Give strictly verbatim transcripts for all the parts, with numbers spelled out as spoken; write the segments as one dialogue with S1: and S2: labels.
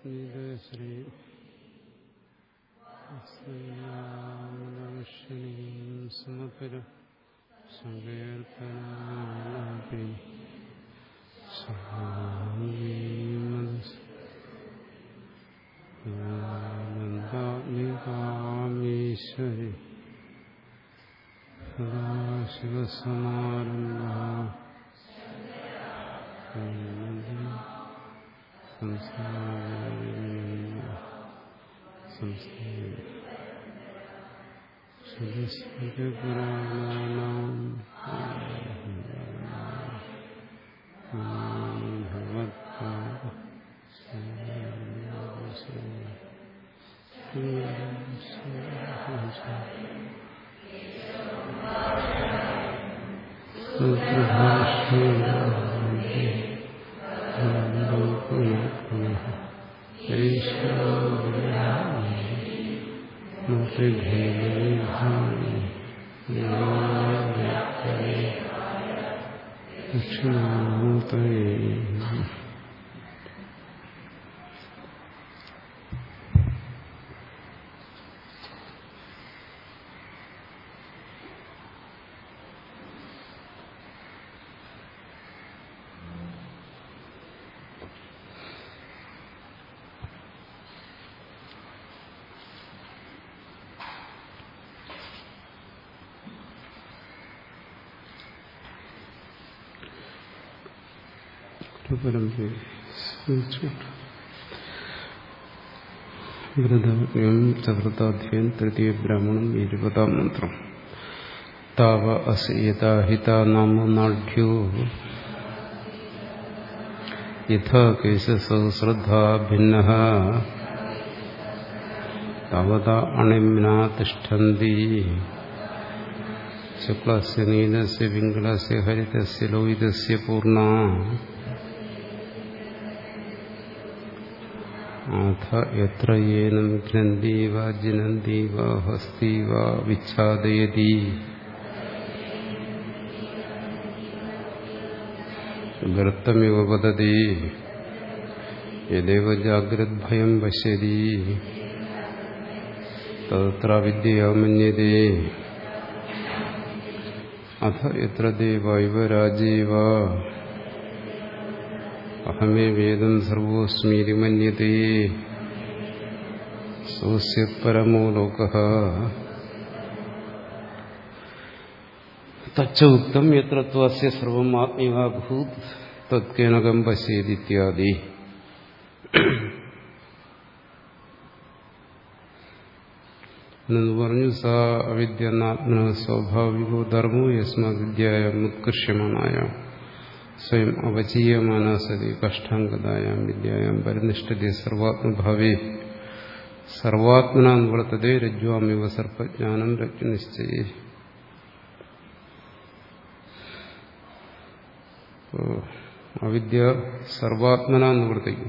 S1: ശ്രീ ശ്രീരാമദർശനീം സമപര സങ്കീർത്തനാലപി ആനന്ദാത്മികാമീശ്വരി സദാശിവസമാരംഭാ പുരാണാനാം ഭഗവത്പാദ ദക്ഷിണാമൂർത്തയേ വ്രതവ്യം ചതുർത്ഥാധ്യായം തൃതീയ ബ്രാഹ്മണം ഇരുപതാം മന്ത്രം. താവ അസി യഥാ ഹിതാ നാമോ നാഢ്യോ യഥാ കേശസഹസ്രദ്ധാ ഭിന്നഃ താവതാ അണിമ്നാ തിഷ്ഠന്തി ശുക്ലസ്യ നീലസ്യ പിംഗളസ്യ ഹരിതസ്യ ലോഹിതസ്യ പൂർണ്ണാ അഥ യത്ര യേനം ഘ്നന്തി വാ ജിനന്തി വാ ഹസ്തി വാ വിച്ഛാദയതി ഗർത്തമിവ വദതി യദേവ ജാഗ്രദ്ഭയം പശ്യതി തത്ര വിദ്യയാ മന്യതേ അഥ യത്ര ദേവ ഇവ രാജേവ അഹമേ വേദം സർവോസ്മീതി മന്യതേ സോസ്യപരമോ ലോകഃ തച്ച ഉക്തം യത്ര ത്വസ്യ സർവം ആത്മൈവാ ഭൂത് തത്കേനകം പശ്യേതി ഇത്യാദി. എന്നു പറഞ്ഞു. സാ അവിദ്യനാത്മന സ്വാഭാവികോ ധർമ്മോ യസ്മാ വിദ്യായാം ഉത്കൃഷ്യമാനായ സ്വയം അവചീയമാന സതി കഷ്ടാംഗതായാം വിദ്യായാം പരിനിഷ്ഠിതേ സർവാത്മഭാവേ സർവാത്മന നിവർത്തതേ രജ്വാമിവ സർപ്പജ്ഞാനം രജ്ഞുനിശ്ചയേ. അവിദ്യ സർവാത്മന നിവർത്തിക്കും.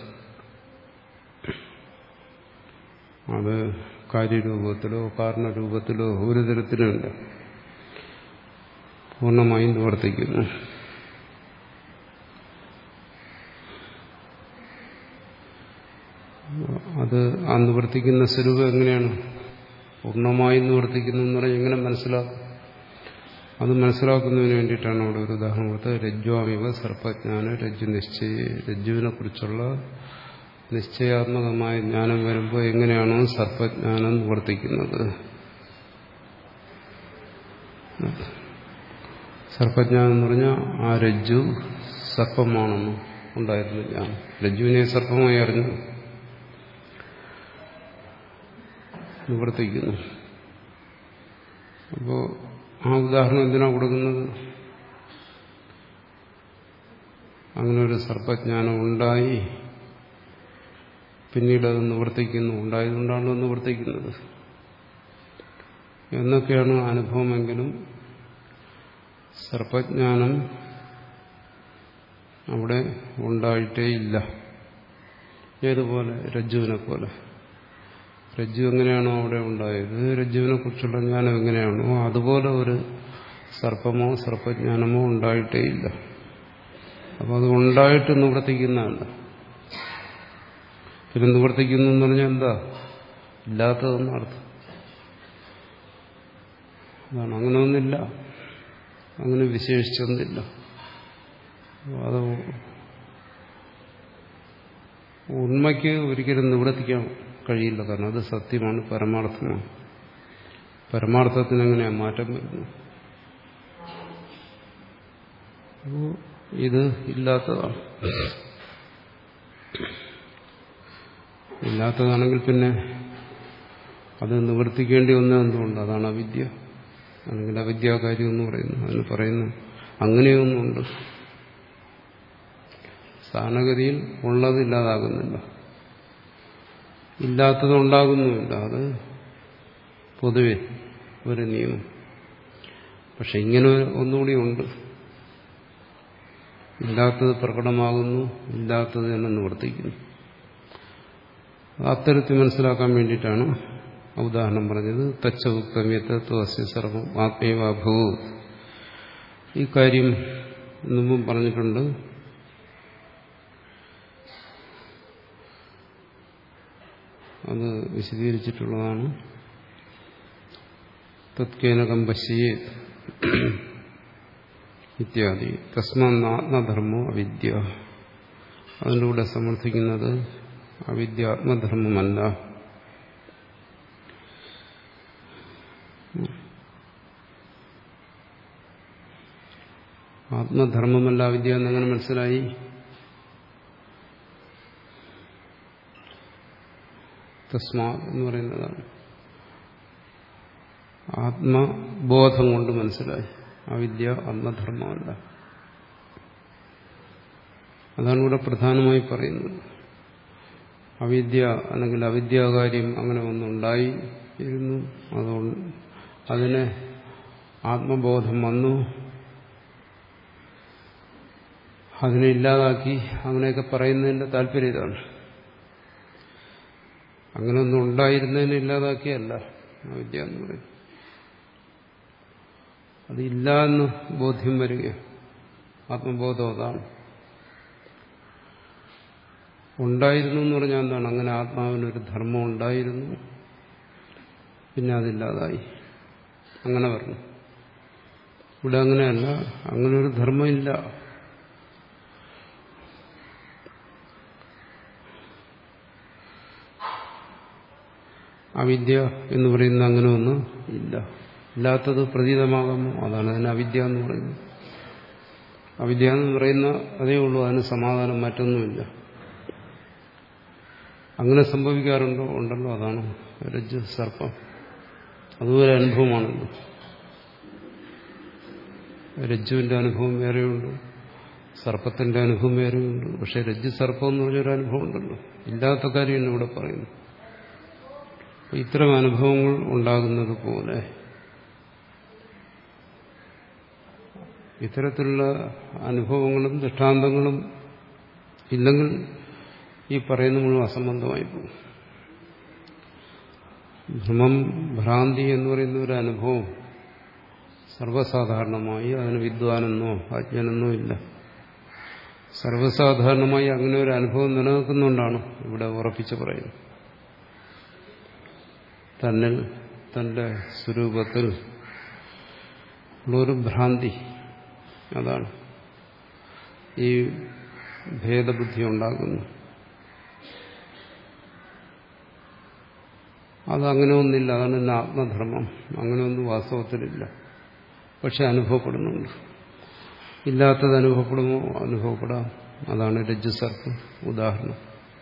S1: അത് കാര്യരൂപത്തിലോ കാരണരൂപത്തിലോ ഒരു തരത്തിലുമില്ല, പൂർണ്ണമായും നിവർത്തിക്കുന്നു. അത് ആ നിവർത്തിക്കുന്ന സ്വരൂപം എങ്ങനെയാണ്? പൂർണ്ണമായി നിവർത്തിക്കുന്നു എന്ന് പറഞ്ഞാൽ എങ്ങനെ മനസ്സിലാക്കും? അത് മനസ്സിലാക്കുന്നതിന് വേണ്ടിയിട്ടാണ് അവിടെ ഒരു ഉദാഹരണം കൊടുത്തത്. രജ്വാമിവ സർപ്പജ്ഞാന രജ്ജു നിശ്ചയ. രജ്ജുവിനെ കുറിച്ചുള്ള നിശ്ചയാത്മകമായ ജ്ഞാനം വരുമ്പോൾ എങ്ങനെയാണോ സർപ്പജ്ഞാനം നിവർത്തിക്കുന്നത്? സർപ്പജ്ഞാനം എന്ന് പറഞ്ഞാൽ ആ രജ്ജു സർപ്പമാണെന്ന് ഉണ്ടായിരുന്നു ജ്ഞാനം. രജ്ജുവിനെ സർപ്പമായി അറിഞ്ഞു നിവർത്തിക്കുന്നു. അപ്പോ ആ ഉദാഹരണം എന്തിനാണ് കൊടുക്കുന്നത്? അങ്ങനെ ഒരു സർപ്പജ്ഞാനം ഉണ്ടായി, പിന്നീട് അത് നിവർത്തിക്കുന്നു. ഉണ്ടായതുകൊണ്ടാണല്ലോ നിവർത്തിക്കുന്നത് എന്നൊക്കെയാണ് അനുഭവമെങ്കിലും സർപ്പജ്ഞാനം അവിടെ ഉണ്ടായിട്ടേ ഇല്ല. ഏതുപോലെ? രജ്ജുവിനെ പോലെ. രജ്ജു എങ്ങനെയാണോ അവിടെ ഉണ്ടായത്, രജ്ജുവിനെ കുറിച്ചുള്ള ജ്ഞാനം എങ്ങനെയാണോ അതുപോലെ ഒരു സർപ്പമോ സർപ്പജ്ഞാനമോ ഉണ്ടായിട്ടേ ഇല്ല. അപ്പോൾ അത് ഉണ്ടായിട്ട് നിവർത്തിക്കുന്നതല്ല. പിന്നെ നിവർത്തിക്കുന്നു എന്ന് പറഞ്ഞാൽ എന്താ? ഇല്ലാത്തതെന്ന് അർത്ഥം. അതാണ്. അങ്ങനെ ഒന്നില്ല, അങ്ങനെ വിശേഷിച്ചൊന്നില്ല. അത് ഉണ്മയ്ക്ക് ഒരിക്കലും നിവർത്തിക്കാൻ കഴിയില്ല. കാരണം അത് സത്യമാണ്, പരമാർത്ഥമാണ്. പരമാർത്ഥത്തിന് എങ്ങനെയാ മാറ്റം വരുന്നു? അപ്പോൾ ഇത് ഇല്ലാത്തതാണ്. ഇല്ലാത്തതാണെങ്കിൽ പിന്നെ അത് നിവർത്തിക്കേണ്ടി വന്നത് എന്തുകൊണ്ട്? അതാണ് അവിദ്യ. അല്ലെങ്കിൽ അവിദ്യാകാര്യം എന്ന് പറയുന്നു. അതിന് പറയുന്നു അങ്ങനെയൊന്നുമുണ്ട്. സ്ഥാനഗതിയിൽ ഉള്ളതില്ലാതാകുന്നില്ല, ഇല്ലാത്തതുണ്ടാകുന്നുമില്ല. അത് പൊതുവെ ഒരു നിയമം. പക്ഷെ ഇങ്ങനെ ഒന്നുകൂടി ഉണ്ട്. ഇല്ലാത്തത് പ്രകടമാകുന്നു, ഇല്ലാത്തത് തന്നെ നിവർത്തിക്കുന്നു. അത്തരത്തിൽ മനസ്സിലാക്കാൻ വേണ്ടിയിട്ടാണ് ഉദാഹരണം പറഞ്ഞത്. തച്ച ഉക്തമ്യത്തെ ത്വസ്യ സർവം ആത്മേവാഭൂത്. ഈ കാര്യം മുമ്പും പറഞ്ഞിട്ടുണ്ട്. അത് വിശദീകരിച്ചിട്ടുള്ളതാണ്. തത്കേനകം പശ്യേ ഇത്യാദി. തസ്മാത്മധർമ്മോ അവിദ്യ. അതിൻ്റെ കൂടെ സമർത്ഥിക്കുന്നത് അവിദ്യ ആത്മധർമ്മമല്ല. ആത്മധർമ്മമല്ല അവിദ്യ എന്നെങ്ങനെ മനസ്സിലായി? തസ്മാ എന്ന് പറയുന്നതാണ്. ആത്മബോധം കൊണ്ട് മനസ്സിലായി അവിദ്യ ആത്മധർമ്മമല്ല. അതാണ് ഇവിടെ പ്രധാനമായി പറയുന്നത്. അവിദ്യ അല്ലെങ്കിൽ അവിദ്യാകാര്യം അങ്ങനെ ഒന്നുണ്ടായിരുന്നു, അതുകൊണ്ട് അതിനെ ആത്മബോധം വന്നു, അതിനെ ഇല്ലാതാക്കി, അങ്ങനെയൊക്കെ പറയുന്നതിന്റെ താല്പര്യം ഇതാണ്. അങ്ങനെയൊന്നും ഉണ്ടായിരുന്നതിനെ ഇല്ലാതാക്കിയല്ല അവിദ്യ എന്ന് പറയും. അതില്ല എന്ന് ബോധ്യം വരിക, ആത്മബോധം അതാണ്. ഉണ്ടായിരുന്നു എന്ന് പറഞ്ഞാൽ എന്താണ്? അങ്ങനെ ആത്മാവിനൊരു ധർമ്മം ഉണ്ടായിരുന്നു, പിന്നെ അതില്ലാതായി, അങ്ങനെ പറഞ്ഞു. ഇവിടെ അങ്ങനെയല്ല, അങ്ങനൊരു ധർമ്മമില്ല. അവിദ്യ എന്ന് പറയുന്ന അങ്ങനെ ഒന്നും ഇല്ല. ഇല്ലാത്തത് പ്രതീതമാകുമോ? അതാണ് അതിന് അവിദ്യ എന്ന് പറയുന്നത്. അവിദ്യ എന്ന് പറയുന്ന അതേ ഉള്ളൂ, അതിന് സമാധാനം മറ്റൊന്നുമില്ല. അങ്ങനെ സംഭവിക്കാറുണ്ടോ? ഉണ്ടല്ലോ. അതാണ് രജ്ജു സർപ്പം. അതുപോലെ അനുഭവമാണല്ലോ. രജ്ജുവിന്റെ അനുഭവം വേറെയുണ്ട്, സർപ്പത്തിന്റെ അനുഭവം വേറെയുണ്ട്. പക്ഷെ രജ്ജു സർപ്പം എന്ന് പറഞ്ഞൊരു അനുഭവം ഉണ്ടല്ലോ. ഇല്ലാത്ത കാര്യമാണ് ഇവിടെ പറയുന്നത്. ഇത്തരം അനുഭവങ്ങൾ ഉണ്ടാകുന്നത് പോലെ ഇത്തരത്തിലുള്ള അനുഭവങ്ങളും ദൃഷ്ടാന്തങ്ങളും ഇല്ലെങ്കിൽ ഈ പറയുന്ന മുഴുവൻ അസംബന്ധമായി പോകും. ഭ്രമം, ഭ്രാന്തി എന്ന് പറയുന്ന ഒരു അനുഭവം സർവ്വസാധാരണമായി അതിന് വിദ്വാനെന്നോ അജ്ഞനെന്നോ ഇല്ല. സർവ്വസാധാരണമായി അങ്ങനെ ഒരു അനുഭവം നിലനിൽക്കുന്നുകൊണ്ടാണ് ഇവിടെ ഉറപ്പിച്ച് പറയുന്നത്. തന്നിൽ, തന്റെ സ്വരൂപത്തിൽ ഉള്ളൊരു ഭ്രാന്തി, അതാണ് ഈ ഭേദബുദ്ധി ഉണ്ടാകുന്നു. അതങ്ങനെ ഒന്നില്ല. അതാണ് ഇന്ന് ആത്മധർമ്മം. അങ്ങനെ ഒന്നും വാസ്തവത്തിലില്ല. പക്ഷെ അനുഭവപ്പെടുന്നുണ്ട്. ഇല്ലാത്തത് അനുഭവപ്പെടുമോ? അനുഭവപ്പെടാം. അതാണ് രജ്ജു സർപ്പം ഉദാഹരണം.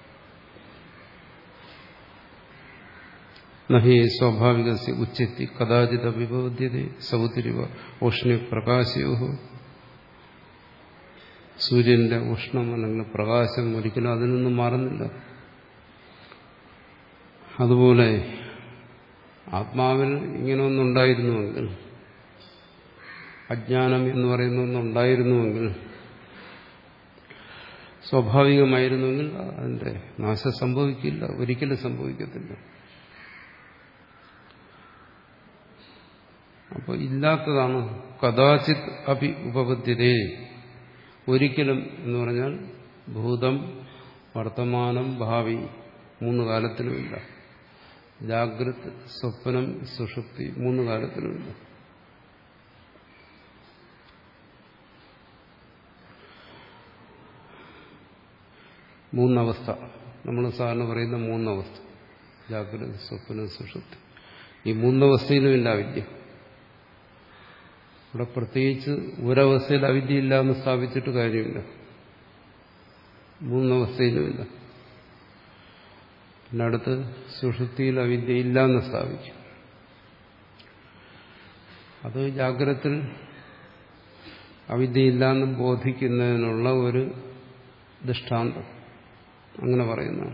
S1: നഹി സ്വാഭാവിക ഉച്ചത്തി കഥാചിത വിഭവദ്യത സൗതിരിവ ഉഷ്ണ പ്രകാശയോ. സൂര്യന്റെ ഉഷ്ണം അല്ലെങ്കിൽ പ്രകാശം ഒരിക്കലും അതിൽ നിന്നും മാറുന്നില്ല. അതുപോലെ ആത്മാവിൽ ഇങ്ങനെ ഒന്നുണ്ടായിരുന്നുവെങ്കിൽ, അജ്ഞാനം എന്ന് പറയുന്ന ഒന്നുണ്ടായിരുന്നുവെങ്കിൽ, സ്വാഭാവികമായിരുന്നുവെങ്കിൽ അതിന്റെ നാശം സംഭവിക്കില്ല, ഒരിക്കലും സംഭവിക്കത്തില്ല. അപ്പോൾ ഇല്ലാത്തതാണ്. കഥാചിത് അഭി ഉപപദ്ധ്യതേ, ഒരിക്കലും എന്ന് പറഞ്ഞാൽ ഭൂതം, വർത്തമാനം, ഭാവി മൂന്ന് കാലത്തിലുമില്ല. ജാഗ്രത്, സ്വപ്നം, സുഷുപ്തി മൂന്ന് കാലത്തിലുമില്ല. മൂന്നവസ്ഥ നമ്മൾ സാധാരണ പറയുന്ന മൂന്നവസ്ഥ, ജാഗ്രത, സ്വപ്നം, സുഷുപ്തി. ഈ മൂന്നവസ്ഥയിലുമില്ല അവിദ്യ. ഇവിടെ പ്രത്യേകിച്ച് ഒരവസ്ഥയിൽ അവിദ്യ ഇല്ല എന്ന് സ്ഥാപിച്ചിട്ട് കാര്യമില്ല. മൂന്നവസ്ഥയിലുമില്ല. പിന്നെ അടുത്ത് സുഷുപ്തിയിൽ അവിദ്യ ഇല്ല എന്ന് സ്ഥാപിക്കും. അത് ജാഗ്രതത്തിൽ അവിദ്യ ഇല്ല എന്ന് ബോധിക്കുന്നതിനുള്ള ഒരു ദൃഷ്ടാന്തം അങ്ങനെ പറയുന്നതാണ്.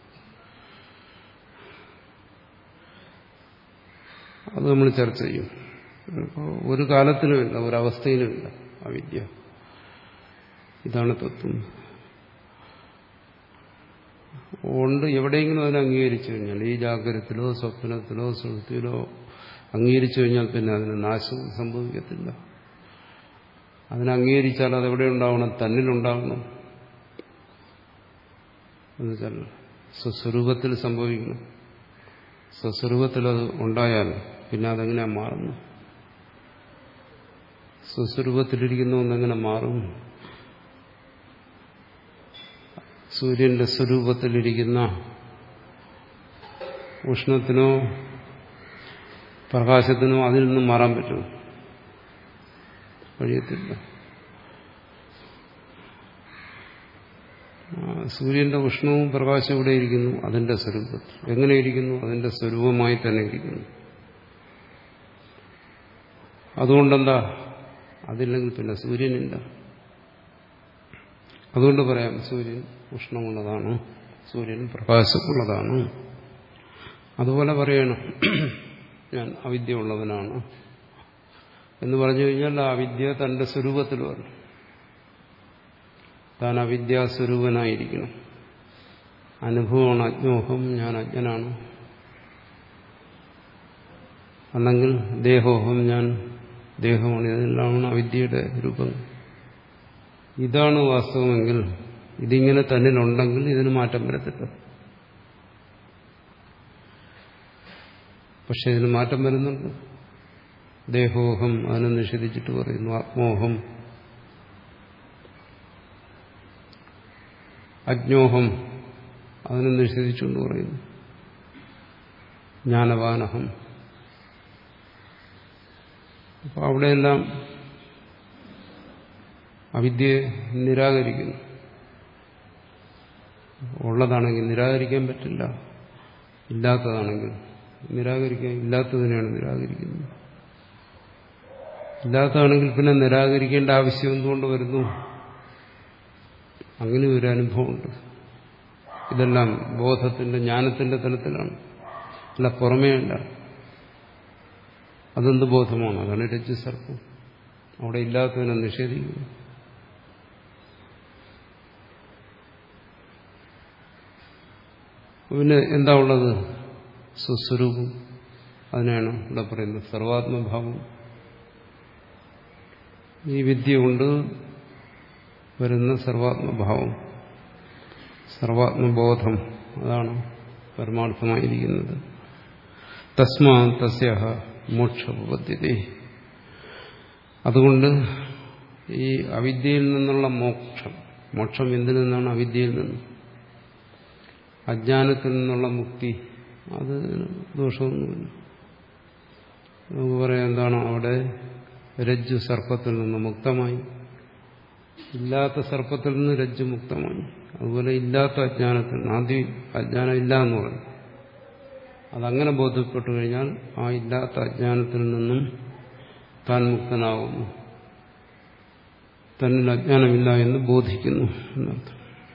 S1: അത് നമ്മൾ ചർച്ച ചെയ്യും. ഒരു കാലത്തിലുമില്ല, ഒരവസ്ഥയിലുമില്ല അവിദ്യ. ഇതാണ് തത്വം. അതുകൊണ്ട് എവിടെയെങ്കിലും അതിനെ അംഗീകരിച്ചു കഴിഞ്ഞാൽ, ഈ ജാഗ്രതത്തിലോ സ്വപ്നത്തിലോ സുഷുപ്തിയിലോ അംഗീകരിച്ചു കഴിഞ്ഞാൽ പിന്നെ അതിന് നാശം സംഭവിക്കത്തില്ല. അതിനെ അംഗീകരിച്ചാൽ അതെവിടെ ഉണ്ടാവണം? തന്നിലുണ്ടാവണം. എന്നുവെച്ചാൽ സ്വസ്വരൂപത്തിൽ സംഭവിക്കണം. സ്വസ്വരൂപത്തിൽ അത് ഉണ്ടായാൽ പിന്നെ അതെങ്ങനെ മാറുന്നു? സ്വസ്വരൂപത്തിലിരിക്കുന്ന ഒന്നെങ്ങനെ മാറും? സൂര്യന്റെ സ്വരൂപത്തിലിരിക്കുന്ന ഉഷ്ണത്തിനോ പ്രകാശത്തിനോ അതിൽ നിന്നും മാറാൻ പറ്റുമോ? കഴിയത്തില്ല. സൂര്യന്റെ ഉഷ്ണവും പ്രകാശവും ഇവിടെ ഇരിക്കുന്നു, അതിന്റെ സ്വരൂപത്തിൽ. എങ്ങനെയിരിക്കുന്നു? അതിന്റെ സ്വരൂപമായി തന്നെ ഇരിക്കുന്നു. അതുകൊണ്ടെന്താ? അതില്ലെങ്കിൽ പിന്നെ സൂര്യനില്ല. അതുകൊണ്ട് പറയാം സൂര്യൻ ഉഷ്ണമുള്ളതാണ്, സൂര്യൻ പ്രകാശമുള്ളതാണ്. അതുപോലെ പറയണം ഞാൻ അവിദ്യ ഉള്ളവനാണ് എന്ന് പറഞ്ഞു കഴിഞ്ഞാൽ ആ അവിദ്യ തന്റെ സ്വരൂപത്തിൽ വരണം. താൻ അവിദ്യാസ്വരൂപനായിരിക്കണം. അനുഭവമാണ് അജ്ഞോഹം, ഞാൻ അജ്ഞനാണ്. അല്ലെങ്കിൽ ദേഹോഹം, ഞാൻ ദേഹമാണ്. ഇതെല്ലാമാണ് അവിദ്യയുടെ രൂപങ്ങൾ. ഇതാണ് വാസ്തവമെങ്കിൽ, ഇതിങ്ങനെ തന്നിലുണ്ടെങ്കിൽ ഇതിന് മാറ്റം വരത്തില്ല. പക്ഷെ ഇതിന് മാറ്റം വരുന്നുണ്ട്. ദേഹോഹം അതിനെ നിഷേധിച്ചിട്ട് പറയുന്നു. ആത്മോഹം, അജ്ഞോഹം അതിനെ നിഷേധിച്ചുകൊണ്ട് പറയുന്നു. ജ്ഞാനവാനഹം. അപ്പോൾ അവിടെയെല്ലാം അവിദ്യയെ നിരാകരിക്കുന്നു. ഉള്ളതാണെങ്കിൽ നിരാകരിക്കാൻ പറ്റില്ല, ഇല്ലാത്തതാണെങ്കിൽ നിരാകരിക്കാൻ. ഇല്ലാത്തതിനെയാണ് നിരാകരിക്കുന്നത്. ഇല്ലാത്തതാണെങ്കിൽ പിന്നെ നിരാകരിക്കേണ്ട ആവശ്യം എന്തുകൊണ്ട് വരുന്നു? അങ്ങനെ ഒരു അനുഭവമുണ്ട്. ഇതെല്ലാം ബോധത്തിന്റെ, ജ്ഞാനത്തിന്റെ തലത്തിലാണ്, അല്ല പുറമേ അല്ല. അതെന്ത് ബോധമാണ്? അതാണ് രജ്ജുസർപ്പം. അവിടെ ഇല്ലാത്തതിനെ നിഷേധിക്കുന്നു. പിന്നെ എന്താ ഉള്ളത്? സ്വസ്വരൂപം. അതിനാണ് ഇവിടെ പറയുന്നത് സർവാത്മഭാവം. ഈ വിദ്യ കൊണ്ട് വരുന്ന സർവാത്മഭാവം, സർവാത്മബോധം, അതാണ് പരമാർത്ഥമായിരിക്കുന്നത്. തസ്മാ തസ്യഃ മോക്ഷോപപദ്ധ്യതേ. അതുകൊണ്ട് ഈ അവിദ്യയിൽ നിന്നുള്ള മോക്ഷം, മോക്ഷം എന്തിൽ നിന്നാണ്? അവിദ്യയിൽ നിന്ന്. അജ്ഞാനത്തിൽ നിന്നുള്ള മുക്തി, അത് ദോഷമൊന്നുമില്ല. നമുക്ക് പറയാം എന്താണ്? അവിടെ രജ്ജു സർപ്പത്തിൽ നിന്ന് മുക്തമായി, ഇല്ലാത്ത സർപ്പത്തിൽ നിന്ന് രജ്ജു മുക്തമായി. അതുപോലെ ഇല്ലാത്ത അജ്ഞാനത്തിൽ നിന്ന്, ആദ്യം അജ്ഞാനം ഇല്ല എന്ന് പറയും, അതങ്ങനെ ബോധ്യപ്പെട്ടു കഴിഞ്ഞാൽ ആ ഇല്ലാത്ത അജ്ഞാനത്തിൽ നിന്നും താൻ മുക്തനാകുന്നു, തന്നിൽ അജ്ഞാനമില്ല എന്ന് ബോധിക്കുന്നു എന്നർത്ഥം.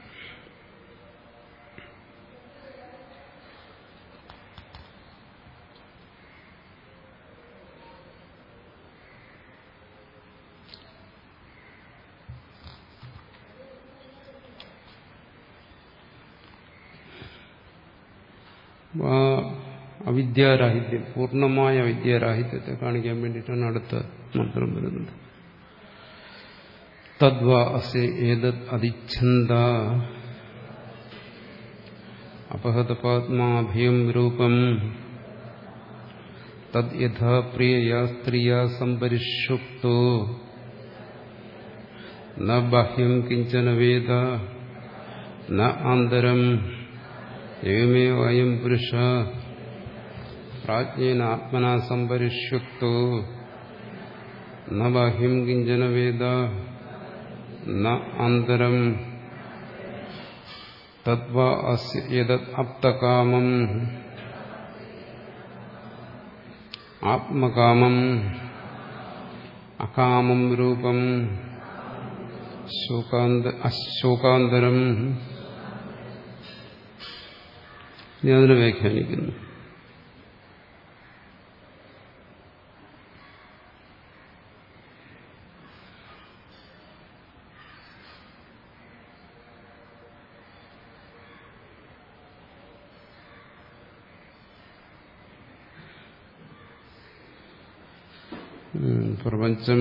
S1: ആ അവിദ്യാരാഹിത്യം, പൂർണ്ണമായ അവിദ്യാരാഹിത്യത്തെ കാണിക്കാൻ വേണ്ടിയിട്ടാണ് അടുത്ത മന്ത്രം വരുന്നത്. തദ്വാ അസ്യ ഏതദ് അധിച്ഛന്ത അപഹതപാത്മാഭിയം രൂപം തദ് യഥാ പ്രിയയാ സ്ത്രീയാ സംപരിഷുപ്തോ ന ബാഹ്യം കിഞ്ചന വേദ ന ആന്തരം ഏവമേവ അയം പുരുഷ പ്രാജ്ഞേന ആത്മനാ സംപരിഷ്യുക്തോ ന ബാഹ്യം കിഞ്ചന വേദ ന ആന്തരം തദ്വാ അസ്യ യദത് അപ്തകാമം ആത്മകാമം അകാമം രൂപം ശോകാന്തരം. ഇനി അതിനെ വ്യാഖ്യാനിക്കുന്നു. പ്രപഞ്ചം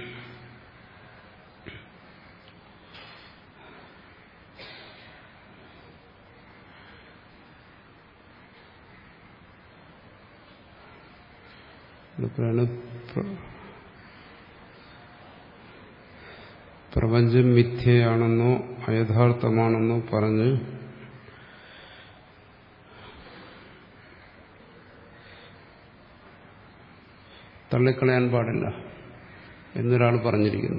S1: പ്രപഞ്ചം മിഥ്യയാണെന്നോ അയഥാർത്ഥമാണെന്നോ പറഞ്ഞ് തള്ളിക്കളയാൻ പാടില്ല എന്നൊരാൾ പറഞ്ഞിരിക്കുന്നു.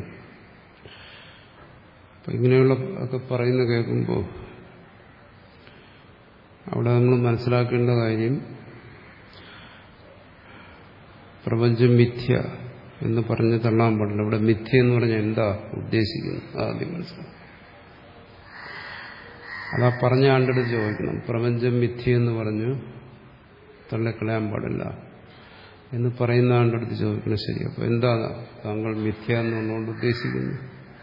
S1: അപ്പം ഇങ്ങനെയുള്ള ഒക്കെ പറയുന്ന കേൾക്കുമ്പോൾ അവിടെ നമ്മൾ മനസ്സിലാക്കേണ്ട കാര്യം പ്രപഞ്ചം മിഥ്യ എന്ന് പറഞ്ഞ് തള്ളാൻ പാടില്ല. ഇവിടെ മിഥ്യ എന്ന് പറഞ്ഞാൽ എന്താ ഉദ്ദേശിക്കുന്നത് ആദ്യം മനസ്സിലാക്കും. അതാ പറഞ്ഞ ആളുടെ അടുത്ത് ചോദിക്കണം. പ്രപഞ്ചം മിഥ്യ എന്ന് പറഞ്ഞു തള്ളിക്കളയാൻ പാടില്ല എന്ന് പറയുന്ന ആളുടെ അടുത്ത് ചോദിക്കണം. ശരി, അപ്പൊ എന്താ താങ്കൾ മിഥ്യ എന്നുകൊണ്ട് ഉദ്ദേശിക്കുന്നു?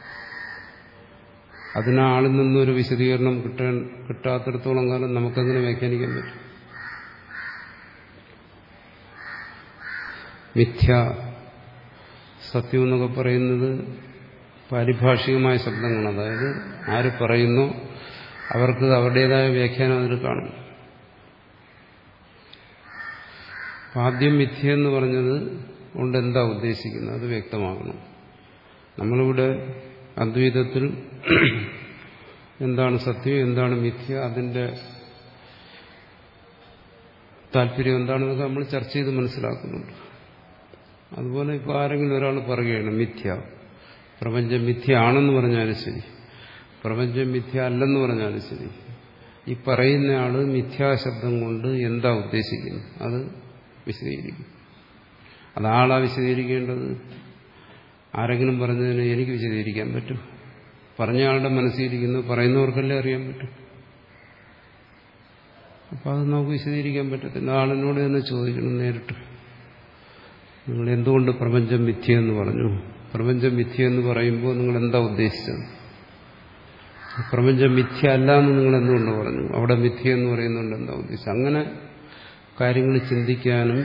S1: അതിനാ ആളിൽ നിന്നൊരു വിശദീകരണം കിട്ടാൻ കിട്ടാത്തിടത്തോളം കാലം നമുക്കങ്ങനെ വ്യാഖ്യാനിക്കാൻ പറ്റും. മിഥ്യ സത്യം എന്നൊക്കെ പറയുന്നത് പാരിഭാഷികമായ ശബ്ദങ്ങൾ. അതായത് ആര് പറയുന്നു അവർക്ക് അവരുടേതായ വ്യാഖ്യാനം അതിൽ കാണും. ആദ്യം മിഥ്യ എന്ന് പറഞ്ഞത് കൊണ്ട് എന്താ ഉദ്ദേശിക്കുന്നത് അത് വ്യക്തമാകണം. നമ്മളിവിടെ അദ്വൈതത്തിൽ എന്താണ് സത്യം, എന്താണ് മിഥ്യ, അതിന്റെ താല്പര്യം എന്താണെന്നൊക്കെ നമ്മൾ ചർച്ച ചെയ്ത് മനസ്സിലാക്കുന്നുണ്ട്. അതുപോലെ ഇപ്പോൾ ആരെങ്കിലും ഒരാൾ പറയുകയാണ് മിഥ്യ, പ്രപഞ്ചം മിഥ്യ ആണെന്ന് പറഞ്ഞാലും ശരി, പ്രപഞ്ചം മിഥ്യ അല്ലെന്ന് പറഞ്ഞാലും ശരി, ഈ പറയുന്നയാള് മിഥ്യാശബ്ദം കൊണ്ട് എന്താ ഉദ്ദേശിക്കുന്നത് അത് വിശദീകരിക്കും. അതാളാ വിശദീകരിക്കേണ്ടത്. ആരെങ്കിലും പറഞ്ഞതിന് എനിക്ക് വിശദീകരിക്കാൻ പറ്റും? പറഞ്ഞയാളുടെ മനസ്സിലിരിക്കുന്നു പറയുന്നവർക്കല്ലേ അറിയാൻ പറ്റും. അപ്പം അത് നമുക്ക് വിശദീകരിക്കാൻ പറ്റത്തില്ല. ആളിനോട് തന്നെ ചോദിക്കണം നേരിട്ട്, നിങ്ങൾ എന്തുകൊണ്ട് പ്രപഞ്ചം മിഥ്യ എന്ന് പറഞ്ഞു? പ്രപഞ്ചം മിഥ്യ എന്ന് പറയുമ്പോൾ നിങ്ങൾ എന്താ ഉദ്ദേശിച്ചത്? പ്രപഞ്ചം മിഥ്യ അല്ല എന്ന് നിങ്ങൾ എന്തുകൊണ്ട് പറഞ്ഞു? അവിടെ മിഥ്യ എന്ന് പറയുന്നുണ്ട് എന്താ ഉദ്ദേശിച്ചത്? അങ്ങനെ കാര്യങ്ങൾ ചിന്തിക്കാനും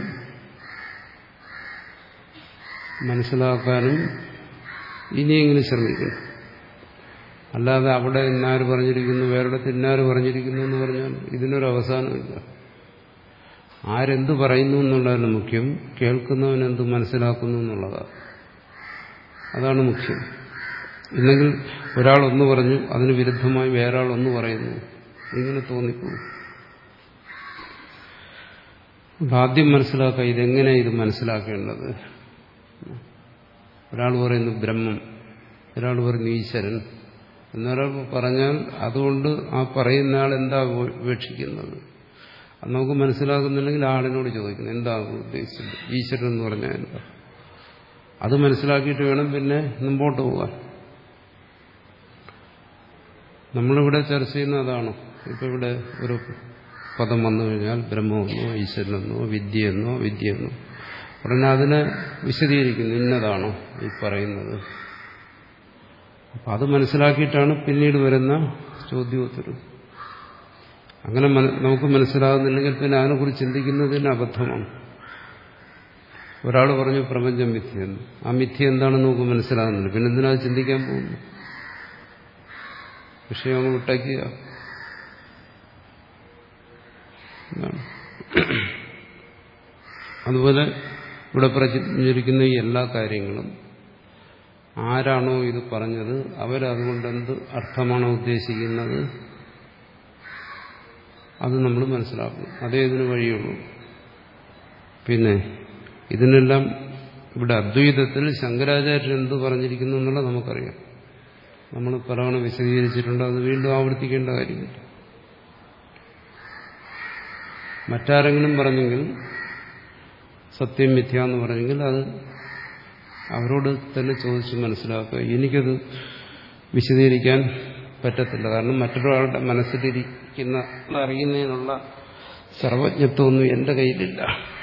S1: മനസ്സിലാക്കാനും ഇനിയെങ്കിലും ശ്രമിക്കണം. അല്ലാതെ അവിടെ ഇന്നാര് പറഞ്ഞിരിക്കുന്നു, വേറിടത്ത് ഇന്നാര് പറഞ്ഞിരിക്കുന്നു എന്ന് പറഞ്ഞാൽ ഇതിനൊരു അവസാനമില്ല. ആരെന്ത് പറയുന്നു എന്നുള്ളതാണ് മുഖ്യം, കേൾക്കുന്നവൻ എന്ത് മനസ്സിലാക്കുന്നു എന്നുള്ളതാണ്. അതാണ് മുഖ്യം. ഇല്ലെങ്കിൽ ഒരാളൊന്ന് പറഞ്ഞു അതിന് വിരുദ്ധമായി വേറൊരാൾ ഒന്ന് പറയുന്നു, ഇങ്ങനെ തോന്നിപ്പോകും. ആദ്യം മനസ്സിലാക്കുക ഇതെങ്ങനെ ഇത് മനസ്സിലാക്കേണ്ടത്. ഒരാൾ പറയുന്നു ബ്രഹ്മം, ഒരാൾ പറയുന്നു ഈശ്വരൻ എന്നൊരാൾ പറഞ്ഞാൽ അതുകൊണ്ട് ആ പറയുന്ന ആൾ എന്താ ഉപേക്ഷിക്കുന്നത് അത് നമുക്ക് മനസ്സിലാക്കുന്നില്ലെങ്കിൽ ആളിനോട് ചോദിക്കണം എന്താ ഉദ്ദേശിച്ചത്, ഈശ്വരൻ എന്ന് പറഞ്ഞാൽ എന്താ. അത് മനസ്സിലാക്കിയിട്ട് വേണം പിന്നെ മുമ്പോട്ട് പോകാൻ. നമ്മളിവിടെ ചർച്ച ചെയ്യുന്ന അതാണ്. ഇപ്പം ഇവിടെ ഒരു പദം വന്നു കഴിഞ്ഞാൽ ബ്രഹ്മമെന്നോ ഈശ്വരനെന്നോ വിദ്യയെന്നോ വിദ്യയെന്നോ ഉടനെ അതിനെ വിശദീകരിക്കുന്നു, ഇന്നതാണോ ഈ പറയുന്നത്. അപ്പം അത് മനസ്സിലാക്കിയിട്ടാണ് പിന്നീട് വരുന്ന ചോദ്യോത്തരം. അങ്ങനെ നമുക്ക് മനസ്സിലാകുന്നില്ലെങ്കിൽ പിന്നെ അതിനെക്കുറിച്ച് ചിന്തിക്കുന്നതിന് അബദ്ധമാണ്. ഒരാൾ പറഞ്ഞു പ്രപഞ്ചം മിഥ്യയെന്ന്, ആ മിഥ്യ എന്താണെന്ന് നമുക്ക് മനസ്സിലാകുന്നില്ല, പിന്നെ എന്തിനാ അത് ചിന്തിക്കാൻ പോകുന്നു? വിഷയം അങ്ങ് വിട്ടയ്ക്കുക. എന്നാണ്. അതുപോലെ ഇവിടെ പറഞ്ഞിരിക്കുന്ന ഈ എല്ലാ കാര്യങ്ങളും ആരാണോ ഇത് പറഞ്ഞത് അവരതുകൊണ്ട് എന്ത് അർത്ഥമാണോ ഉദ്ദേശിക്കുന്നത് അത് നമ്മൾ മനസ്സിലാക്കണം. അതേ ഇതിന് വഴിയുള്ളൂ. പിന്നെ ഇതിനെല്ലാം ഇവിടെ അദ്വൈതത്തിൽ ശങ്കരാചാര്യർ എന്ത് പറഞ്ഞിരിക്കുന്നു എന്നുള്ളത് നമുക്കറിയാം. നമ്മൾ പലവണ വിശദീകരിച്ചിട്ടുണ്ട്. അത് വീണ്ടും ആവർത്തിക്കേണ്ട കാര്യമില്ല. മറ്റാരെങ്കിലും പറഞ്ഞെങ്കിൽ സത്യം മിഥ്യ എന്ന് പറഞ്ഞെങ്കിൽ അത് അവരോട് തന്നെ ചോദിച്ച് മനസ്സിലാക്കുക. എനിക്കത് വിശദീകരിക്കാൻ പറ്റത്തില്ല. കാരണം മറ്റൊരാളുടെ മനസ്സിലിരിക്കുന്ന അറിയുന്നതിനുള്ള സർവജ്ഞത്വമൊന്നും എൻ്റെ കയ്യിലില്ല.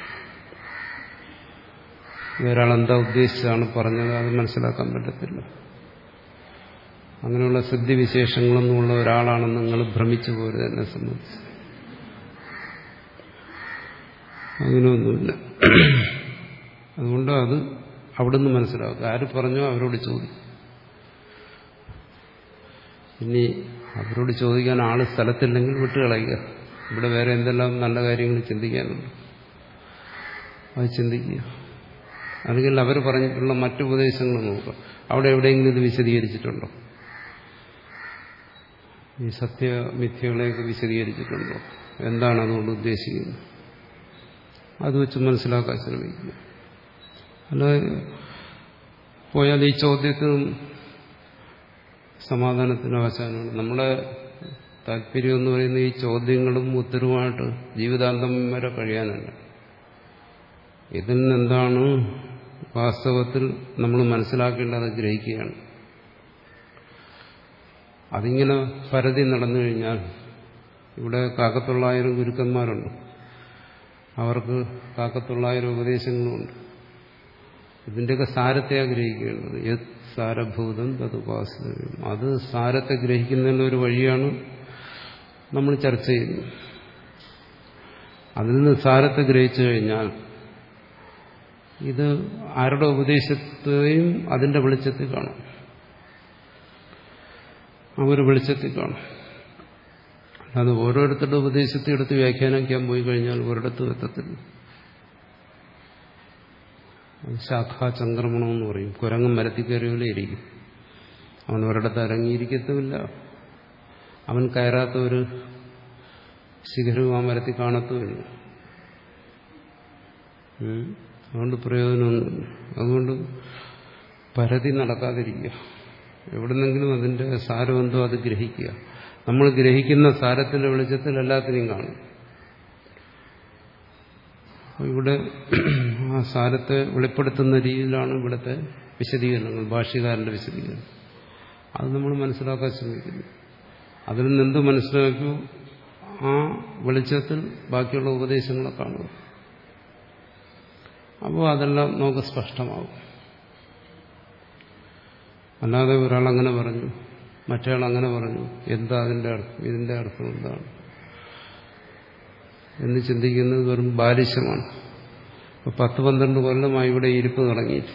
S1: വേറൊരാളെന്താ ഉദ്ദേശിച്ചാണ് പറഞ്ഞത് അത് മനസ്സിലാക്കാൻ പറ്റത്തില്ല. അങ്ങനെയുള്ള സിദ്ധിവിശേഷങ്ങളൊന്നുമുള്ള ഒരാളാണെന്ന് നിങ്ങൾ ഭ്രമിച്ചു പോരുത്. എന്നെ സംബന്ധിച്ച് അങ്ങനെയൊന്നുമില്ല. അതുകൊണ്ട് അത് അവിടുന്ന് മനസ്സിലാക്കുക. ആര് പറഞ്ഞോ അവരോട് ചോദിക്കും. ഇനി അവരോട് ചോദിക്കാൻ ആള് സ്ഥലത്തില്ലെങ്കിൽ വിട്ടുകളയുക. ഇവിടെ വേറെ എന്തെല്ലാം നല്ല കാര്യങ്ങൾ ചിന്തിക്കാനുണ്ട്, അത് ചിന്തിക്കുക. അല്ലെങ്കിൽ അവർ പറഞ്ഞിട്ടുള്ള മറ്റുപദേശങ്ങൾ നോക്കുക. അവിടെ എവിടെയെങ്കിലും ഇത് വിശദീകരിച്ചിട്ടുണ്ടോ? ഈ സത്യമിഥ്യകളെയൊക്കെ വിശദീകരിച്ചിട്ടുണ്ടോ? എന്താണ് അതുകൊണ്ട് ഉദ്ദേശിക്കുന്നത്? അത് വെച്ച് മനസ്സിലാക്കാൻ ശ്രമിക്കുക. അല്ലാതെ പോയാൽ ഈ ചോദ്യത്തിനും സമാധാനത്തിന് അവസാനമാണ്. നമ്മുടെ താല്പര്യം എന്ന് പറയുന്നത് ഈ ചോദ്യങ്ങളും ഉത്തരവുമായിട്ട് ജീവിതാന്തം വരെ കഴിയാനല്ല. ഇതിൽ നിന്നെന്താണ് വാസ്തവത്തിൽ നമ്മൾ മനസ്സിലാക്കേണ്ടത് ഗ്രഹിക്കുകയാണ്. അതിങ്ങനെ പരതി നടന്നു കഴിഞ്ഞാൽ ഇവിടെ കാക്കത്തൊള്ളായിരം ഗുരുക്കന്മാരുണ്ട്. അവർക്ക് കാക്കത്തൊള്ളായിരം ഉപദേശങ്ങളുമുണ്ട്. ഇതിൻ്റെയൊക്കെ സാരത്തെ ഗ്രഹിക്കേണ്ടത്. യത് സാരഭൂതം തതുപാസനം. അത് സാരത്തെ ഗ്രഹിക്കുന്നതിന് ഒരു വഴിയാണ് നമ്മൾ ചർച്ച ചെയ്യുന്നത്. അതിൽ നിന്ന് സാരത്തെ ഗ്രഹിച്ചു കഴിഞ്ഞാൽ ഇത് ആരുടെ ഉപദേശത്തെയും അതിന്റെ വെളിച്ചത്തിൽ കാണും. അവർ വെളിച്ചത്തിൽ കാണും. അത് ഓരോരുത്തരുടെ ഉപദേശത്തെ എടുത്ത് വ്യാഖ്യാനിക്കാൻ പോയി കഴിഞ്ഞാൽ ഒരിടത്തും എത്തത്തില്ല. ശാഖാചംക്രമണം എന്ന് പറയും. കുരങ്ങും മരത്തിൽ കയറിയോലെ ഇരിക്കും. അവൻ ഒരിടത്ത് ഇറങ്ങിയിരിക്കത്തുമില്ല. അവൻ കയറാത്ത ഒരു ശിഖരവും ആ മരത്തിൽ കാണത്തുമില്ല. അതുകൊണ്ട് പ്രയോജനമൊന്നുമില്ല. അതുകൊണ്ട് പരതി നടക്കാതിരിക്കുക. എവിടുന്നെങ്കിലും അതിന്റെ സാരമെന്തോ അത് ഗ്രഹിക്കുക. നമ്മൾ ഗ്രഹിക്കുന്ന സാരത്തിന്റെ വെളിച്ചത്തിൽ എല്ലാത്തിനെയും കാണും. ഇവിടെ ആ സാരത്തെ വെളിപ്പെടുത്തുന്ന രീതിയിലാണ് ഇവിടുത്തെ വിശദീകരണങ്ങൾ, ഭാഷ്യകാരന്റെ വിശദീകരണം. അത് നമ്മൾ മനസ്സിലാക്കാൻ ശ്രമിക്കുന്നു. അതിൽ നിന്ന് എന്ത് മനസ്സിലാക്കൂ, ആ വെളിച്ചത്തിൽ ബാക്കിയുള്ള ഉപദേശങ്ങളെ കാണുക. അപ്പോൾ അതെല്ലാം നമുക്ക് സ്പഷ്ടമാകും. അല്ലാതെ ഒരാൾ അങ്ങനെ പറഞ്ഞു, മറ്റേയാൾ അങ്ങനെ പറഞ്ഞു, എന്താ അതിന്റെ അർത്ഥം, ഇതിന്റെ അർത്ഥം എന്താണ് എന്ന് ചിന്തിക്കുന്നത് വെറും ബാലിശമാണ്. ഇപ്പൊ പത്ത് പന്ത്രണ്ട് കൊല്ലമായി ഇവിടെ ഇരിപ്പ് തുടങ്ങിയിട്ട്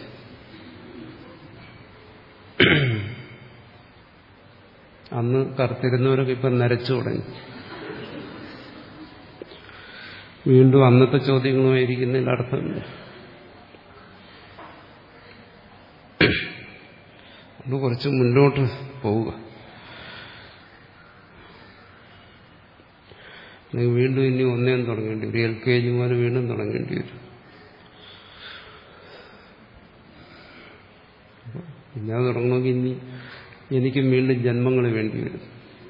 S1: അന്ന് കറുത്തിരുന്നവരൊക്കെ ഇപ്പം നരച്ചു തുടങ്ങി. വീണ്ടും അന്നത്തെ ചോദ്യങ്ങളുമായിരിക്കുന്നതിൽ അർത്ഥമില്ല. അത് കുറച്ച് മുന്നോട്ട് പോവുക. വീണ്ടും ഇനി ഒന്നേം തുടങ്ങേണ്ടി വരും. എൽ കെ ജി മുതൽ വീണ്ടും തുടങ്ങേണ്ടി വരും. പിന്നെ അത് തുടങ്ങണമെങ്കിൽ ഇനി എനിക്കും വീണ്ടും ജന്മങ്ങൾ വേണ്ടി വരും.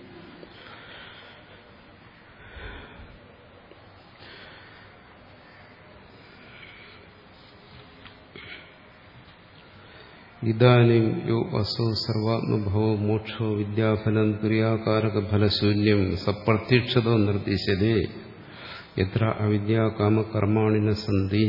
S1: ഇദാനിം യോ അസോ സർവാത്മഭവോ മോക്ഷോ വിദ്യാഫലം തുര്യാകാരക ഫലശൂന്യം സപ്രത്യക്ഷതോ നിർദ്ദിശ്യതേ എത്ര അവിദ്യാകാമകർമാണിന സന്ധി.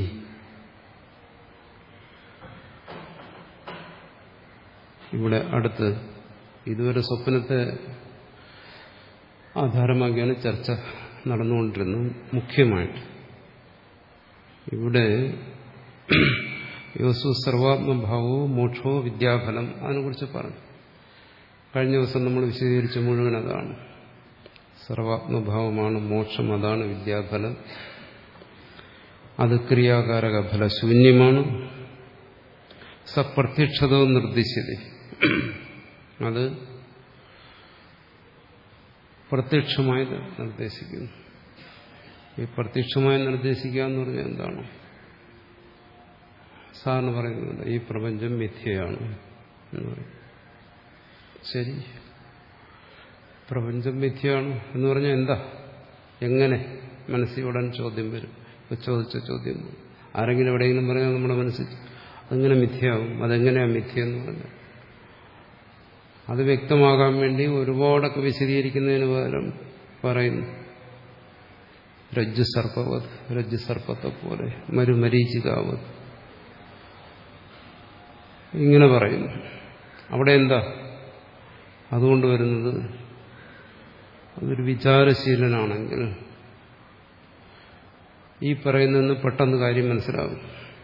S1: ഇവിടെ അടുത്ത് ഇതുവരെ സ്വപ്നത്തെ ആധാരമാക്കിയാണ് ചർച്ച നടന്നുകൊണ്ടിരുന്നത്. മുഖ്യമായിട്ട് ഇവിടെ യോസു സർവാത്മഭാവോ മോക്ഷോ വിദ്യാഫലം അതിനെക്കുറിച്ച് പറഞ്ഞു. കഴിഞ്ഞ ദിവസം നമ്മൾ വിശദീകരിച്ച മുഴുവൻ അതാണ്. സർവാത്മഭാവമാണ് മോക്ഷം. അതാണ് വിദ്യാഫലം. അത് ക്രിയാകാരക ഫലശൂന്യമാണ്. സപ്രത്യക്ഷതോ നിർദ്ദിശ്യത, അത് പ്രത്യക്ഷമായി നിർദ്ദേശിക്കുന്നു. ഈ പ്രത്യക്ഷമായി നിർദ്ദേശിക്കുക എന്ന് പറഞ്ഞാൽ എന്താണ്? സാറിന് പറയുന്നുണ്ട് ഈ പ്രപഞ്ചം മിഥ്യയാണ് എന്ന് പറയും. ശരി, പ്രപഞ്ചം മിഥ്യയാണ് എന്ന് പറഞ്ഞാൽ എന്താ, എങ്ങനെ? മനസ്സിൽ ഉടൻ ചോദ്യം വരും. ഇപ്പൊ ചോദിച്ച ചോദ്യം ആരെങ്കിലും എവിടെയെങ്കിലും പറഞ്ഞാൽ നമ്മുടെ മനസ്സിൽ അതെങ്ങനെ മിഥ്യയാവും, അതെങ്ങനെയാണ് മിഥ്യ എന്ന് പറഞ്ഞാൽ അത് വ്യക്തമാകാൻ വേണ്ടി ഒരുപാടൊക്കെ വിശദീകരിക്കുന്നതിന് പകരം പറയുന്നു രജ്ജു സർപ്പവത്, രജ്ജു സർപ്പത്തെ പോലെ, മരുമരീചികാവത്, ഇങ്ങനെ പറയുന്നു. അവിടെ എന്താ അതുകൊണ്ട് വരുന്നത്? അതൊരു വിചാരശീലനാണെങ്കിൽ ഈ പറയുന്നതെന്ന് പെട്ടെന്ന് കാര്യം മനസ്സിലാകും.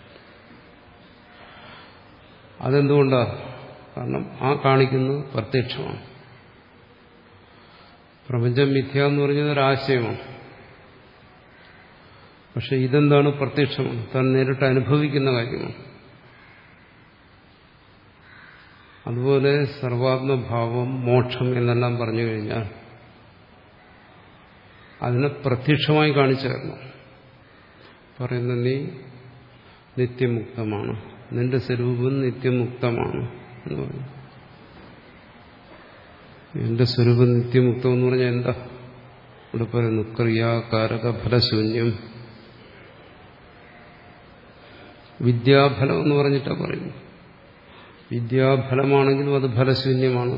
S1: അതെന്തുകൊണ്ടാ? കാരണം ആ കാണിക്കുന്നത് പ്രത്യക്ഷമാണ്. പ്രപഞ്ചം മിഥ്യ എന്ന് പറഞ്ഞത് ഒരാശയമാണ്. പക്ഷെ ഇതെന്താണ്? പ്രത്യക്ഷമാണ്, താൻ നേരിട്ട് അനുഭവിക്കുന്ന കാര്യമാണ്. അതുപോലെ സർവാത്മഭാവം, മോക്ഷം എന്നെല്ലാം പറഞ്ഞു കഴിഞ്ഞാൽ അതിനെ പ്രത്യക്ഷമായി കാണിച്ചു തരണം. പറയുന്ന നീ നിത്യമുക്തമാണ്, നിന്റെ സ്വരൂപം നിത്യമുക്തമാണ് എന്ന് പറഞ്ഞു. എന്റെ സ്വരൂപം നിത്യമുക്തം എന്ന് പറഞ്ഞാൽ എന്താ? ഇവിടെ പറയുന്നു ക്രിയാകാരക ഫലശൂന്യം. വിദ്യാഫലം എന്ന് പറഞ്ഞിട്ടാ പറയുന്നു. വിദ്യാഫലമാണെങ്കിലും അത് ഫലശൂന്യമാണ്.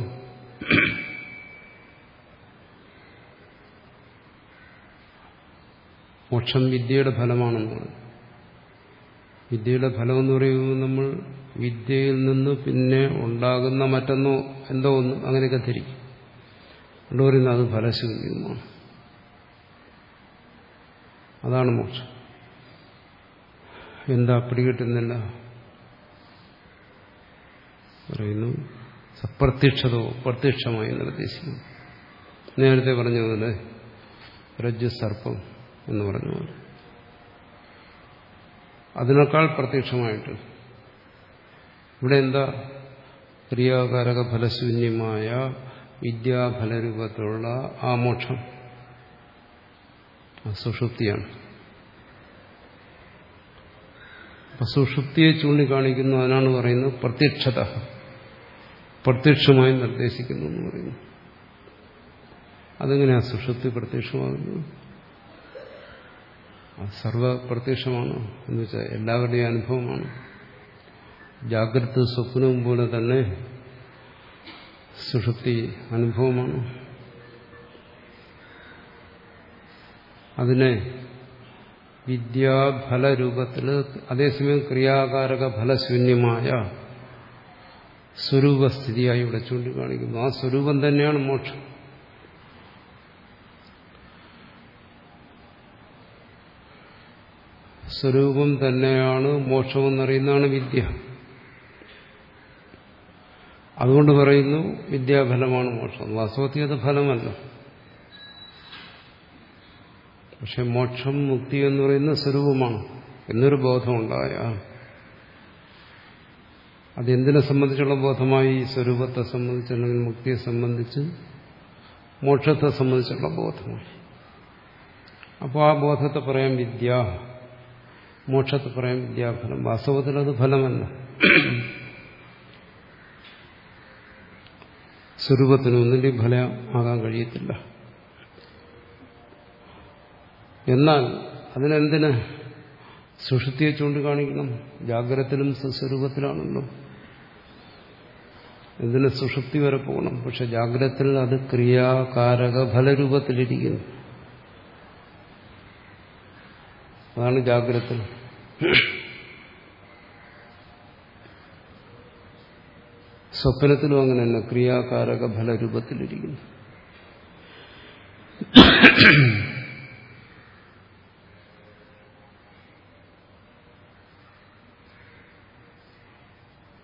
S1: മോക്ഷം വിദ്യയുടെ ഫലമാണെന്ന് പറയും. വിദ്യയുടെ ഫലം എന്ന് പറയുമ്പോൾ നമ്മൾ വിദ്യയിൽ നിന്ന് പിന്നെ ഉണ്ടാകുന്ന മറ്റൊന്നോ എന്തോ ഒന്ന് അങ്ങനെയൊക്കെ ധരിക്കും. അതുകൊണ്ട് പറയുന്നത് അത് ഫലശൂന്യമാണ്. അതാണ് മോക്ഷം. എന്താ പിടികിട്ടുന്നില്ല? പറയുന്നു സപ്രത്യക്ഷതോ, പ്രത്യക്ഷമായി നിർദ്ദേശിക്കുന്നു. നേരത്തെ പറഞ്ഞതുപോലെ രജ്ജു സർപ്പം എന്ന് പറഞ്ഞു, അതിനേക്കാൾ പ്രത്യക്ഷമായിട്ട് ഇവിടെ എന്താ? ക്രിയാകാരക ഫലശൂന്യമായ വിദ്യാഫലരൂപത്തിലുള്ള ആ മോക്ഷം, ആ സുഷുപ്തിയാണ്. അപ്പൊ സുഷുപ്തിയെ ചൂണ്ടിക്കാണിക്കുന്നു. അതിനാണ് പറയുന്നത് പ്രത്യക്ഷത, പ്രത്യക്ഷമായി നിർദ്ദേശിക്കുന്നു എന്ന് പറയുന്നു. അതെങ്ങനെയാ സുഷുപ്തി പ്രത്യക്ഷമാകുന്നത്? സർവപ്രത്യക്ഷമാണ് എന്ന് വെച്ചാൽ എല്ലാവരുടെയും അനുഭവമാണ്. ജാഗ്രത സ്വപ്നവും പോലെ തന്നെ സുഷുപ്തി അനുഭവമാണ്. അതിനെ വിദ്യാഫലരൂപത്തിൽ, അതേസമയം ക്രിയാകാരക ഫലശൂന്യമായ സ്വരൂപസ്ഥിതിയായി ഇവിടെ ചൂണ്ടിക്കാണിക്കുന്നു. ആ സ്വരൂപം തന്നെയാണ് മോക്ഷം. സ്വരൂപം തന്നെയാണ് മോക്ഷമെന്നറിയുന്നതാണ് വിദ്യ. അതുകൊണ്ട് പറയുന്നു വിദ്യാഫലമാണ് മോക്ഷം. വാസ്തവത്തിൽ അത് ഫലമല്ല. പക്ഷെ മോക്ഷം, മുക്തി എന്ന് പറയുന്ന സ്വരൂപമാണ് എന്നൊരു ബോധമുണ്ടായ അതെന്തിനെ സംബന്ധിച്ചുള്ള ബോധമായി? സ്വരൂപത്തെ സംബന്ധിച്ച്, അല്ലെങ്കിൽ മുക്തിയെ സംബന്ധിച്ച്, മോക്ഷത്തെ സംബന്ധിച്ചുള്ള ബോധമായി. അപ്പോൾ ആ ബോധത്തെ പറയാം വിദ്യ, മോക്ഷത്തെ പറയാം വിദ്യാഫലം. വാസ്തവത്തിൽ അത് ഫലമല്ല. സ്വരൂപത്തിന് ഒന്നിന്റെയും ഫലം ആകാൻ കഴിയത്തില്ല. എന്നാൽ അതിനെന്തിന് സുഷുപ്തിയെ ചൂണ്ടിക്കാണിക്കണം? ജാഗ്രതത്തിലും സ്വരൂപത്തിലാണല്ലോ. എന്തിന് സുഷുപ്തി വരെ പോകണം? പക്ഷെ ജാഗ്രതത്തിൽ അത് ക്രിയാകാരക ഫലരൂപത്തിലിരിക്കുന്നു. അതാണ് ജാഗ്രത. സ്വപ്നത്തിലും അങ്ങനെ തന്നെ ക്രിയാകാരക ഫലരൂപത്തിലിരിക്കുന്നു.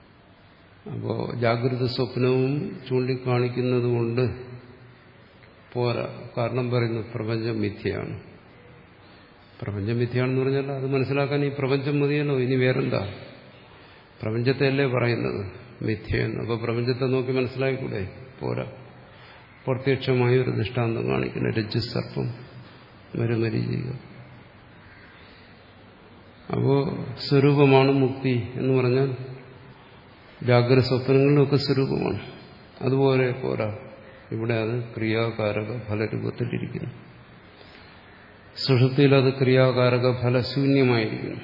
S1: അപ്പോൾ ജാഗ്രത സ്വപ്നവും ചൂണ്ടിക്കാണിക്കുന്നത് കൊണ്ട് പോരാ. കാരണം പറയുന്നു പ്രപഞ്ചം മിഥ്യയാണ്. പ്രപഞ്ചം മിഥ്യയാണെന്ന് പറഞ്ഞാൽ അത് മനസ്സിലാക്കാൻ ഈ പ്രപഞ്ചം മതിയല്ലോ, ഇനി വേറെന്താ? പ്രപഞ്ചത്തെയല്ലേ പറയുന്നത് മിഥ്യയെന്ന്. അപ്പോൾ പ്രപഞ്ചത്തെ നോക്കി മനസ്സിലായിക്കൂടെ? പോരാ. പ്രത്യക്ഷമായ ഒരു ദൃഷ്ടാന്തം കാണിക്കുന്നു. രജ്ജുസർപ്പം, മരുമരീചിക. അപ്പോ സ്വരൂപമാണ് മുക്തി എന്ന് പറഞ്ഞാൽ ജാഗ്രത സ്വപ്നങ്ങളിലൊക്കെ സ്വരൂപമാണ്. അതുപോലെ പോരാ, ഇവിടെ അത് ക്രിയാകാരക ഫലരൂപത്തിലിരിക്കുന്നു. സുഷുപ്തിയിൽ അത് ക്രിയാകാരക ഫലശൂന്യമായിരിക്കുന്നു.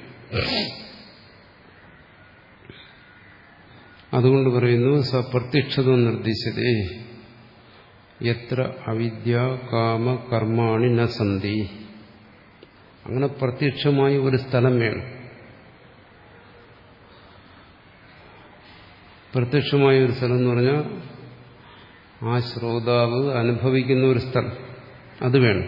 S1: അതുകൊണ്ട് പറയുന്നു സപ്രത്യക്ഷത നിർദ്ദേശിച്ചതേ എത്ര അവിദ്യ കാമ കർമാണി ന സന്തി. അങ്ങനെ പ്രത്യക്ഷമായി ഒരു സ്ഥലം വേണം. പ്രത്യക്ഷമായ ഒരു സ്ഥലം എന്ന് പറഞ്ഞാൽ ആ ശ്രോതാവ് അനുഭവിക്കുന്ന ഒരു സ്ഥലം, അത് വേണം.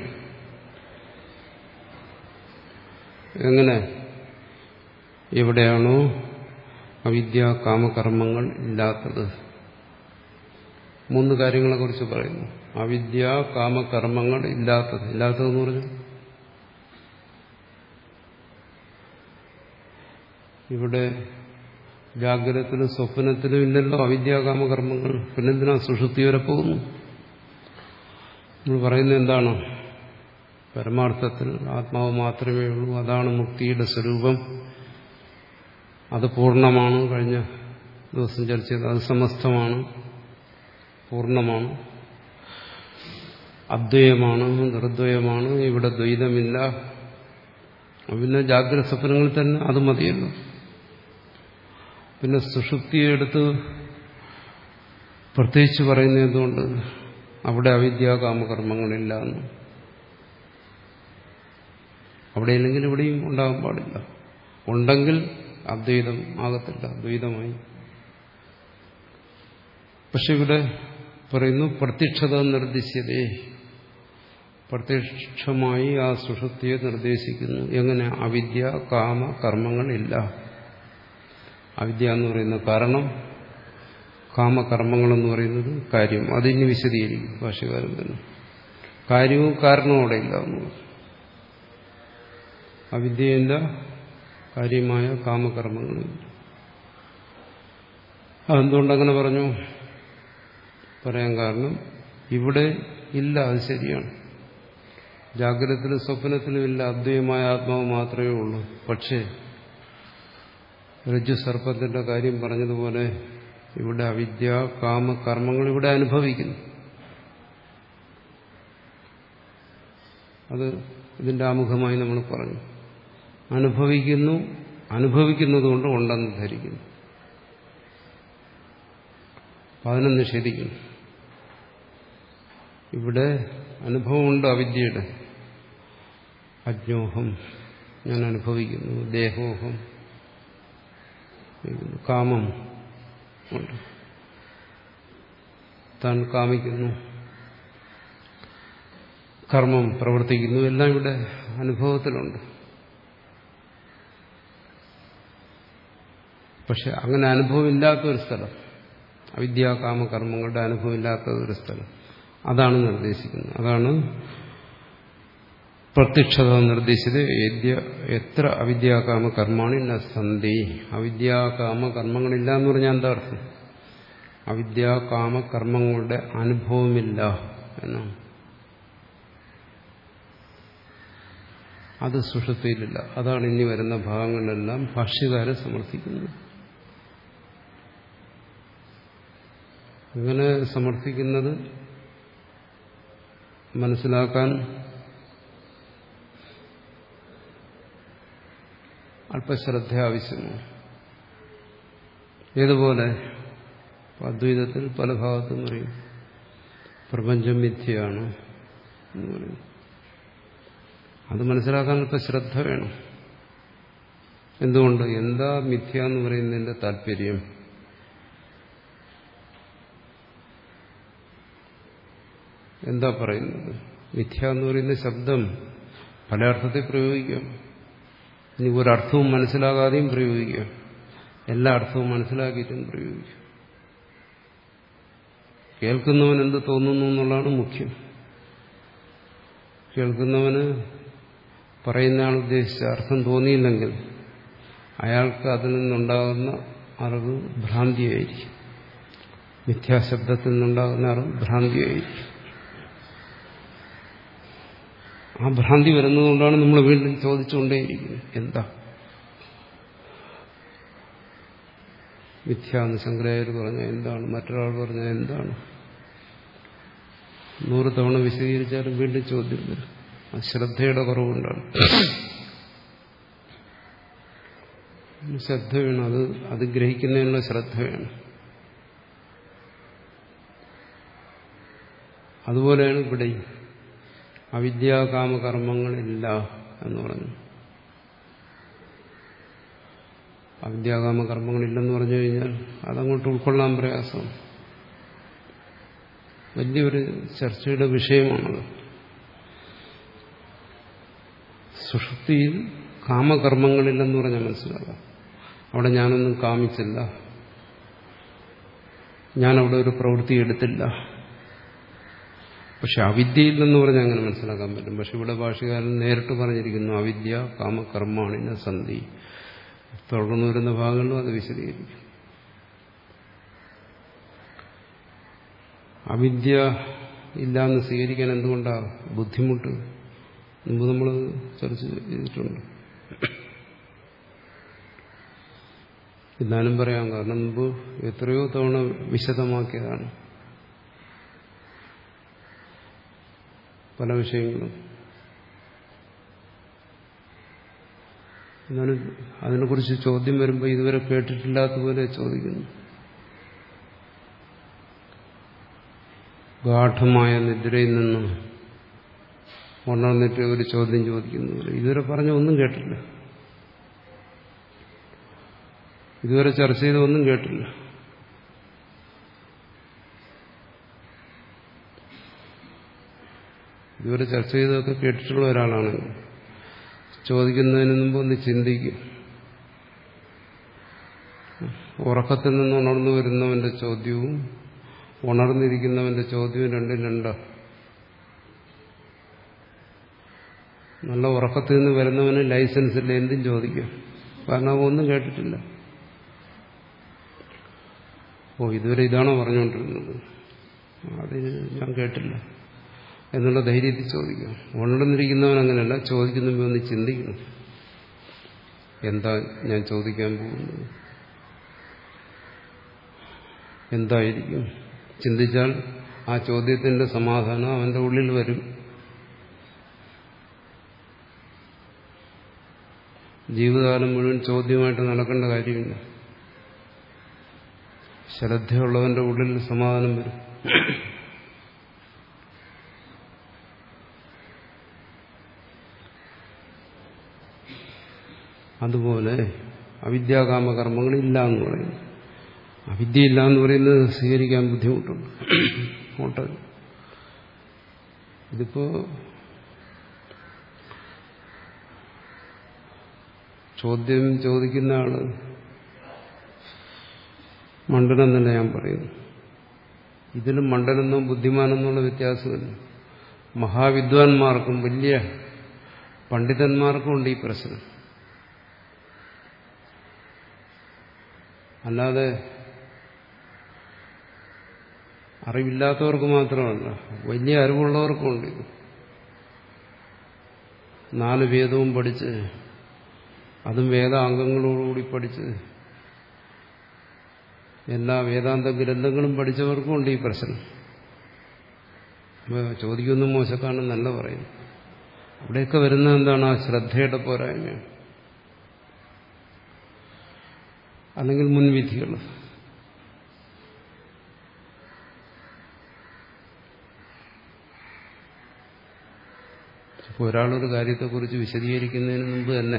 S1: എങ്ങനെ? എവിടെയാണോ അവിദ്യ കാമകർമ്മങ്ങൾ ഇല്ലാത്തത്. മൂന്ന് കാര്യങ്ങളെ കുറിച്ച് പറയുന്നു. അവിദ്യ കാമകർമ്മങ്ങൾ ഇല്ലാത്തത്. ഇല്ലാത്തതെന്ന് പറഞ്ഞാൽ ഇവിടെ ജാഗ്രതത്തിലും സ്വപ്നത്തിലും ഇല്ലല്ലോ അവിദ്യാകാമകർമ്മങ്ങൾ. പിന്നെന്തിനാ സുഷുപ്തി വരെ പോകുന്നു? നമ്മൾ പറയുന്നത് എന്താണ്? പരമാർത്ഥത്തിൽ ആത്മാവ് മാത്രമേ ഉള്ളൂ, അതാണ് മുക്തിയുടെ സ്വരൂപം, അത് പൂർണ്ണമാണ്. കഴിഞ്ഞ ദിവസം ചർച്ച ചെയ്തത് അത് സമസ്തമാണ്, പൂർണ്ണമാണ്, അദ്വയമാണ്, നിർദ്വയമാണ്, ഇവിടെ ദ്വൈതമില്ല. പിന്നെ ജാഗ്രത സ്വപ്നങ്ങളിൽ തന്നെ അത് മതിയല്ലോ. പിന്നെ സുഷുപ്തിയെ എടുത്ത് പ്രത്യേകിച്ച് പറയുന്നത് എന്തുകൊണ്ട്? അവിടെ അവിദ്യാകാമകർമ്മങ്ങളില്ല എന്ന്. അവിടെ ഇല്ലെങ്കിൽ ഇവിടെയും ഉണ്ടാകാൻ പാടില്ല. ഉണ്ടെങ്കിൽ അദ്വൈതം ആകത്തില്ല, ദ്വൈതമായി. പക്ഷെ ഇവിടെ പറയുന്നു പ്രത്യക്ഷത നിർദ്ദേശിച്ചതേ, പ്രത്യക്ഷമായി ആ സുഷുപ്തിയെ നിർദ്ദേശിക്കുന്നു. എങ്ങനെ? അവിദ്യ കാമ കർമ്മങ്ങളില്ല. അവിദ്യ എന്ന് പറയുന്ന കാരണം, കാമകർമ്മങ്ങളെന്ന് പറയുന്നത് കാര്യം. അതിന് വിശദീകരിക്കും ഭാഷ്യകാരൻ തന്നെ. കാര്യവും കാരണവും അവിടെ ഇല്ല. അവിദ്യയില്ല, കാര്യമായ കാമകർമ്മങ്ങളില്ല. അതെന്തുകൊണ്ടങ്ങനെ പറഞ്ഞു? പറയാൻ കാരണം ഇവിടെ ഇല്ല, അത് ശരിയാണ്. ജാഗ്രതത്തിലും സ്വപ്നത്തിലും ഇല്ല, അദ്വൈതമായ ആത്മാവ് മാത്രമേ ഉള്ളൂ. പക്ഷേ രജ്ജു സർപ്പത്തിന്റെ കാര്യം പറഞ്ഞതുപോലെ ഇവിടെ അവിദ്യ കാമ കർമ്മങ്ങൾ ഇവിടെ അനുഭവിക്കുന്നു. അത് ഇതിന്റെ ആമുഖമായി നമ്മൾ പറഞ്ഞു. അനുഭവിക്കുന്നു, അനുഭവിക്കുന്നതുകൊണ്ട് ഉണ്ടെന്ന് ധരിക്കുന്നു. അപ്പം അതിനെ നിഷേധിക്കുന്നു. ഇവിടെ അനുഭവമുണ്ട് അവിദ്യയുടെ. അജ്ഞോഹം, ഞാൻ അനുഭവിക്കുന്നു. ദേഹോഹം, കാമം ഉണ്ട്, താൻ കാമിക്കുന്നു, കർമ്മം പ്രവർത്തിക്കുന്നു, എല്ലാം ഇവിടെ അനുഭവത്തിലുണ്ട്. പക്ഷെ അങ്ങനെ അനുഭവമില്ലാത്തൊരു സ്ഥലം, അവിദ്യാകാമ കർമ്മങ്ങളുടെ അനുഭവമില്ലാത്ത ഒരു സ്ഥലം, അതാണ് നിർദ്ദേശിക്കുന്നത്. അതാണ് പ്രത്യക്ഷത നിർദ്ദേശിച്ചത്. എത്ര അവിദ്യാകാമ കർമാണി ന സന്ധി. അവിദ്യാകാമ കർമ്മങ്ങളില്ല എന്ന് പറഞ്ഞാൽ എന്താ അർത്ഥം? അവിദ്യാകാമ കർമ്മങ്ങളുടെ അനുഭവമില്ല എന്നാണ്. അത് സുഷുപ്തിയിലില്ല. അതാണ് ഇനി വരുന്ന ഭാഗങ്ങളിലെല്ലാം ഭാഷ്യകാരൻ സമർത്ഥിക്കുന്നത്. അങ്ങനെ സമർത്ഥിക്കുന്നത് മനസ്സിലാക്കാൻ അല്പശ്രദ്ധ ആവശ്യമാണ്. ഏതുപോലെ അദ്വൈതത്തിൽ പല ഭാഗത്തും പറയും പ്രപഞ്ചം മിഥ്യയാണ് എന്ന് പറയും. അത് മനസ്സിലാക്കാൻ അല്പ ശ്രദ്ധ വേണം. എന്തുകൊണ്ട്? എന്താ മിഥ്യ എന്ന് പറയുന്നതിന്റെ താല്പര്യം? എന്താ പറയുന്നത്? മിഥ്യ എന്ന് പറയുന്ന ശബ്ദം പല അർത്ഥത്തിൽ പ്രയോഗിക്കാം. ഇനി ഒരർത്ഥവും മനസ്സിലാകാതെയും പ്രയോഗിക്കാം, എല്ലാ അർത്ഥവും മനസ്സിലാക്കിയിട്ടും പ്രയോഗിക്കാം. കേൾക്കുന്നവൻ എന്ത് തോന്നുന്നു എന്നുള്ളതാണ് മുഖ്യം. കേൾക്കുന്നവന് പറയുന്ന ആൾ ഉദ്ദേശിച്ച അർത്ഥം തോന്നിയില്ലെങ്കിൽ അയാൾക്ക് അതിൽ നിന്നുണ്ടാകുന്ന അറിവ് ഭ്രാന്തിയായിരിക്കും. മിഥ്യാശബ്ദത്തിൽ നിന്നുണ്ടാകുന്ന അറിവ് ഭ്രാന്തിയായിരിക്കും. ആ ഭ്രാന്തി വരുന്നതുകൊണ്ടാണ് നമ്മൾ വീണ്ടും ചോദിച്ചുകൊണ്ടേയിരിക്കുന്നത് എന്താ മിഥ്യാന്ന് ശങ്കരാചാര്യർ പറഞ്ഞാൽ എന്താണ്, മറ്റൊരാൾ പറഞ്ഞാൽ എന്താണ്. നൂറ് തവണ വിശദീകരിച്ചാലും വീണ്ടും ചോദ്യം വരും. ആ ശ്രദ്ധയുടെ കുറവുണ്ടാണ്. ശ്രദ്ധ വേണം. അത് അത് ഗ്രഹിക്കുന്നതിനുള്ള ശ്രദ്ധ വേണം. അതുപോലെയാണ് ഇവിടെ അവിദ്യാകാമകർമ്മങ്ങളില്ല എന്ന് പറഞ്ഞു. അവിദ്യാകാമകർമ്മങ്ങളില്ലെന്ന് പറഞ്ഞു കഴിഞ്ഞാൽ അതങ്ങോട്ട് ഉൾക്കൊള്ളാൻ പ്രയാസം. വലിയൊരു ചർച്ചയുടെ വിഷയമാണത്. സുഷുപ്തിയിൽ കാമകർമ്മങ്ങളില്ലെന്ന് പറഞ്ഞാൽ മനസ്സിലാകാം. അവിടെ ഞാനൊന്നും കാമിച്ചില്ല, ഞാനവിടെ ഒരു പ്രവൃത്തി എടുത്തില്ല. പക്ഷെ അവിദ്യയില്ലെന്ന് പറഞ്ഞാൽ അങ്ങനെ മനസ്സിലാക്കാൻ പറ്റും. പക്ഷെ ഇവിടെ ഭാഷകാരൻ നേരിട്ട് പറഞ്ഞിരിക്കുന്നു അവിദ്യ കാമകർമാണിന സന്ധി. തുടർന്നു വരുന്ന ഭാഗങ്ങളിലും അത് വിശദീകരിക്കും. അവിദ്യ ഇല്ലാന്ന് സ്വീകരിക്കാൻ എന്തുകൊണ്ടാണ് ബുദ്ധിമുട്ട്? മുമ്പ് നമ്മൾ ചർച്ച ചെയ്തിട്ടുണ്ട്. എന്നാലും പറയാം, കാരണം മുമ്പ് എത്രയോ തവണ വിശദമാക്കിയതാണ് പല വിഷയങ്ങളും. എന്നാലും അതിനെക്കുറിച്ച് ചോദ്യം വരുമ്പോൾ ഇതുവരെ കേട്ടിട്ടില്ലാത്തതുപോലെ ചോദിക്കുന്നു. ഗാഠമായ നിദ്രയിൽ നിന്ന് ഉണർന്നിട്ട് ഒരു ചോദ്യം ചോദിക്കുന്നു. ഇതുവരെ പറഞ്ഞ ഒന്നും കേട്ടില്ല, ഇതുവരെ ചർച്ച ചെയ്ത ഒന്നും കേട്ടില്ല. ഇതുവരെ ചർച്ച ചെയ്തതൊക്കെ കേട്ടിട്ടുള്ള ഒരാളാണെങ്കിൽ ചോദിക്കുന്നതിന് മുമ്പ് ഒന്ന് ചിന്തിക്കും. ഉറക്കത്തിൽ നിന്ന് ഉണർന്നു വരുന്നവന്റെ ചോദ്യവും ഉണർന്നിരിക്കുന്നവന്റെ ചോദ്യവും രണ്ടും രണ്ടാ. നല്ല ഉറക്കത്തിൽ നിന്ന് വരുന്നവന് ലൈസൻസ് ഇല്ല, എന്തും ചോദിക്കും. കാരണം ഒന്നും കേട്ടിട്ടില്ല. ഓ, ഇതുവരെ ഇതാണോ പറഞ്ഞുകൊണ്ടിരുന്നത്, അതിന് ഞാൻ കേട്ടില്ല എന്നുള്ള ധൈര്യത്തിൽ ചോദിക്കാം. ഉണർന്നിരിക്കുന്നവൻ അങ്ങനെയല്ല, ചോദിക്കുമ്പോൾ ഒന്ന് ചിന്തിക്കണം, എന്താ ഞാൻ ചോദിക്കാൻ പോകുന്നത്, എന്തായിരിക്കും. ചിന്തിച്ചാൽ ആ ചോദ്യത്തിന്റെ സമാധാനം അവന്റെ ഉള്ളിൽ വരും. ജീവിതകാലം മുഴുവൻ ചോദ്യമായിട്ട് നടക്കേണ്ട കാര്യമില്ല. ശ്രദ്ധയുള്ളവന്റെ ഉള്ളിൽ സമാധാനം വരും. അതുപോലെ അവിദ്യാകാമകർമ്മങ്ങളില്ല എന്ന് പറയുന്നു. അവിദ്യയില്ല എന്ന് പറയുന്നത് സ്വീകരിക്കാൻ ബുദ്ധിമുട്ടുണ്ട്. അങ്ങോട്ട് ഇതിപ്പോ ചോദ്യം ചോദിക്കുന്ന ആള് മണ്ടനെന്നല്ല ഞാൻ പറയുന്നു. ഇതിലും മണ്ടനെന്നോ ബുദ്ധിമാനെന്നുള്ള വ്യത്യാസമില്ല. മഹാവിദ്വാൻമാർക്കും വലിയ പണ്ഡിതന്മാർക്കും ഉണ്ട് ഈ പ്രശ്നം. അല്ലാതെ അറിവില്ലാത്തവർക്ക് മാത്രമല്ല, വലിയ അറിവുള്ളവർക്കും ഉണ്ട്. നാല് വേദവും പഠിച്ച്, അതും വേദാംഗങ്ങളോടുകൂടി പഠിച്ച്, എല്ലാ വേദാന്ത ഗ്രന്ഥങ്ങളും പഠിച്ചവർക്കും ഉണ്ട് ഈ പ്രശ്നം. അപ്പോൾ ചോദിക്കൊന്നും മോശക്കാണെന്നല്ല പറയുന്നു. അവിടെയൊക്കെ വരുന്നത് എന്താണ്? ആ ശ്രദ്ധയുടെ പോരായ്മയാണ്, അല്ലെങ്കിൽ മുൻവിധികൾ. ഇപ്പോൾ ഒരാളൊരു കാര്യത്തെക്കുറിച്ച് വിശദീകരിക്കുന്നതിന് മുമ്പ് തന്നെ,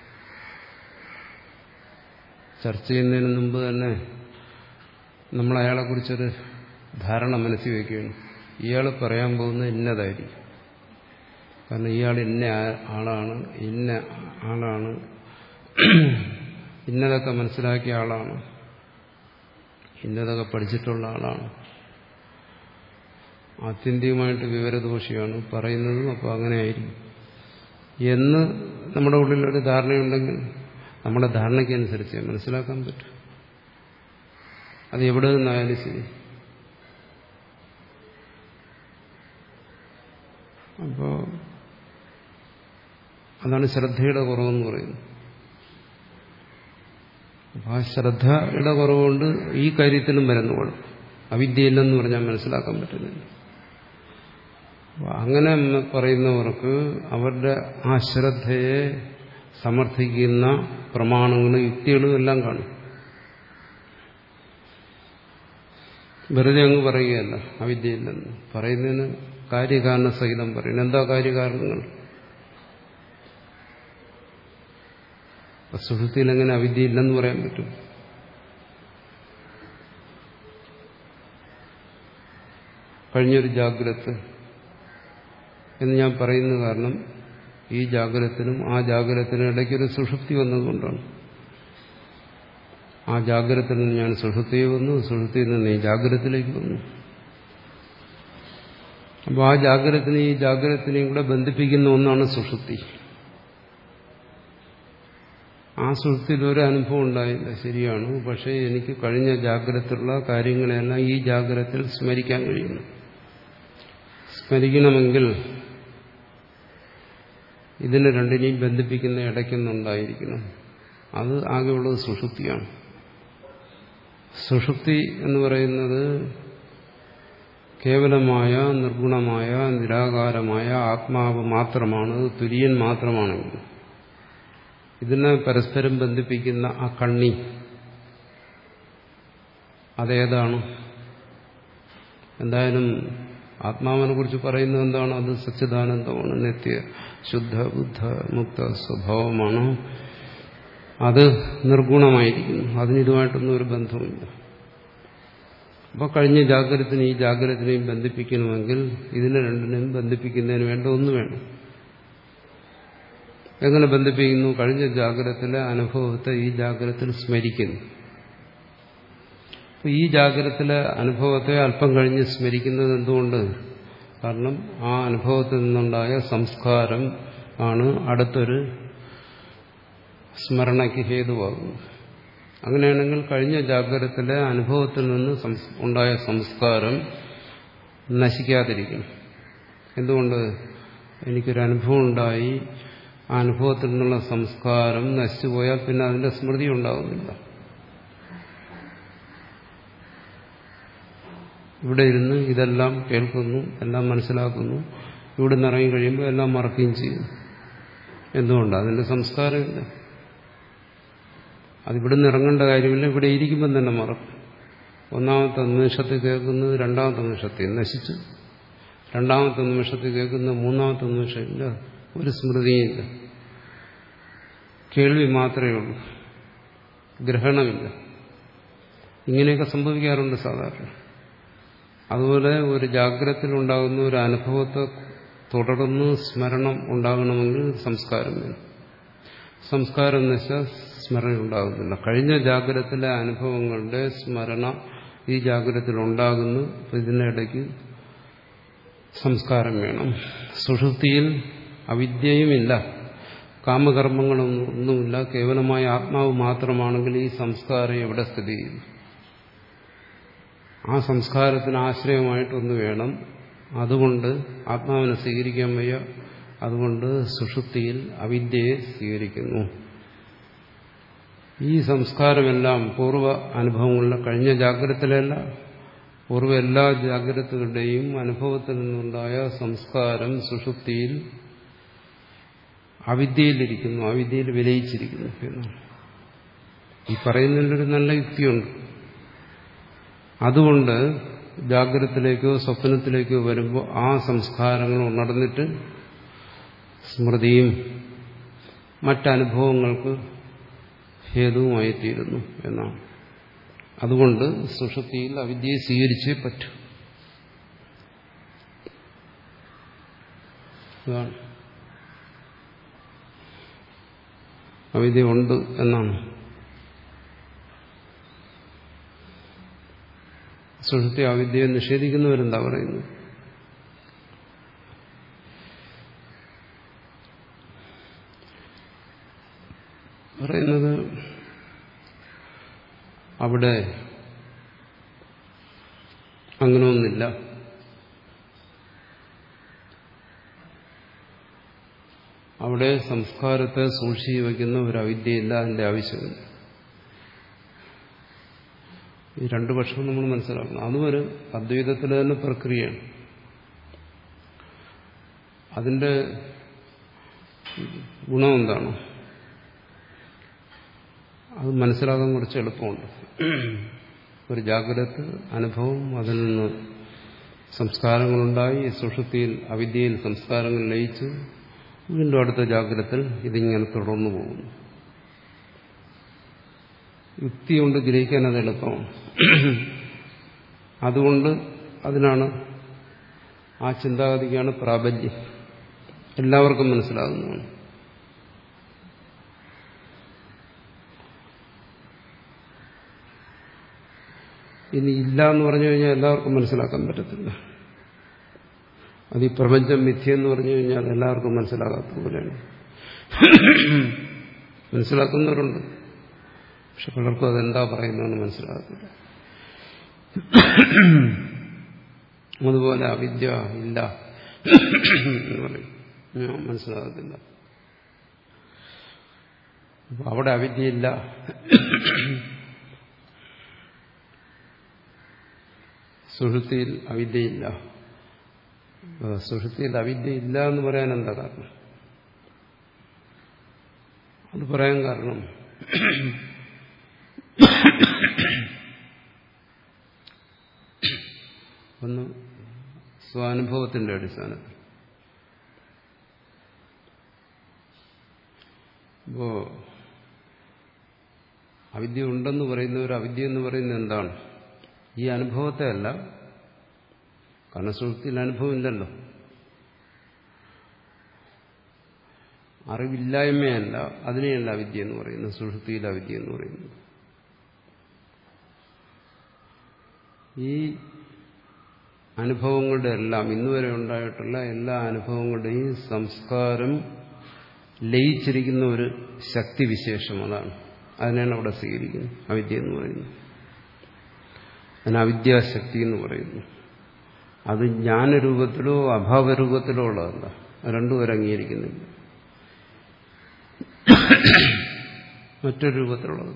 S1: ചർച്ച ചെയ്യുന്നതിന് മുമ്പ് തന്നെ നമ്മൾ അയാളെക്കുറിച്ചൊരു ധാരണ മനസ്സിൽ വയ്ക്കുകയാണ്. ഇയാൾ പറയാൻ പോകുന്നത് ഇന്നതായിരിക്കും. കാരണം ഇയാൾ ഇന്ന ആളാണ്, ഇന്ന ആളാണ്, ഇന്നതൊക്കെ മനസ്സിലാക്കിയ ആളാണ്, ഇന്നതൊക്കെ പഠിച്ചിട്ടുള്ള ആളാണ്. ആത്യന്തികമായിട്ട് വിവരദോഷിയാണ് പറയുന്നതും, അപ്പോൾ അങ്ങനെ ആയിരിക്കും എന്ന് നമ്മുടെ ഉള്ളിലൊരു ധാരണയുണ്ടെങ്കിൽ നമ്മുടെ ധാരണയ്ക്കനുസരിച്ച് മനസ്സിലാക്കാൻ പറ്റും. അത് എവിടെ നിന്നായാലും ശരി. അപ്പോൾ അതാണ് ശ്രദ്ധയുടെ കുറവെന്ന് പറയുന്നത്. അപ്പോൾ ആ ശ്രദ്ധയുടെ കുറവുകൊണ്ട് ഈ കാര്യത്തിലും വരുന്ന കുഴപ്പം. അവിദ്യയില്ലെന്ന് പറഞ്ഞാൽ മനസ്സിലാക്കാൻ പറ്റുന്നില്ല. അങ്ങനെ പറയുന്നവർക്ക് അവരുടെ ആ ശ്രദ്ധയെ സമർത്ഥിക്കുന്ന പ്രമാണങ്ങളും യുക്തികളും എല്ലാം കാണും. വെറുതെ അങ്ങ് പറയുകയല്ല അവിദ്യയില്ലെന്ന് പറയുന്നതിന് കാര്യകാരണ സഹിതം പറയുന്നു. എന്താ കാര്യകാരണങ്ങൾ? സുഷുപ്തിയിൽ എങ്ങനെ അവിദ്യയില്ലെന്ന് പറയാൻ പറ്റും? കഴിഞ്ഞൊരു ജാഗ്രത എന്ന് ഞാൻ പറയുന്ന കാരണം ഈ ജാഗ്രതത്തിനും ആ ജാഗ്രതത്തിനും ഇടയ്ക്കൊരു സുഷുപ്തി വന്നതുകൊണ്ടാണ്. ആ ജാഗ്രതത്തിൽ നിന്ന് ഞാൻ സുഷുപ്തിയെ വന്നു, സുഷുപ്തിയിൽ നിന്ന് ഈ ജാഗ്രതത്തിലേക്ക് വന്നു. അപ്പോൾ ആ ജാഗ്രതത്തിനെയും ഈ ജാഗ്രതത്തിനെയും കൂടെ ബന്ധിപ്പിക്കുന്ന ഒന്നാണ് സുഷുപ്തി. ആ സുഷുപ്തിയിൽ ഒരു അനുഭവം ഉണ്ടായില്ല, ശരിയാണ്. പക്ഷേ എനിക്ക് കഴിഞ്ഞ ജാഗ്രതത്തിലുള്ള കാര്യങ്ങളെല്ലാം ഈ ജാഗ്രതത്തിൽ സ്മരിക്കാൻ കഴിയുന്നു. സ്മരിക്കണമെങ്കിൽ ഇതിനെ രണ്ടിനെയും ബന്ധിപ്പിക്കുന്ന ഇടയ്ക്കൊന്നുണ്ടായിരിക്കണം. അത് ആകെയുള്ളത് സുഷുപ്തിയാണ്. സുഷുപ്തി എന്ന് പറയുന്നത് കേവലമായ നിർഗുണമായ നിരാകാരമായ ആത്മാവ് മാത്രമാണ്, തുര്യൻ മാത്രമാണെങ്കിൽ ഇതിനെ പരസ്പരം ബന്ധിപ്പിക്കുന്ന ആ കണ്ണി അതേതാണ്? എന്തായാലും ആത്മാവിനെ കുറിച്ച് പറയുന്നത് എന്താണ്? അത് സച്ചിദാനന്ദമാണ്, നിത്യ ശുദ്ധ ബുദ്ധ മുക്ത സ്വഭാവമാണ്. അത് നിർഗുണമായിരിക്കുന്നു. അതിനിതുമായിട്ടൊന്നും ഒരു ബന്ധവുമില്ല. അപ്പോൾ കഴിഞ്ഞ ജാഗ്രതത്തിനും ഈ ജാഗ്രതത്തിനെയും ബന്ധിപ്പിക്കണമെങ്കിൽ ഇതിനെ രണ്ടിനെയും ബന്ധിപ്പിക്കുന്നതിന് വേണ്ട ഒന്ന് വേണം. എങ്ങനെ ബന്ധിപ്പിക്കുന്നു? കഴിഞ്ഞ ജാഗ്രതത്തിലെ അനുഭവത്തെ ഈ ജാഗ്രതത്തിൽ സ്മരിക്കുന്നു. ഈ ജാഗ്രതത്തിലെ അനുഭവത്തെ അല്പം കഴിഞ്ഞ് സ്മരിക്കുന്നത് എന്തുകൊണ്ട്? കാരണം ആ അനുഭവത്തിൽ നിന്നുണ്ടായ സംസ്കാരം ആണ് അടുത്തൊരു സ്മരണയ്ക്ക് ഹേതുവാകുന്നത്. അങ്ങനെയാണെങ്കിൽ കഴിഞ്ഞ ജാഗ്രതത്തിലെ അനുഭവത്തിൽ നിന്ന് ഉണ്ടായ സംസ്കാരം നശിക്കാതിരിക്കും. എന്തുകൊണ്ട്? എനിക്കൊരു അനുഭവം ഉണ്ടായി, ആ അനുഭവത്തിൽ നിന്നുള്ള സംസ്കാരം നശിച്ചുപോയാൽ പിന്നെ അതിന്റെ സ്മൃതി ഉണ്ടാകുന്നില്ല. ഇവിടെ ഇരുന്ന് ഇതെല്ലാം കേൾക്കുന്നു, എല്ലാം മനസ്സിലാക്കുന്നു, ഇവിടെ നിന്ന് ഇറങ്ങി കഴിയുമ്പോൾ എല്ലാം മറക്കുകയും ചെയ്യും. എന്തുകൊണ്ട്? അതിന്റെ സംസ്കാരമില്ല. അതിവിടെ നിന്ന് ഇറങ്ങേണ്ട കാര്യമില്ല, ഇവിടെ ഇരിക്കുമ്പം തന്നെ മറക്കും. ഒന്നാമത്തെ നിമിഷത്തിൽ കേൾക്കുന്നത് രണ്ടാമത്തെ നിമിഷത്തിൽ നശിച്ചു, രണ്ടാമത്തെ നിമിഷത്തിൽ കേൾക്കുന്ന മൂന്നാമത്തെ നിമിഷമില്ല, ഒരു സ്മൃതിയില്ല. കേൾവി മാത്രമേ ഉള്ളൂ, ഗ്രഹണമില്ല. ഇങ്ങനെയൊക്കെ സംഭവിക്കാറുണ്ട് സാധാരണ. അതുപോലെ ഒരു ജാഗ്രതത്തിലുണ്ടാകുന്ന ഒരു അനുഭവത്തെ തുടർന്ന് സ്മരണം ഉണ്ടാകണമെങ്കിൽ സംസ്കാരം വേണം. സംസ്കാരം എന്ന് വെച്ചാൽ സ്മരണ ഉണ്ടാകുന്നില്ല. കഴിഞ്ഞ ജാഗ്രതത്തിലെ അനുഭവങ്ങളുടെ സ്മരണ ഈ ജാഗ്രതത്തിൽ ഉണ്ടാകുന്നു. ഇതിനിടയ്ക്ക് സംസ്കാരം വേണം. സുഷുപ്തിയിൽ അവിദ്യയുമില്ല, കാമകർമ്മങ്ങളൊന്നും ഒന്നുമില്ല, കേവലമായ ആത്മാവ് മാത്രമാണെങ്കിൽ ഈ സംസ്കാരം എവിടെ സ്ഥിതി ചെയ്യുന്നു? ആ സംസ്കാരത്തിന് ആശ്രയമായിട്ടൊന്ന് വേണം. അതുകൊണ്ട് ആത്മാവിനെ സ്വീകരിക്കാൻ വയ്യ. അതുകൊണ്ട് സുഷുപ്തിയിൽ അവിദ്യയെ സ്വീകരിക്കുന്നു. ഈ സംസ്കാരമെല്ലാം പൂർവ്വ അനുഭവങ്ങളിലെ കഴിഞ്ഞ ജാഗ്രതത്തിലല്ല, പൂർവ്വ എല്ലാ ജാഗ്രതകളുടെയും അനുഭവത്തിൽ നിന്നുണ്ടായ സംസ്കാരം സുഷുപ്തിയിൽ അവിദ്യയിലിരിക്കുന്നു, അവിദ്യയിൽ വിലയിച്ചിരിക്കുന്നു എന്നാണ്. ഈ പറയുന്നതിലൊരു നല്ല യുക്തിയുണ്ട്. അതുകൊണ്ട് ജാഗ്രതത്തിലേക്കോ സ്വപ്നത്തിലേക്കോ വരുമ്പോൾ ആ സംസ്കാരങ്ങൾ ഉണർന്നിട്ട് സ്മൃതിയും മറ്റനുഭവങ്ങൾക്ക് ഹേതുവുമായിത്തീരുന്നു എന്നാണ്. അതുകൊണ്ട് സുഷുപ്തിയിൽ അവിദ്യയെ സ്വീകരിച്ചേ പറ്റൂ. അതാണ് അവിദ്യ ഉണ്ട് എന്നാണ്. സുഷുപ്തി അവിദ്യയെ നിഷേധിക്കുന്നവരെന്താ പറയുന്നത്? പറയുന്നത് അവിടെ അങ്ങനെയൊന്നില്ല. അവിടെ സംസ്കാരത്തെ സൂക്ഷിച്ചു വയ്ക്കുന്ന ഒരു അവിദ്യയില്ല, അതിന്റെ ആവശ്യമില്ല. ഈ രണ്ടു പക്ഷവും നമ്മൾ മനസ്സിലാക്കണം. അതും ഒരു അദ്വൈതത്തിലെ തന്നെ പ്രക്രിയയാണ്. അതിന്റെ ഗുണം എന്താണ്? അത് മനസ്സിലാക്കാൻ കുറച്ച് എളുപ്പമുണ്ട്. ഒരു ജാഗ്രത അനുഭവം, അതിൽ നിന്ന് സംസ്കാരങ്ങളുണ്ടായി, സുഷുപ്തിയിൽ അവിദ്യയിൽ സംസ്കാരങ്ങൾ ലയിച്ചു, വീണ്ടും അടുത്ത ജാഗ്രതത്തിൽ ഇതിങ്ങനെ തുടർന്നു പോകുന്നു. യുക്തി കൊണ്ട് ഗ്രഹിക്കാൻ അത് എളുപ്പമാണ്. അതുകൊണ്ട് അതിനാണ്, ആ ചിന്താഗതിക്കാണ് പ്രാബല്യം. എല്ലാവർക്കും മനസ്സിലാകുന്നതാണ്. ഇനി ഇല്ല എന്ന് പറഞ്ഞു കഴിഞ്ഞാൽ എല്ലാവർക്കും മനസ്സിലാക്കാൻ പറ്റത്തില്ല. അത് ഈ പ്രപഞ്ചം മിഥ്യെന്ന് പറഞ്ഞു കഴിഞ്ഞാൽ എല്ലാവർക്കും മനസ്സിലാകാത്ത പോലെയാണ്. മനസ്സിലാക്കുന്നവരുണ്ട്, പക്ഷെ പലർക്കും അതെന്താ പറയുന്നതെന്ന് മനസ്സിലാകത്തില്ല. അതുപോലെ അവിദ്യ ഇല്ല എന്ന് പറയും, മനസ്സിലാകത്തില്ല. അവിടെ അവിദ്യയില്ല, സുഷുപ്തിയിൽ അവിദ്യയില്ല. സുഷുപ്തിയിൽ അവിദ്യയില്ല എന്ന് പറയാൻ എന്താ കാരണം? അത് പറയാൻ കാരണം ഒന്ന് സ്വാനുഭവത്തിന്റെ അടിസ്ഥാനത്തിൽ. ഇപ്പോ അവിദ്യ ഉണ്ടെന്ന് പറയുന്നവർ അവിദ്യ എന്ന് പറയുന്നത് എന്താണ്? ഈ അനുഭവത്തെ അല്ല, കാരണം സുഷുപ്തിയിൽ അനുഭവം ഇല്ലല്ലോ. അറിവില്ലായ്മയല്ല, അതിനെയല്ല അവിദ്യ എന്ന് പറയുന്നത്, സുഷുപ്തിയിൽ അവിദ്യ എന്ന് പറയുന്നത്. ഈ അനുഭവങ്ങളുടെ എല്ലാം, ഇന്നുവരെ ഉണ്ടായിട്ടുള്ള എല്ലാ അനുഭവങ്ങളുടെയും സംസ്കാരം ലയിച്ചിരിക്കുന്ന ഒരു ശക്തിവിശേഷം, അതാണ്. അതിനാണ് അവിടെ സ്വീകരിക്കുന്നത് അവിദ്യ എന്ന് പറയുന്നത്. അതിന് അവിദ്യാശക്തി എന്ന് പറയുന്നു. അത് ജ്ഞാനരൂപത്തിലോ അഭാവരൂപത്തിലോ ഉള്ളതല്ല, രണ്ടും അവർ അംഗീകരിക്കുന്നില്ല. മറ്റൊരു രൂപത്തിലുള്ളത്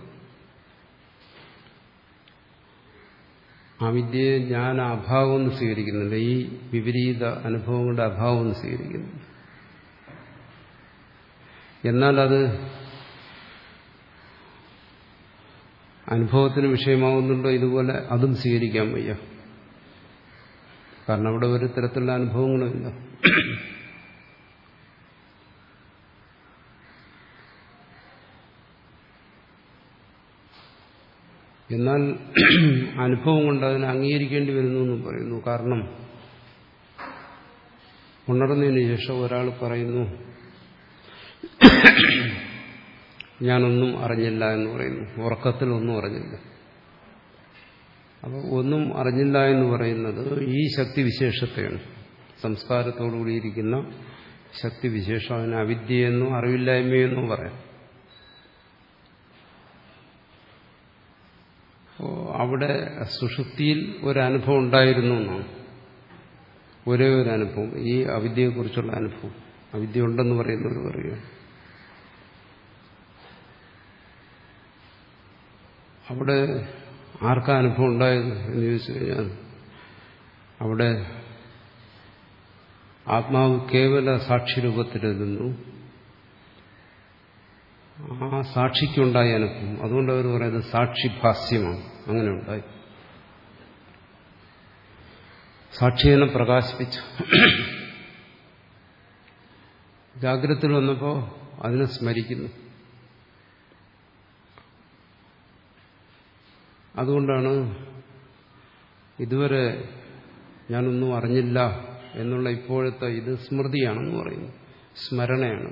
S1: അവിദ്യയെ ജ്ഞാന അഭാവം എന്ന് സ്വീകരിക്കുന്നുണ്ട്. ഈ വിപരീത അനുഭവങ്ങളുടെ അഭാവം എന്ന് സ്വീകരിക്കുന്നു. എന്നാൽ അത് അനുഭവത്തിന് വിഷയമാകുന്നുണ്ടോ? ഇതുപോലെ അതും സ്വീകരിക്കാൻ വയ്യ. കാരണം അവിടെ ഒരു തരത്തിലുള്ള അനുഭവങ്ങളുമില്ല. എന്നാൽ അനുഭവം കൊണ്ട് അതിനെ അംഗീകരിക്കേണ്ടി വരുന്നു എന്ന് പറയുന്നു. കാരണം ഉണർന്നതിന് ശേഷം ഒരാൾ പറയുന്നു ഞാനൊന്നും അറിഞ്ഞില്ല എന്ന് പറയുന്നു. ഉറക്കത്തിൽ ഒന്നും അറിഞ്ഞില്ല. അപ്പോൾ ഒന്നും അറിഞ്ഞില്ല എന്ന് പറയുന്നത് ഈ ശക്തിവിശേഷത്തെയാണ്, സംസ്കാരത്തോടുകൂടിയിരിക്കുന്ന ശക്തിവിശേഷം. അതിന് അവിദ്യയെന്നോ അറിവില്ലായ്മയെന്നോ പറയാം. അപ്പോൾ അവിടെ സുഷുപ്തിയിൽ ഒരനുഭവം ഉണ്ടായിരുന്നു എന്നാണ്, ഒരേ ഒരു അനുഭവം, ഈ അവിദ്യയെക്കുറിച്ചുള്ള അനുഭവം. അവിദ്യ ഉണ്ടെന്ന് പറയുന്നവർ പറയുക. അവിടെ ആർക്കാ അനുഭവം ഉണ്ടായത് എന്ന് ചോദിച്ചു കഴിഞ്ഞാൽ അവിടെ ആത്മാവ് കേവല സാക്ഷിരൂപത്തിലിരുന്നു. ആ സാക്ഷിക്കുണ്ടായ അനുഭവം, അതുകൊണ്ട് അവർ പറയുന്നത് സാക്ഷിഭാസ്യമാണ്. അങ്ങനെ ഉണ്ടായി. സാക്ഷിയെ പ്രകാശിപ്പിച്ചു. ജാഗ്രതത്തിൽ വന്നപ്പോൾ അതിനെ സ്മരിക്കുന്നു. അതുകൊണ്ടാണ് ഇതുവരെ ഞാനൊന്നും അറിഞ്ഞില്ല എന്നുള്ള ഇപ്പോഴത്തെ ഇത് സ്മൃതിയാണെന്ന് പറയുന്നു, സ്മരണയാണ്.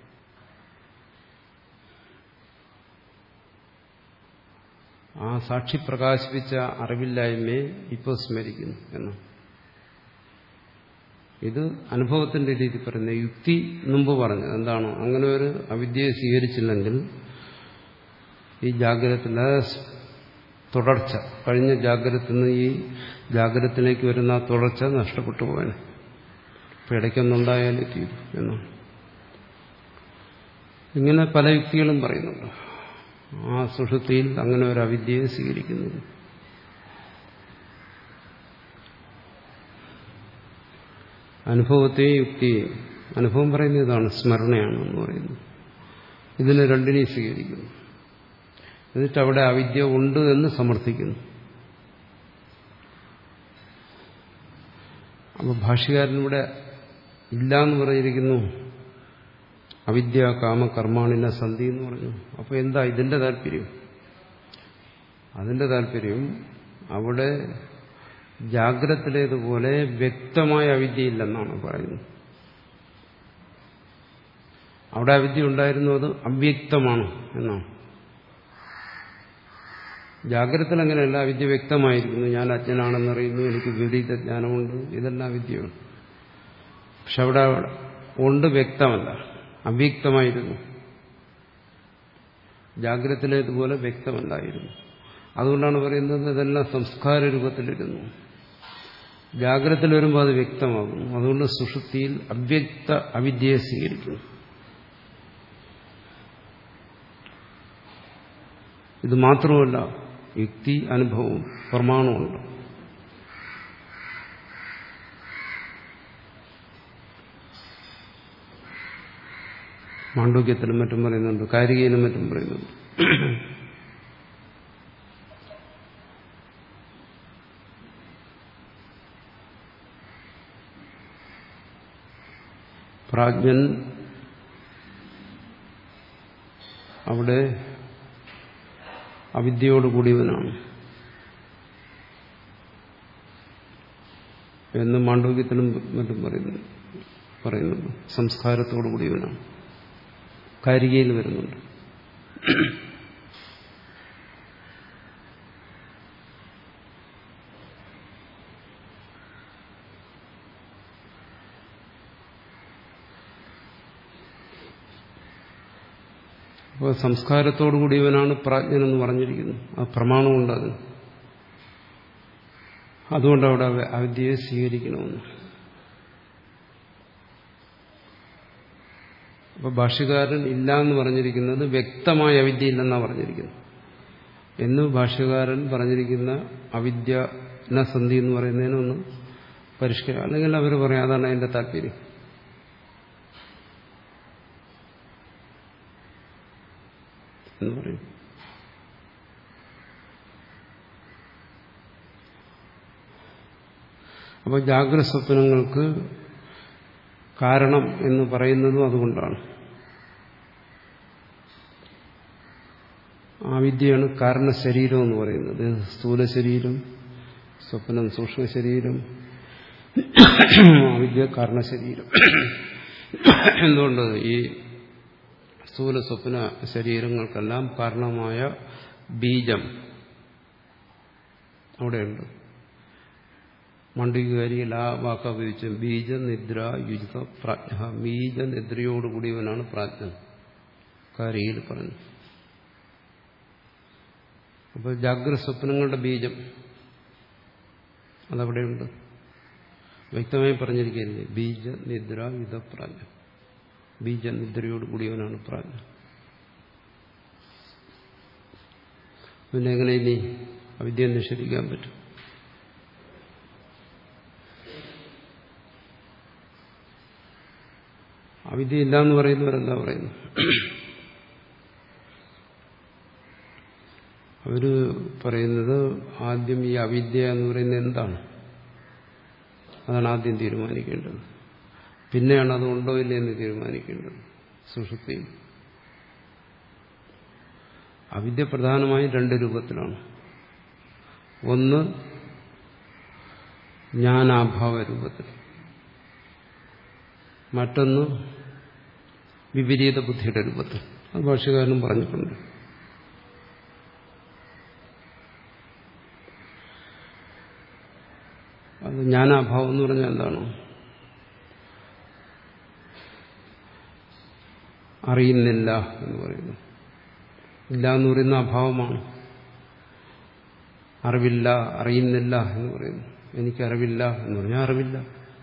S1: ആ സാക്ഷി പ്രകാശിപ്പിച്ച അറിവില്ലായ്മയെ ഇപ്പോൾ സ്മരിക്കുന്നു എന്ന്. ഇത് അനുഭവത്തിന്റെ രീതി പറയുന്നത്. യുക്തി മുമ്പ് പറഞ്ഞത് എന്താണ്? അങ്ങനെ ഒരു അവിദ്യയെ സ്വീകരിച്ചില്ലെങ്കിൽ ഈ ജാഗ്രതത്തിലെ തുടർച്ച, കഴിഞ്ഞ ജാഗ്രതത്തിൽ നിന്ന് ഈ ജാഗ്രതത്തിലേക്ക് വരുന്ന ആ തുടർച്ച നഷ്ടപ്പെട്ടു പോവാൻ. ഇപ്പം ഇടയ്ക്കൊന്നുണ്ടായാലേ തീരും എന്നാണ്. ഇങ്ങനെ പല യുക്തികളും പറയുന്നുണ്ട്. ആ സുഷുപ്തിയിൽ അങ്ങനെ ഒരു അവിദ്യയെ സ്വീകരിക്കുന്നത്. അനുഭവത്തെയും യുക്തിയെയും, അനുഭവം പറയുന്നത് ഇതാണ്, സ്മരണയാണ് എന്ന് പറയുന്നത്. ഇതിനെ രണ്ടിനെയും സ്വീകരിക്കുന്നു. എന്നിട്ട് അവിടെ അവിദ്യ ഉണ്ട് എന്ന് സമർത്ഥിക്കുന്നു. അപ്പോൾ ഭാഷ്യകാരനിവിടെ ഇല്ല എന്ന് പറഞ്ഞിരിക്കുന്നു. അവിദ്യ കാമ കർമാണിന സന്ധി എന്ന് പറഞ്ഞു. അപ്പോൾ എന്താ ഇതിന്റെ താല്പര്യം? അതിന്റെ താല്പര്യം അവിടെ ജാഗ്രതയിലേതുപോലെ വ്യക്തമായ അവിദ്യയില്ലെന്നാണ് പറയുന്നത്. അവിടെ അവിദ്യ ഉണ്ടായിരുന്നു, അത് അവ്യക്തമാണ് എന്നാണ്. ജാഗ്രതത്തിൽ അങ്ങനെയല്ല, അവിദ്യ വ്യക്തമായിരിക്കുന്നു. ഞാൻ അജ്ഞനാണെന്നറിയുന്നു, എനിക്ക് വിപരീത ജ്ഞാനമുണ്ട്, ഇതെല്ലാം വിദ്യയാണ്. പക്ഷെ അവിടെ ഉണ്ട് വ്യക്തമല്ല, അവ്യക്തമായിരുന്നു. ജാഗ്രതയിലേതുപോലെ വ്യക്തമല്ലായിരുന്നു. അതുകൊണ്ടാണ് പറയുന്നത് ഇതെല്ലാം സംസ്കാര രൂപത്തിലിരുന്നു. ജാഗ്രതയിൽ വരുമ്പോൾ അത് വ്യക്തമാകുന്നു. അതുകൊണ്ട് സുഷുപ്തിയിൽ അവ്യക്ത അവിദ്യയെ സ്വീകരിക്കുന്നു. ഇത് മാത്രമല്ല, യുക്തി അനുഭവവും പ്രമാണമുണ്ട്. മാണ്ഡൂക്യത്തിലും മറ്റും പറയുന്നുണ്ട്, കാരികയിലും മറ്റും പറയുന്നുണ്ട്. പ്രാജ്ഞൻ അവിടെ അവിദ്യയോടുകൂടിയവനാണ് എന്ന് മാണ്ഡൂക്യത്തിലും മറ്റും പറയുന്നു പറയുന്നുണ്ട് സംസ്കാരത്തോടു കൂടിയവനാണ്. കാരികയിൽ വരുന്നുണ്ട്. അപ്പോൾ സംസ്കാരത്തോടു കൂടിയവനാണ് പ്രാജ്ഞനെന്ന് പറഞ്ഞിരിക്കുന്നത്. ആ പ്രമാണമുണ്ട് അതിന്. അതുകൊണ്ട് അവിടെ അവിദ്യയെ സ്വീകരിക്കണമെന്ന്. അപ്പോൾ ഭാഷ്യകാരൻ ഇല്ല എന്ന് പറഞ്ഞിരിക്കുന്നത് വ്യക്തമായ അവിദ്യ ഇല്ലെന്നാണ് പറഞ്ഞിരിക്കുന്നത്. എന്ന് ഭാഷ്യകാരൻ പറഞ്ഞിരിക്കുന്ന അവിദ്യ ന സന്ധി എന്ന് പറയുന്നതിനൊന്ന് പരിഷ്കരിക്കുക. അല്ലെങ്കിൽ അവർ പറയാം അതാണ് അതിന്റെ താല്പര്യം. എന്ന് പറയും. അപ്പോൾ ജാഗ്രത സ്വപ്നങ്ങൾക്ക് കാരണം എന്ന് പറയുന്നതും അതുകൊണ്ടാണ്. ആ വിദ്യയാണ് കാരണ ശരീരം എന്ന് പറയുന്നത്. സ്ഥൂല ശരീരം, സ്വപ്നം സൂക്ഷ്മ ശരീരം, ആ വിദ്യ കാരണ ശരീരം. എന്തുകൊണ്ട് ഈ സ്ഥൂല സ്വപ്ന ശരീരങ്ങൾക്കെല്ലാം കാരണമായ ബീജം അവിടെയുണ്ട്. മണ്ഡൂക്യകാരിയിൽ ആ വാക്ക് ഉപയോഗിച്ചു. ബീജ നിദ്ര യുജിത പ്രാജ്ഞ. ബീജ നിദ്രയോടുകൂടിയവനാണ് പ്രാജ്ഞൻ. കാരിയിൽ പറഞ്ഞു. അപ്പോൾ ജാഗ്രത സ്വപ്നങ്ങളുടെ ബീജം അതവിടെയുണ്ട്. വ്യക്തമായി പറഞ്ഞിരിക്കുകയല്ലേ, ബീജ നിദ്ര യുധ പ്രാജ്ഞ. ബീജ നിദ്രയോടുകൂടിയവനാണ് പ്രാജ്ഞ. പിന്നെ എങ്ങനെ ഇനി അവിദ്യ നിഷേധിക്കാൻ പറ്റും? അവിദ്യ ഇല്ല എന്ന് പറയുന്നവരെന്താ പറയുന്നു? അവര് പറയുന്നത് ആദ്യം ഈ അവിദ്യ എന്ന് പറയുന്നത് എന്താണ്, അതാണ് ആദ്യം തീരുമാനിക്കേണ്ടത്. പിന്നെയാണ് അത് ഉണ്ടോ ഇല്ല എന്ന് തീരുമാനിക്കേണ്ടത്. സുഷുപ്തിയിൽ അവിദ്യ പ്രധാനമായും രണ്ട് രൂപത്തിലാണ്. ഒന്ന് ജ്ഞാനാഭാവ രൂപത്തിൽ, മറ്റൊന്ന് വിപരീത ബുദ്ധിയുടെ രൂപത്തിൽ. അത് ഭാഷ്യകാരനും പറഞ്ഞിട്ടുണ്ട്. അത് ജ്ഞാനാഭാവം എന്ന് പറഞ്ഞാൽ എന്താണ്? അറിയുന്നില്ല എന്ന് പറയുന്നു. ഇല്ല എന്ന് പറയുന്ന അഭാവമാണ്. അറിവില്ല, അറിയുന്നില്ല എന്ന് പറയുന്നു. എനിക്കറിവില്ല എന്ന് പറഞ്ഞാൽ അറിവില്ല.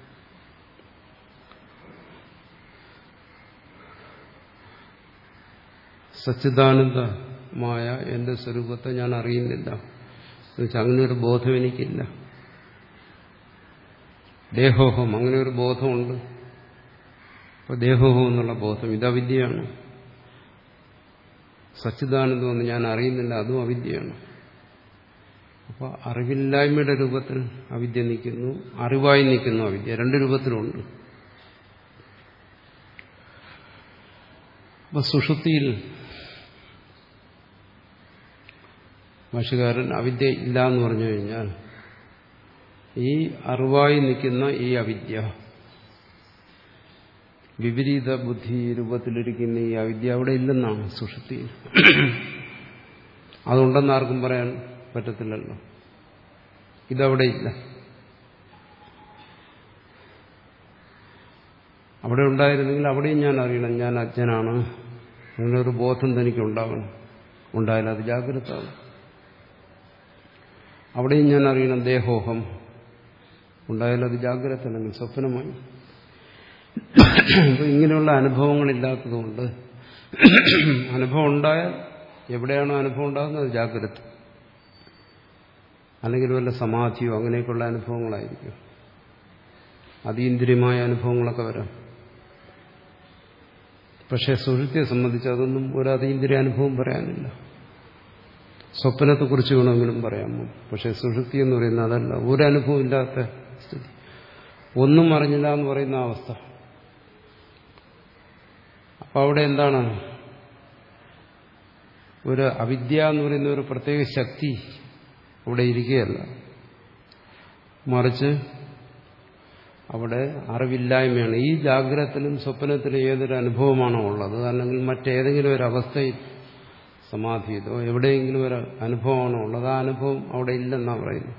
S1: സച്ചിദാനന്ദമായ എന്റെ സ്വരൂപത്തെ ഞാൻ അറിയുന്നില്ല എന്നുവെച്ചാൽ അങ്ങനെ ഒരു ബോധം എനിക്കില്ല. ദേഹോഹം, അങ്ങനെ ഒരു ബോധമുണ്ട്. അപ്പോൾ ദേഹോഹം എന്നുള്ള ബോധം ഇത് അവിദ്യയാണ്. സച്ചിദാനന്ദമെന്ന് ഞാൻ അറിയുന്നില്ല, അതും അവിദ്യയാണ്. അപ്പോൾ അറിവില്ലായ്മയുടെ രൂപത്തിൽ അവിദ്യ നിൽക്കുന്നു, അറിവായി നിൽക്കുന്നു അവിദ്യ. രണ്ട് രൂപത്തിലുണ്ട്. അപ്പോൾ സുഷുപ്തിയിൽ ഭാഷ്യകാരൻ അവിദ്യ ഇല്ല എന്ന് പറഞ്ഞു കഴിഞ്ഞാൽ ഈ അറിവായി നിൽക്കുന്ന ഈ അവിദ്യ, വിപരീത ബുദ്ധി രൂപത്തിലിരിക്കുന്ന ഈ അവിദ്യ അവിടെ ഇല്ലെന്നാണ് സുഷുപ്തിയിൽ. അതുണ്ടെന്ന് ആർക്കും പറയാൻ പറ്റത്തില്ലല്ലോ. ഇതവിടെ ഇല്ല. അവിടെ ഉണ്ടായിരുന്നെങ്കിൽ അവിടെയും ഞാൻ അറിയണം, ഞാൻ അജ്ഞനാണ്, അങ്ങനൊരു ബോധം തനിക്കുണ്ടാകണം. ഉണ്ടായാലും അത് ജാഗ്രതയാണ്. അവിടെയും ഞാൻ അറിയണം ദേഹോഹം, ഉണ്ടായാലും അത് ജാഗ്രത അല്ലെങ്കിൽ സ്വപ്നമായി. അപ്പോൾ ഇങ്ങനെയുള്ള അനുഭവങ്ങളില്ലാത്തതുകൊണ്ട്, അനുഭവം ഉണ്ടായാൽ എവിടെയാണോ അനുഭവം ഉണ്ടാകുന്നത് ജാഗ്രത, അല്ലെങ്കിൽ വല്ല സമാധിയോ അങ്ങനെയൊക്കെയുള്ള അനുഭവങ്ങളായിരിക്കും. അതീന്ദ്രിയമായ അനുഭവങ്ങളൊക്കെ വരാം. പക്ഷേ സുഷുപ്തിയെ സംബന്ധിച്ച് അതൊന്നും ഒരു അതീന്ദ്രിയ അനുഭവം പറയാനില്ല. സ്വപ്നത്തെക്കുറിച്ച് വേണമെങ്കിലും പറയാമോ? പക്ഷേ സുഷുപ്തി എന്ന് പറയുന്നത് അതല്ല. ഒരനുഭവം ഇല്ലാത്ത സ്ഥിതി, ഒന്നും അറിഞ്ഞില്ല എന്ന് പറയുന്ന അവസ്ഥ. അപ്പം അവിടെ എന്താണ്? ഒരു അവിദ്യ എന്ന് പറയുന്ന ഒരു പ്രത്യേക ശക്തി അവിടെ ഇരിക്കുകയല്ല, മറിച്ച് അവിടെ അറിവില്ലായ്മയാണ്. ഈ ജാഗ്രതത്തിലും സ്വപ്നത്തിലും ഏതൊരു അനുഭവമാണോ ഉള്ളത്, അല്ലെങ്കിൽ മറ്റേതെങ്കിലും ഒരു അവസ്ഥയിൽ സമാധിയിലോ എവിടെയെങ്കിലും ഒരു അനുഭവമാണോ ഉള്ളത്, ആ അനുഭവം അവിടെ ഇല്ലെന്നാണ് പറയുന്നത്.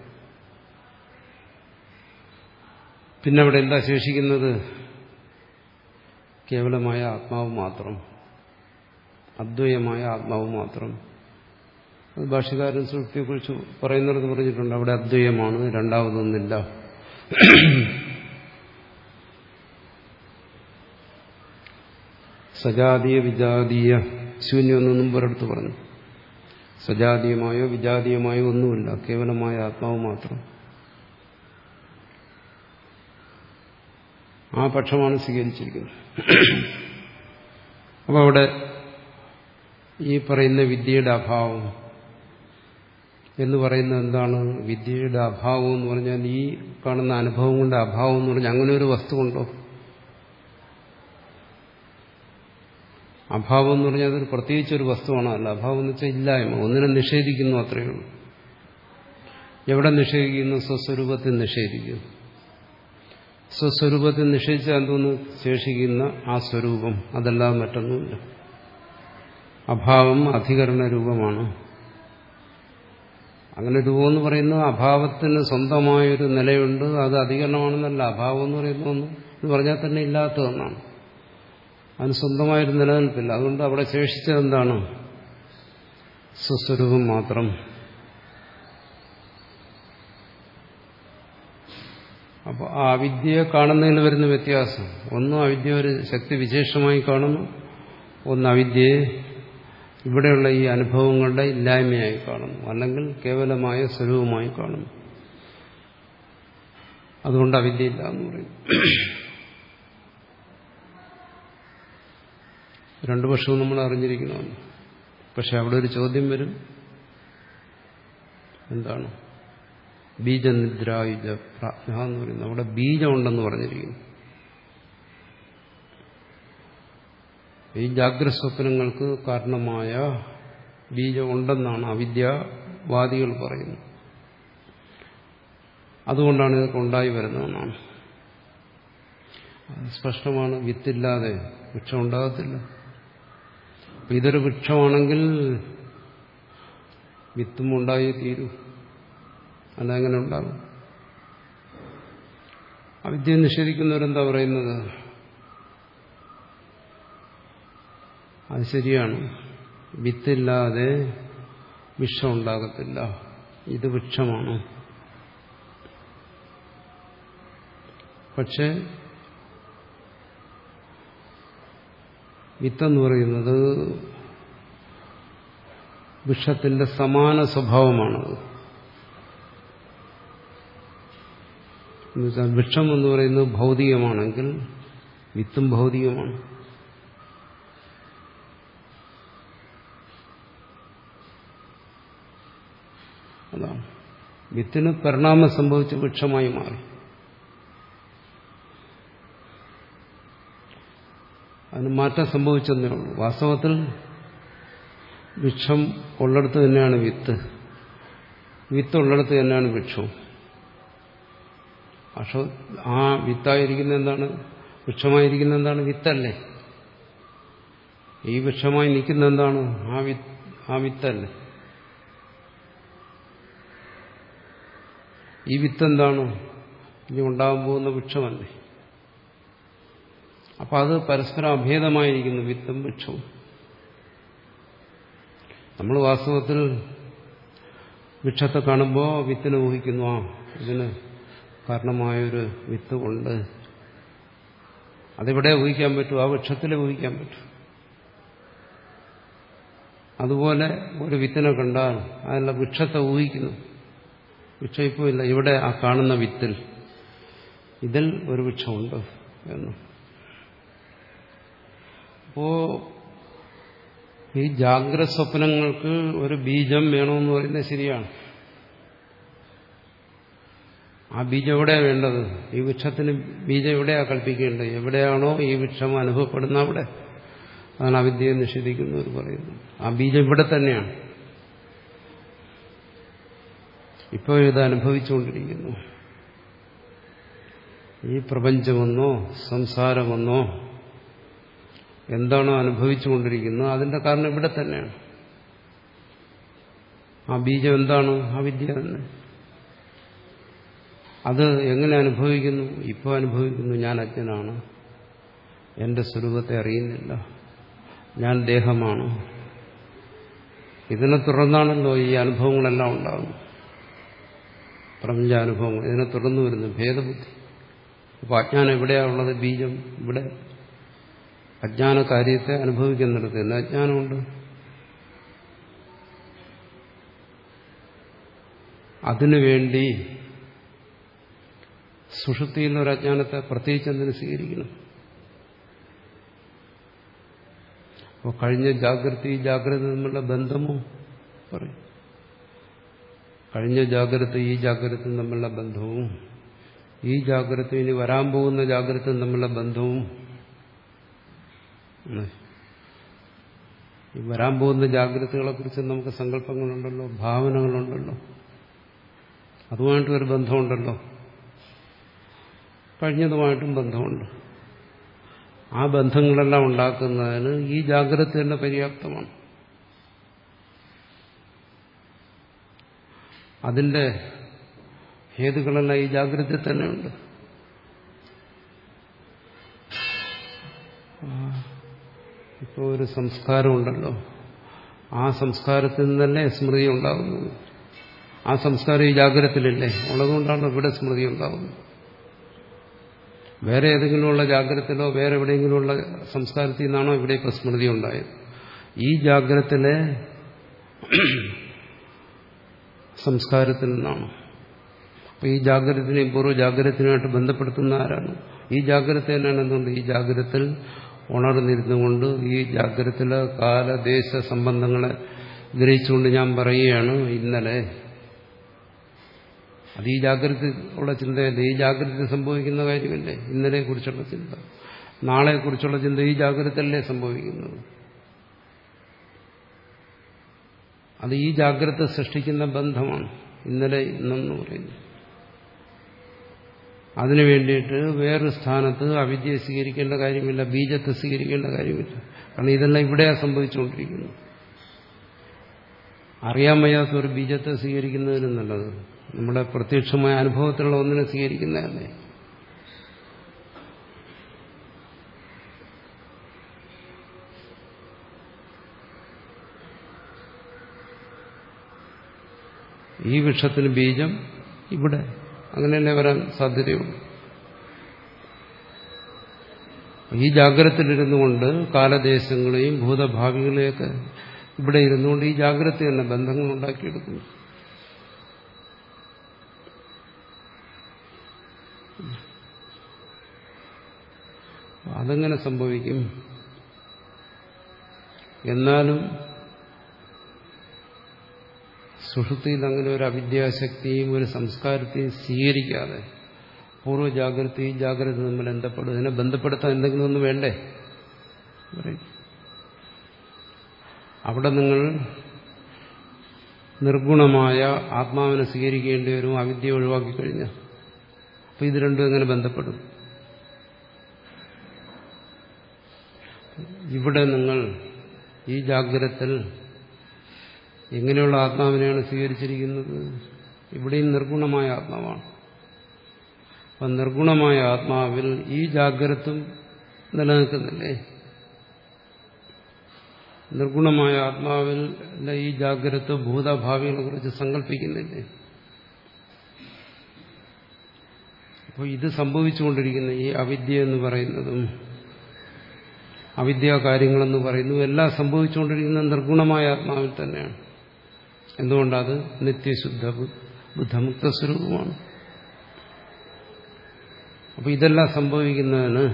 S1: പിന്നെ അവിടെ എന്താ ശേഷിക്കുന്നത്? കേവലമായ ആത്മാവ് മാത്രം, അദ്വൈതമായ ആത്മാവ് മാത്രം. അത് ഭാഷ്യകാരൻ സുഷുപ്തിയെക്കുറിച്ച് പറയുന്നിടത്ത് പറഞ്ഞിട്ടുണ്ട്, അവിടെ അദ്വൈതമാണ്, രണ്ടാമതൊന്നില്ല. സജാതീയ വിജാതീയ ശൂന്യമൊന്നും മുമ്പൊരിടത്ത് പറഞ്ഞു. സജാതീയമായോ വിജാതീയമായോ ഒന്നുമില്ല, കേവലമായ ആത്മാവ് മാത്രം. ആ പക്ഷമാണ് സ്വീകരിച്ചിരിക്കുന്നത്. അപ്പോൾ അവിടെ ഈ പറയുന്ന വിദ്യയുടെ അഭാവം എന്ന് പറയുന്നത് എന്താണ്? വിദ്യയുടെ അഭാവം എന്ന് പറഞ്ഞാൽ ഈ കാണുന്ന അനുഭവങ്ങളുടെ അഭാവം എന്ന് പറഞ്ഞാൽ അങ്ങനെ ഒരു വസ്തുവുണ്ടോ? അഭാവം എന്ന് പറഞ്ഞാൽ അതൊരു പ്രത്യേകിച്ചൊരു വസ്തുവാണല്ല. അഭാവം എന്ന് വെച്ചാൽ ഇല്ലായ്മ, ഒന്നിനെ നിഷേധിക്കുന്നു, അത്രയേ ഉള്ളൂ. എവിടെ നിഷേധിക്കുന്നു? സ്വസ്വരൂപത്തിൽ നിഷേധിക്കുന്നു. സ്വസ്വരൂപത്തിൽ നിഷേധിച്ചാൽ എന്തോന്ന് ശേഷിക്കുന്ന ആ സ്വരൂപം, അതല്ലാതെ മറ്റൊന്നുമില്ല. അഭാവം അധികരണ രൂപമാണ്. അങ്ങനെ രൂപമെന്ന് പറയുന്നത് അഭാവത്തിന് സ്വന്തമായൊരു നിലയുണ്ട്, അത് അധികരണമാണെന്നല്ല. അഭാവം എന്ന് പറയുന്ന ഒന്ന് എന്ന് പറഞ്ഞാൽ തന്നെ ഇല്ലാത്തതെന്നാണ്. അതിന് സ്വന്തമായൊരു നിലനിൽപ്പില്ല. അതുകൊണ്ട് അവിടെ ശേഷിച്ചത് എന്താണ്? സ്വസ്വരൂപം മാത്രം. അപ്പോൾ ആ അവിദ്യയെ കാണുന്നതിൽ വരുന്ന വ്യത്യാസം, ഒന്നും അവിദ്യ ഒരു ശക്തി വിശേഷമായി കാണുന്നു, ഒന്ന് അവിദ്യയെ ഇവിടെയുള്ള ഈ അനുഭവങ്ങളുടെ ഇല്ലായ്മയായി കാണുന്നു, അല്ലെങ്കിൽ കേവലമായ സ്വരൂപമായി കാണുന്നു. അതുകൊണ്ട് അവിദ്യയില്ല എന്ന് പറയും. രണ്ടു വർഷവും നമ്മൾ അറിഞ്ഞിരിക്കണമെന്ന്. പക്ഷെ അവിടെ ഒരു ചോദ്യം വരും, എന്താണ്? ബീജനിദ്രായുജ പ്രാജ്ഞ എന്ന് പറയുന്നത്. അവിടെ ബീജമുണ്ടെന്ന് പറഞ്ഞിരിക്കുന്നു. ഈ ജാഗ്രത സ്വപ്നങ്ങൾക്ക് കാരണമായ ബീജം ഉണ്ടെന്നാണ് അവിദ്യാവാദികൾ പറയുന്നത്. അതുകൊണ്ടാണ് ഇതൊക്കെ ഉണ്ടായി വരുന്നതെന്നാണ്. സ്പഷ്ടമാണ്, വിത്തില്ലാതെ വൃക്ഷം ഉണ്ടാകത്തില്ല. ഇതൊരു വൃക്ഷമാണെങ്കിൽ വിത്തും ഉണ്ടായി തീരൂ, അല്ല എങ്ങനെ ഉണ്ടാകും? അവിദ്യ നിഷേധിക്കുന്നവരെന്താ പറയുന്നത്? അത് ശരിയാണ്, വിത്തില്ലാതെ വൃക്ഷം ഉണ്ടാകത്തില്ല. ഇത് വൃക്ഷമാണ്. പക്ഷെ വിത്തെന്ന് പറയുന്നത് വൃക്ഷത്തിന്റെ സമാന സ്വഭാവമാണത്. എന്നുവെച്ചാൽ വൃക്ഷം എന്ന് പറയുന്നത് ഭൗതികമാണെങ്കിൽ വിത്തും ഭൗതികമാണ്. അതാണ് വിത്തിന് പരിണാമം സംഭവിച്ച് വൃക്ഷമായി മാറി. അതിന് മാറ്റം സംഭവിച്ചെന്നേ ഉള്ളൂ. വാസ്തവത്തിൽ വൃക്ഷം ഉള്ളിടത്ത് തന്നെയാണ് വിത്ത്, വിത്തുള്ളിടത്ത് തന്നെയാണ് വൃക്ഷവും. പക്ഷെ ആ വിത്തായിരിക്കുന്ന എന്താണ്? വൃക്ഷമായിരിക്കുന്ന എന്താണ്? വിത്തല്ലേ. ഈ വൃക്ഷമായി നിൽക്കുന്ന എന്താണ്? ആ വിത്ത് ആ വിത്തല്ലേ. ഈ വിത്തെന്താണ്? ഇനി ഉണ്ടാകാൻ പോകുന്ന വൃക്ഷമല്ലേ. അപ്പൊ അത് പരസ്പരം അഭേദമായിരിക്കുന്നു, വിത്തും വൃക്ഷവും. നമ്മൾ വാസ്തവത്തിൽ വൃക്ഷത്തെ കാണുമ്പോൾ വിത്തിനെ ഊഹിക്കുന്നു. ആ ഇതിന് കാരണമായൊരു വിത്ത് കൊണ്ട്. അതെവിടെ ഊഹിക്കാൻ പറ്റും? ആ വൃക്ഷത്തിലെ ഊഹിക്കാൻ പറ്റും. അതുപോലെ ഒരു വിത്തിനെ കണ്ടാൽ അതിനുള്ള വൃക്ഷത്തെ ഊഹിക്കുന്നു. വൃക്ഷം ഇപ്പോൾ ഇല്ല, ഇവിടെ ആ കാണുന്ന വിത്തിൽ ഇതിൽ ഒരു വൃക്ഷമുണ്ട് എന്ന്. അപ്പോ ഈ ജാഗ്രത സ്വപ്നങ്ങൾക്ക് ഒരു ബീജം വേണമെന്ന് പറയുന്നത് ശരിയാണ്. ആ ബീജം എവിടെയാണ് വേണ്ടത്? ഈ വൃക്ഷത്തിന് ബീജം എവിടെയാ കൽപ്പിക്കേണ്ടത്? എവിടെയാണോ ഈ വൃക്ഷം അനുഭവപ്പെടുന്ന അവിടെ. അതാണ് അവിദ്യയെ നിഷേധിക്കുന്നവർ പറയുന്നത്. ആ ബീജം ഇവിടെ തന്നെയാണ്. ഇപ്പോൾ ഇത് അനുഭവിച്ചുകൊണ്ടിരിക്കുന്നു. ഈ പ്രപഞ്ചമെന്നോ സംസാരമെന്നോ എന്താണോ അനുഭവിച്ചുകൊണ്ടിരിക്കുന്നത് അതിന്റെ കാരണം ഇവിടെ തന്നെയാണ്. ആ ബീജം എന്താണ്? ആ വിദ്യ തന്നെ. അത് എങ്ങനെ അനുഭവിക്കുന്നു? ഇപ്പോൾ അനുഭവിക്കുന്നു. ഞാൻ അജ്ഞനാണ്, എന്റെ സ്വരൂപത്തെ അറിയുന്നില്ല, ഞാൻ ദേഹമാണ്. ഇതിനെ തുടർന്നാണല്ലോ ഈ അനുഭവങ്ങളെല്ലാം ഉണ്ടാകുന്നത്. പ്രപഞ്ചാനുഭവങ്ങൾ ഇതിനെ തുടർന്ന് വരുന്നു. ഭേദബുദ്ധി. അപ്പോൾ അജ്ഞാനം എവിടെയാണുള്ളത്? ബീജം ഇവിടെ. അജ്ഞാന കാര്യത്തെ അനുഭവിക്കുന്നിടത്ത് തന്നെ അജ്ഞാനമുണ്ട്. അതിനുവേണ്ടി സുഷുപ്തിയിൽ ഒരു അജ്ഞാനത്തെ പ്രത്യേകിച്ച് എന്തിനു സ്വീകരിക്കണം? അപ്പോൾ കഴിഞ്ഞ ജാഗ്രത ഈ ജാഗ്രത തമ്മിലുള്ള ബന്ധമോ പറയും. കഴിഞ്ഞ ജാഗ്രത ഈ ജാഗ്രത തമ്മിലുള്ള ബന്ധവും ഈ ജാഗ്രത ഇനി വരാൻ പോകുന്ന ജാഗ്രത തമ്മിലുള്ള ബന്ധവും. ഈ വരാൻ പോകുന്ന ജാഗ്രതകളെ കുറിച്ച് നമുക്ക് സങ്കല്പങ്ങളുണ്ടല്ലോ, ഭാവനകളുണ്ടല്ലോ, അതുമായിട്ട് ഒരു ബന്ധമുണ്ടല്ലോ. കഴിഞ്ഞതുമായിട്ടും ബന്ധമുണ്ട്. ആ ബന്ധങ്ങളെല്ലാം ഉണ്ടാക്കുന്നതിന് ഈ ജാഗ്രത തന്നെ പര്യാപ്തമാണ്. അതിന്റെ ഹേതുക്കളെല്ലാം ഈ ജാഗ്രത തന്നെയുണ്ട്. ഇപ്പോൾ ഒരു സംസ്കാരമുണ്ടല്ലോ, ആ സംസ്കാരത്തിൽ നിന്നല്ലേ സ്മൃതി ഉണ്ടാകുന്നത്. ആ സംസ്കാരം ഈ ജാഗ്രതയിലല്ലേ ഉള്ളതുകൊണ്ടാണ് ഇവിടെ സ്മൃതി ഉണ്ടാകുന്നത്. വേറെ ഏതെങ്കിലുമുള്ള ജാഗ്രതയിലോ വേറെ എവിടെയെങ്കിലുമുള്ള സംസ്കാരത്തിൽ നിന്നാണോ ഇവിടെ ഇപ്പോൾ സ്മൃതി ഉണ്ടായത്? ഈ ജാഗ്രതയിലെ സംസ്കാരത്തിൽ നിന്നാണ്. അപ്പോൾ ഈ ജാഗ്രതത്തിനെയും പൂർവ്വ ജാഗ്രതത്തിനുമായിട്ട് ബന്ധപ്പെടുത്തുന്ന ആരാണ്? ഈ ജാഗ്രത തന്നെയാണ്. എന്തുകൊണ്ട്? ഈ ജാഗ്രതത്തിൽ ഉണർന്നിരുന്നുകൊണ്ട് ഈ ജാഗ്രതത്തിലെ കാലദേശ സംബന്ധങ്ങളെ ഗ്രഹിച്ചുകൊണ്ട് ഞാൻ പറയുകയാണ് ഇന്നലെ. അത് ഈ ജാഗ്രത ഉള്ള ചിന്തയല്ലേ, ഈ ജാഗ്രത സംഭവിക്കുന്ന കാര്യമല്ലേ ഇന്നലെ കുറിച്ചുള്ള ചിന്ത. നാളെ കുറിച്ചുള്ള ചിന്ത ഈ ജാഗ്രതയല്ലേ സംഭവിക്കുന്നത്. അത് ഈ ജാഗ്രത സൃഷ്ടിക്കുന്ന ബന്ധമാണ് ഇന്നലെ ഇന്നെന്ന് പറയുന്നത്. അതിനു വേണ്ടിയിട്ട് വേറൊരു സ്ഥാനത്ത് അവിദ്യയെ സ്വീകരിക്കേണ്ട കാര്യമില്ല, ബീജത്തെ സ്വീകരിക്കേണ്ട കാര്യമില്ല. കാരണം ഇതെല്ലാം ഇവിടെയാണ് സംഭവിച്ചുകൊണ്ടിരിക്കുന്നത്. അറിയാൻ വയ്യാത്ത ഒരു ബീജത്തെ സ്വീകരിക്കുന്നതിന് നല്ലത് നമ്മുടെ പ്രത്യക്ഷമായ അനുഭവത്തിലുള്ള ഒന്നിനെ സ്വീകരിക്കുന്നതല്ലേ. ഈ വൃക്ഷത്തിന് ബീജം ഇവിടെ, അങ്ങനെയല്ലേ വരാൻ സാധ്യതയുള്ളൂ. ഈ ജാഗ്രതയിലിരുന്നു കൊണ്ട് കാലദേശങ്ങളെയും ഭൂതഭാവികളെയൊക്കെ ഇവിടെ ഇരുന്നുകൊണ്ട് ഈ ജാഗ്രത തന്നെ ബന്ധങ്ങൾ ഉണ്ടാക്കിയെടുക്കുന്നു. അതെങ്ങനെ സംഭവിക്കും? എന്നാലും സുഷുപ്തിയിൽ അങ്ങനെ ഒരു അവിദ്യാശക്തിയും ഒരു സംസ്കാരത്തെയും സ്വീകരിക്കാതെ പൂർവ്വജാഗ്രതയും ജാഗ്രത തമ്മിൽ ബന്ധപ്പെടും. ഇതിനെ ബന്ധപ്പെടുത്താൻ എന്തെങ്കിലും ഒന്ന് വേണ്ടേ? അവിടെ നിങ്ങൾ നിർഗുണമായ ആത്മാവിനെ സ്വീകരിക്കേണ്ടി വരും, അവിദ്യ ഒഴിവാക്കി കഴിഞ്ഞാൽ. അപ്പൊ ഇത് രണ്ടും എങ്ങനെ ബന്ധപ്പെടും? ഇവിടെ നിങ്ങൾ ഈ ജാഗ്രതത്തിൽ എങ്ങനെയുള്ള ആത്മാവിനെയാണ് സ്വീകരിച്ചിരിക്കുന്നത്? ഇവിടെയും നിർഗുണമായ ആത്മാവാണ്. അപ്പം നിർഗുണമായ ആത്മാവിൽ ഈ ജാഗ്രതയും നിലനിൽക്കുന്നില്ലേ? നിർഗുണമായ ആത്മാവിൽ ഈ ജാഗ്രത ഭൂതഭാവികളെ കുറിച്ച് സങ്കല്പിക്കുന്നില്ലേ? അപ്പോൾ ഇത് സംഭവിച്ചുകൊണ്ടിരിക്കുന്ന ഈ അവിദ്യ എന്ന് പറയുന്നതും അവിദ്യാ കാര്യങ്ങളെന്ന് പറയുന്നു എല്ലാം സംഭവിച്ചുകൊണ്ടിരിക്കുന്ന നിർഗുണമായ ആത്മാവിൽ തന്നെയാണ്. എന്തുകൊണ്ടത് നിത്യശുദ്ധ ബുദ്ധമുക്ത സ്വരൂപമാണ്. അപ്പൊ ഇതെല്ലാം സംഭവിക്കുന്നതിന്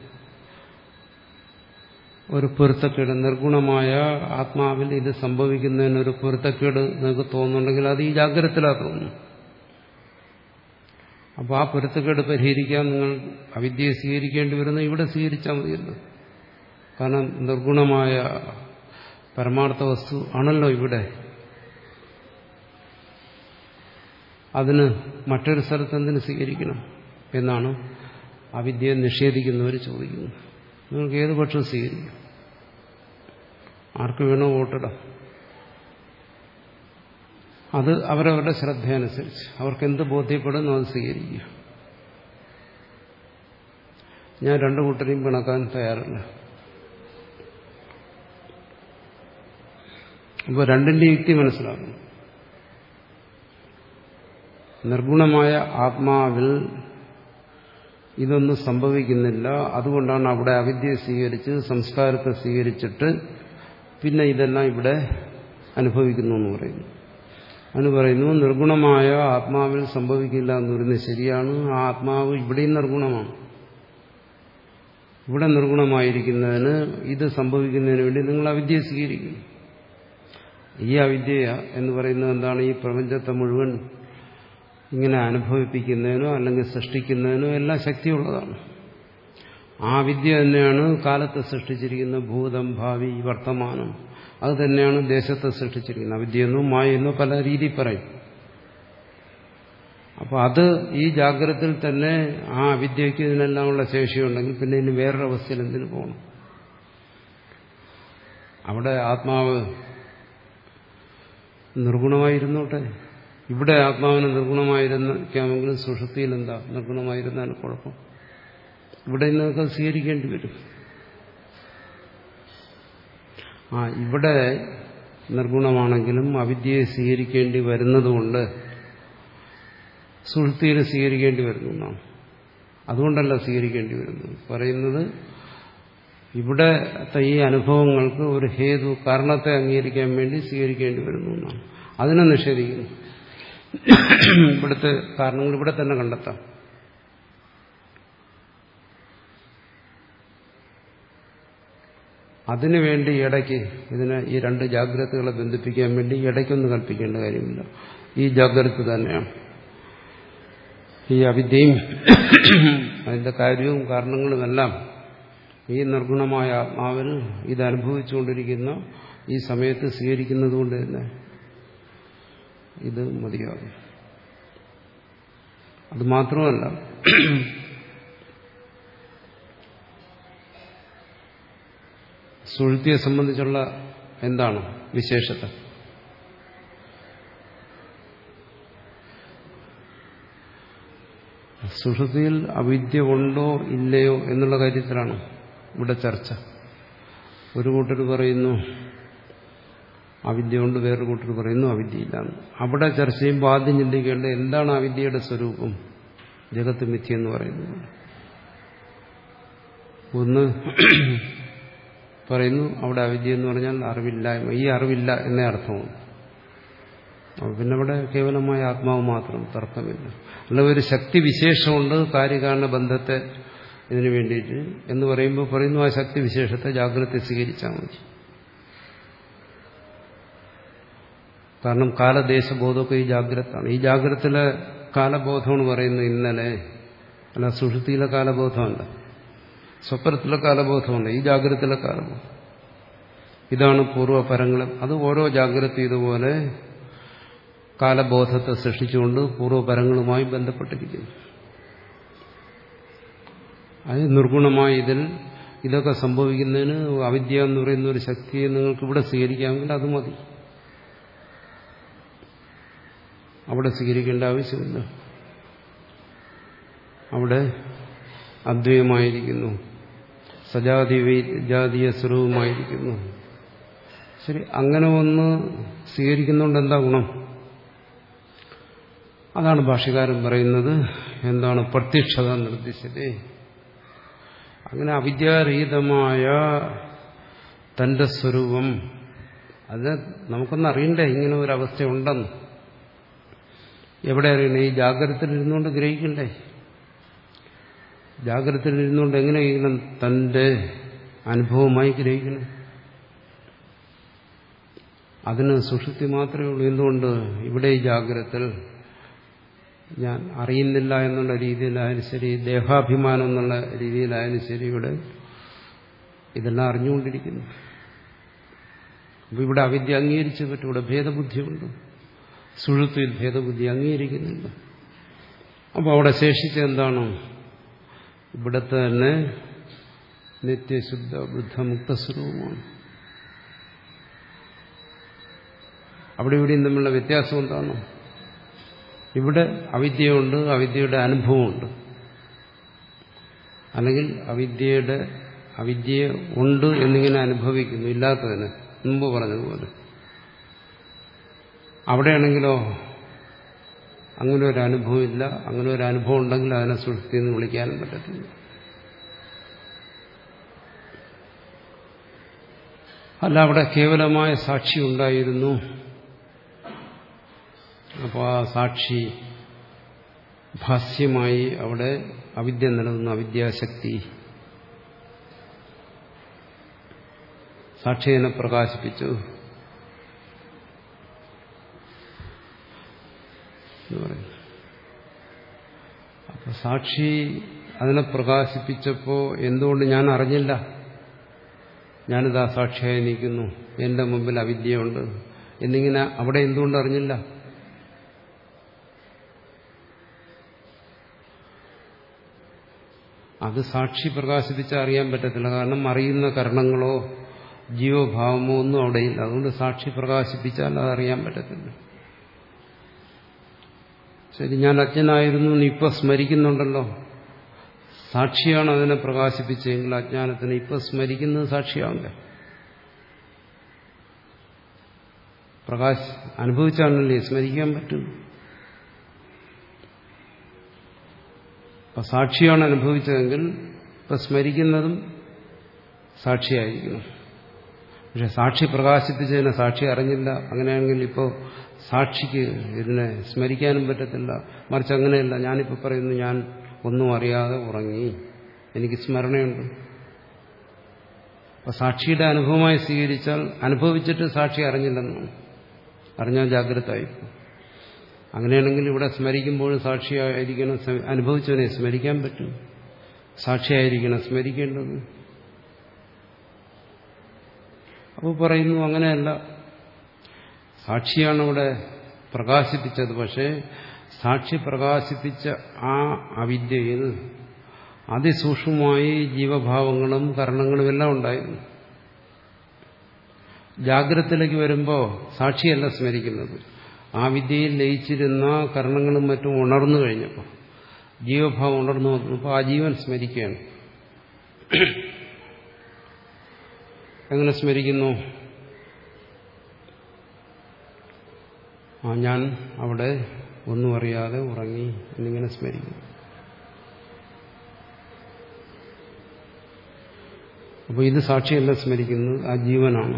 S1: ഒരു പൊരുത്തക്കേട്, നിർഗുണമായ ആത്മാവിൽ ഇത് സംഭവിക്കുന്നതിന് ഒരു പൊരുത്തക്കേട് നിങ്ങൾക്ക് തോന്നുന്നുണ്ടെങ്കിൽ അത് ഈ ജാഗ്രതത്തിലാണ് തോന്നുന്നു. അപ്പോൾ ആ പൊരുത്തക്കേട് പരിഹരിക്കാൻ നിങ്ങൾ അവിദ്യയെ സ്വീകരിക്കേണ്ടി വരുന്നത് ഇവിടെ സ്വീകരിച്ചാൽ മതിയല്ലോ. കാരണം നിർഗുണമായ പരമാർത്ഥ വസ്തു ആണല്ലോ ഇവിടെ. അതിന് മറ്റൊരു സ്ഥലത്ത് എന്തിനു സ്വീകരിക്കണം എന്നാണ് അവിദ്യയെ നിഷേധിക്കുന്നവർ ചോദിക്കുന്നത്. നിങ്ങൾക്ക് ഏത് പക്ഷം സ്വീകരിക്കും, ആർക്ക് വേണോ വോട്ടിടാം. അത് അവരവരുടെ ശ്രദ്ധയനുസരിച്ച് അവർക്ക് എന്ത് ബോധ്യപ്പെടുന്നു അത് സ്വീകരിക്കുക. ഞാൻ രണ്ടു കൂട്ടരെയും പിണക്കാൻ തയ്യാറല്ല. അപ്പോൾ രണ്ടിന്റെ യുക്തി മനസ്സിലാക്കണം. നിർഗുണമായ ആത്മാവിൽ ഇതൊന്നും സംഭവിക്കുന്നില്ല. അതുകൊണ്ടാണ് അവിടെ അവിദ്യയെ സ്വീകരിച്ച് സംസ്കാരത്തെ സ്വീകരിച്ചിട്ട് പിന്നെ ഇതെല്ലാം ഇവിടെ അനുഭവിക്കുന്നു എന്ന് പറയുന്നു. അതിന് പറയുന്നു നിർഗുണമായ ആത്മാവിൽ സംഭവിക്കില്ല എന്ന് പറയുന്നത് ശരിയാണ്. ആ ആത്മാവ് ഇവിടെയും നിർഗുണമാണ്. ഇവിടെ നിർഗുണമായിരിക്കുന്നതിന് ഇത് സംഭവിക്കുന്നതിന് വേണ്ടി നിങ്ങൾ അവിദ്യയെ സ്വീകരിക്കുന്നു. ഈ അവിദ്യ എന്ന് പറയുന്നത് എന്താണ്? ഈ പ്രപഞ്ചത്തെ മുഴുവൻ ഇങ്ങനെ അനുഭവിപ്പിക്കുന്നതിനോ അല്ലെങ്കിൽ സൃഷ്ടിക്കുന്നതിനോ എല്ലാം ശക്തിയുള്ളതാണ്. ആ വിദ്യ തന്നെയാണ് കാലത്തെ സൃഷ്ടിച്ചിരിക്കുന്ന ഭൂതം, ഭാവി, വർത്തമാനം. അത് തന്നെയാണ് ദേശത്തെ സൃഷ്ടിച്ചിരിക്കുന്നത്. അവിദ്യയെന്നോ മായെന്നോ പല രീതി പറയും. അപ്പോൾ അത് ഈ ജാഗ്രതയിൽ തന്നെ ആ അവിദ്യയ്ക്ക് ഇതിനെല്ലാമുള്ള ശേഷിയുണ്ടെങ്കിൽ പിന്നെ ഇനി വേറൊരു അവസ്ഥയിൽ എന്തിനു പോകണം? അവിടെ ആത്മാവ് നിർഗുണമായിരുന്നോട്ടെ. ഇവിടെ ആത്മാവിനെ നിർഗുണമായിരുന്നിരിക്കാമെങ്കിലും സുഷുപ്തിയിൽ എന്താ നിർഗുണമായിരുന്നാൽ കുഴപ്പം? ഇവിടെ നിങ്ങൾക്ക് സ്വീകരിക്കേണ്ടി വരും. ആ ഇവിടെ നിർഗുണമാണെങ്കിലും അവിദ്യയെ സ്വീകരിക്കേണ്ടി വരുന്നതുകൊണ്ട് സുഷുപ്തിയിൽ സ്വീകരിക്കേണ്ടി വരുന്നു എന്നാണ്. അതുകൊണ്ടല്ല സ്വീകരിക്കേണ്ടി വരുന്നത്. പറയുന്നത് ഇവിടത്തെ ഈ അനുഭവങ്ങൾക്ക് ഒരു ഹേതു, കാരണത്തെ അംഗീകരിക്കാൻ വേണ്ടി സ്വീകരിക്കേണ്ടി വരുന്നു എന്നാണ്. അതിനെ നിഷേധിക്കുന്നു. ഇവിടുത്തെ കാരണങ്ങൾ ഇവിടെ തന്നെ കണ്ടെത്താം. അതിനുവേണ്ടി ഇടയ്ക്ക് ഇതിനെ ഈ രണ്ട് ജാഗ്രതകളെ ബന്ധിപ്പിക്കാൻ വേണ്ടി ഇടയ്ക്കൊന്നും കൽപ്പിക്കേണ്ട കാര്യമില്ല. ഈ ജാഗ്രത തന്നെയാണ് ഈ അവിദ്യയും അതിന്റെ കാര്യവും കാരണങ്ങളുമെല്ലാം ഈ നിർഗുണമായ ആത്മാവിൽ ഇത് അനുഭവിച്ചുകൊണ്ടിരിക്കുന്ന ഈ സമയത്ത് സ്വീകരിക്കുന്നത് കൊണ്ട് തന്നെ ഇത് മതിയാകും. അത് മാത്രമല്ല, സുഷുപ്തിയെ സംബന്ധിച്ചുള്ള എന്താണ് വിശേഷത? സുഷുപ്തിയിൽ അവിദ്യ ഉണ്ടോ ഇല്ലയോ എന്നുള്ള കാര്യത്തിലാണ് ഇവിടെ ചർച്ച. ഒരു കൂട്ടർ പറയുന്നു അവിദ്യ കൊണ്ട് വേറൊരു കൂട്ടർ പറയുന്നു അവിദ്യയില്ലാന്ന്. അവിടെ ചർച്ച ചെയ്യുമ്പോൾ ആദ്യം ചിന്തിക്കേണ്ടത് എന്താണ് അവിദ്യയുടെ സ്വരൂപം? ജഗത്ത് മിഥ്യ എന്ന് പറയുന്നത്. ഒന്ന് പറയുന്നു അവിടെ അവിദ്യ എന്ന് പറഞ്ഞാൽ അറിവില്ലായ്മ. ഈ അറിവില്ല എന്നേ അർത്ഥമാണ്. പിന്നെ അവിടെ കേവലമായ ആത്മാവ് മാത്രം, തർക്കമില്ല. അല്ല ഒരു ശക്തി വിശേഷമുണ്ട് കാര്യകാരണ ബന്ധത്തെ ഇതിനു വേണ്ടിയിട്ട് എന്ന് പറയുമ്പോൾ പറയുന്നു ആ ശക്തി വിശേഷത്തെ ജാഗ്രത സ്വീകരിച്ചാൽ മതി. കാരണം കാലദേശബോധമൊക്കെ ഈ ജാഗ്രതാണ്. ഈ ജാഗ്രതയിലെ കാലബോധമാണ് പറയുന്നത് ഇന്നലെ, അല്ല സുഷുപ്തിയിലെ കാലബോധമല്ല, സ്വപ്നത്തിലെ കാലബോധമല്ല, ഈ ജാഗ്രതയിലെ കാലബോധം. ഇതാണ് പൂർവ്വപരങ്ങളും. അത് ഓരോ ജാഗ്രത ഇതുപോലെ കാലബോധത്തെ സൃഷ്ടിച്ചുകൊണ്ട് പൂർവ്വപരങ്ങളുമായി ബന്ധപ്പെട്ടിരിക്കുന്നു. അത് നിർഗുണമായി ഇതിൽ ഇതൊക്കെ സംഭവിക്കുന്നതിന് അവിദ്യ എന്ന് പറയുന്ന ഒരു ശക്തിയെ നിങ്ങൾക്ക് ഇവിടെ സ്വീകരിക്കാമെങ്കിൽ അത് മതി. അവിടെ സ്വീകരിക്കേണ്ട ആവശ്യമില്ല. അവിടെ അദ്വൈതമായിരിക്കുന്നു, സജാതി ജാതീയ സ്വരൂപമായിരിക്കുന്നു. ശരി, അങ്ങനെ ഒന്ന് സ്വീകരിക്കുന്നതുകൊണ്ട് എന്താ ഗുണം? അതാണ് ഭാഷ്യകാരൻ പറയുന്നത്. എന്താണ് പ്രത്യക്ഷത നിർദ്ദേശിച്ചത്? അങ്ങനെ അവിദ്യാരഹിതമായ തന്റെ സ്വരൂപം അത് നമുക്കൊന്ന് അറിയണ്ടേ ഇങ്ങനെ ഒരു അവസ്ഥ ഉണ്ടെന്ന്. എവിടെ അറിയണേ? ഈ ജാഗ്രതയിലിരുന്നുകൊണ്ട് ഗ്രഹിക്കണ്ടേ? ജാഗ്രതയിലിരുന്നുകൊണ്ട് എങ്ങനെയെങ്കിലും തന്റെ അനുഭവമായി ഗ്രഹിക്കണം. അതിന് സുഷുപ്തി മാത്രമേ ഉള്ളൂ. എന്തുകൊണ്ട്? ഇവിടെ ഈ ജാഗ്രതയിൽ ഞാൻ അറിയുന്നില്ല എന്നുള്ള രീതിയിലായാലും ശരി, ദേഹാഭിമാനം എന്നുള്ള രീതിയിലായാലും ശരി, ഇവിടെ ഇതെല്ലാം അറിഞ്ഞുകൊണ്ടിരിക്കുന്നു. അപ്പോൾ ഇവിടെ അവിദ്യ അംഗീകരിച്ചു പറ്റും. ഇവിടെ ഭേദബുദ്ധിയുണ്ട്. സുഷുപ്തിയിൽ ഭേദബുദ്ധി അംഗീകരിക്കുന്നില്ല. അപ്പോൾ അവിടെ ശേഷിച്ച എന്താണ്? ഇവിടത്തെ തന്നെ നിത്യശുദ്ധ ബുദ്ധ മുക്തസ്വരൂപമാണ്. അവിടെ ഇവിടെയും തമ്മിലുള്ള വ്യത്യാസം എന്താണ്? ഇവിടെ അവിദ്യയുണ്ട്, അവിദ്യയുടെ അനുഭവമുണ്ട്. അല്ലെങ്കിൽ അവിദ്യയുടെ അവിദ്യ ഉണ്ട് എന്നിങ്ങനെ അനുഭവിക്കുന്നു, ഇല്ലാത്തതിന് മുമ്പ് പറഞ്ഞതുപോലെ. അവിടെയാണെങ്കിലോ അങ്ങനെ ഒരു അനുഭവം ഇല്ല. അങ്ങനെ ഒരു അനുഭവം ഉണ്ടെങ്കിൽ അതിനെ സുഷുപ്തി എന്ന് വിളിക്കാനും പറ്റത്തില്ല. അല്ല, അവിടെ കേവലമായ സാക്ഷി ഉണ്ടായിരുന്നു. അപ്പോൾ ആ സാക്ഷി ഭാസ്യമായി അവിടെ അവിദ്യ നിലനിന്നു. അവിദ്യാശക്തി സാക്ഷിയെ പ്രകാശിപ്പിച്ചു എന്ന് പറയുന്നു. അപ്പൊ സാക്ഷി അതിനെ പ്രകാശിപ്പിച്ചപ്പോ എന്തുകൊണ്ട് ഞാൻ അറിഞ്ഞില്ല? ഞാനിതാ സാക്ഷിയായി നിൽക്കുന്നു, എന്റെ മുമ്പിൽ അവിദ്യയുണ്ട് എന്നിങ്ങനെ അവിടെ എന്തുകൊണ്ട് അറിഞ്ഞില്ല? അത് സാക്ഷി പ്രകാശിപ്പിച്ചാൽ അറിയാൻ പറ്റത്തില്ല. കാരണം അറിയുന്ന കരണങ്ങളോ ജീവഭാവമോ ഒന്നും അവിടെയില്ല. അതുകൊണ്ട് സാക്ഷി പ്രകാശിപ്പിച്ചാൽ അത് അറിയാൻ പറ്റത്തില്ല. ശരി, ഞാൻ അജ്ഞനായിരുന്നു, നീ ഇപ്പൊ സ്മരിക്കുന്നുണ്ടല്ലോ. സാക്ഷിയാണ് അതിനെ പ്രകാശിപ്പിച്ചെങ്കിൽ അജ്ഞാനത്തിന് ഇപ്പൊ സ്മരിക്കുന്നത് സാക്ഷിയാവില്ല. പ്രകാശ് അനുഭവിച്ചാണല്ലേ സ്മരിക്കാൻ പറ്റും. അപ്പൊ സാക്ഷിയാണ് അനുഭവിച്ചതെങ്കിൽ ഇപ്പൊ സ്മരിക്കുന്നതും സാക്ഷിയായിരിക്കണം. പക്ഷെ സാക്ഷി പ്രകാശിപ്പിച്ചതിനെ സാക്ഷി അറിഞ്ഞില്ല. അങ്ങനെയാണെങ്കിൽ ഇപ്പോൾ സാക്ഷിക്ക് ഇതിനെ സ്മരിക്കാനും പറ്റത്തില്ല. മറിച്ച് അങ്ങനെയല്ല, ഞാനിപ്പോൾ പറയുന്നു ഞാൻ ഒന്നും അറിയാതെ ഉറങ്ങി, എനിക്ക് സ്മരണയുണ്ട്. അപ്പൊ സാക്ഷിയുടെ അനുഭവമായി സ്വീകരിച്ചാൽ അനുഭവിച്ചിട്ട് സാക്ഷി അറിഞ്ഞില്ലെന്നാണ്. അറിഞ്ഞാൽ ജാഗ്രതയായിരിക്കും. അങ്ങനെയാണെങ്കിൽ ഇവിടെ സ്മരിക്കുമ്പോഴും സാക്ഷിയായിരിക്കണം. അനുഭവിച്ചവനെ സ്മരിക്കാൻ പറ്റും. സാക്ഷിയായിരിക്കണം സ്മരിക്കേണ്ടത്. അപ്പോൾ പറയുന്നു അങ്ങനെയല്ല, സാക്ഷിയാണ് ഇവിടെ പ്രകാശിപ്പിച്ചത്. പക്ഷേ സാക്ഷി പ്രകാശിപ്പിച്ച ആ അവിദ്യയിൽ അതിസൂക്ഷ്മമായി ജീവഭാവങ്ങളും കരണങ്ങളും എല്ലാം ഉണ്ടായിരുന്നു. ജാഗ്രതത്തിലേക്ക് വരുമ്പോൾ സാക്ഷിയല്ല സ്മരിക്കുന്നത്. ആ വിദ്യയിൽ ലയിച്ചിരുന്ന കരണങ്ങളും മറ്റും ഉണർന്നു കഴിഞ്ഞപ്പോൾ, ജീവഭാവം ഉണർന്നു വന്നപ്പോൾ ആ ജീവൻ സ്മരിക്കുകയാണ്. എങ്ങനെ സ്മരിക്കുന്നു? ആ ഞാൻ അവിടെ ഒന്നും അറിയാതെ ഉറങ്ങി എന്നിങ്ങനെ സ്മരിക്കും. അപ്പോൾ ഇത് സാക്ഷിയല്ല സ്മരിക്കുന്നത്, ആ ജീവനാണ്.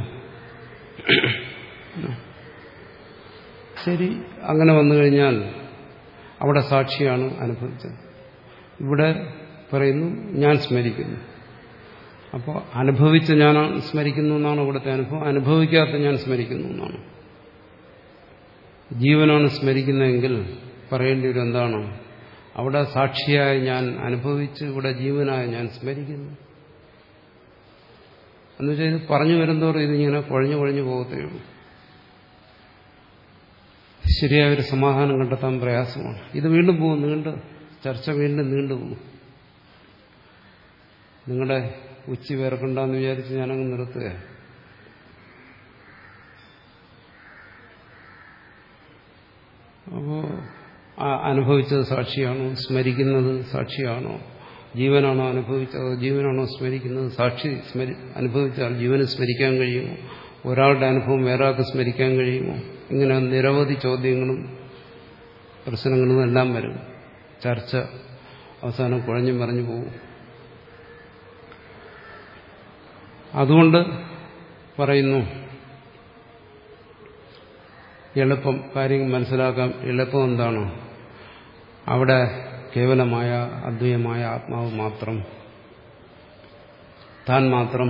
S1: ശരി, അങ്ങനെ വന്നു കഴിഞ്ഞാൽ അവിടെ സാക്ഷിയാണ് അനുഭവിച്ചത്. ഇവിടെ പറയുന്നു ഞാൻ സ്മരിക്കുന്നു. അപ്പോൾ അനുഭവിച്ച ഞാൻ സ്മരിക്കുന്നു എന്നാണ് ഇവിടുത്തെ അനുഭവം, അനുഭവിക്കാത്ത ഞാൻ സ്മരിക്കുന്നു എന്നാണ്. ജീവനാണ് സ്മരിക്കുന്നതെങ്കിൽ പറയേണ്ടി വരും എന്താണ്, അവിടെ സാക്ഷിയായ ഞാൻ അനുഭവിച്ച് ഇവിടെ ജീവനായ ഞാൻ സ്മരിക്കുന്നു എന്നുവെച്ചാൽ ഇത് പറഞ്ഞു വരുന്നതോറും ഇതിങ്ങനെ കുഴഞ്ഞു കുഴഞ്ഞു പോകത്തേ ഉള്ളൂ. ശരിയായൊരു സമാധാനം കണ്ടെത്താൻ പ്രയാസമാണ്. ഇത് വീണ്ടും പോകും, നീണ്ട് ചർച്ച വീണ്ടും നീണ്ടുപോകും. നിങ്ങളുടെ ഉച്ചി വേർക്കണ്ടെന്ന് വിചാരിച്ച് ഞാനങ്ങ് നിർത്തുക. അപ്പോൾ അനുഭവിച്ചത് സാക്ഷിയാണോ, സ്മരിക്കുന്നത് സാക്ഷിയാണോ, ജീവനാണോ അനുഭവിച്ചത്, ജീവനാണോ സ്മരിക്കുന്നത്? സാക്ഷി സ്മരി അനുഭവിച്ചാൽ ജീവന് സ്മരിക്കാൻ കഴിയുമോ? ഒരാളുടെ അനുഭവം വേറൊരാൾക്ക് സ്മരിക്കാൻ കഴിയുമോ? ഇങ്ങനെ നിരവധി ചോദ്യങ്ങളും പ്രശ്നങ്ങളും എല്ലാം വരും. ചർച്ച അവസാനം കുഴഞ്ഞു മറിഞ്ഞു പോകും. അതുകൊണ്ട് പറയുന്നു എളുപ്പം കാര്യം മനസ്സിലാക്കാം. എളുപ്പം എന്താണ്? അവിടെ കേവലമായ അദ്വൈതമായ ആത്മാവ് മാത്രം, താൻ മാത്രം.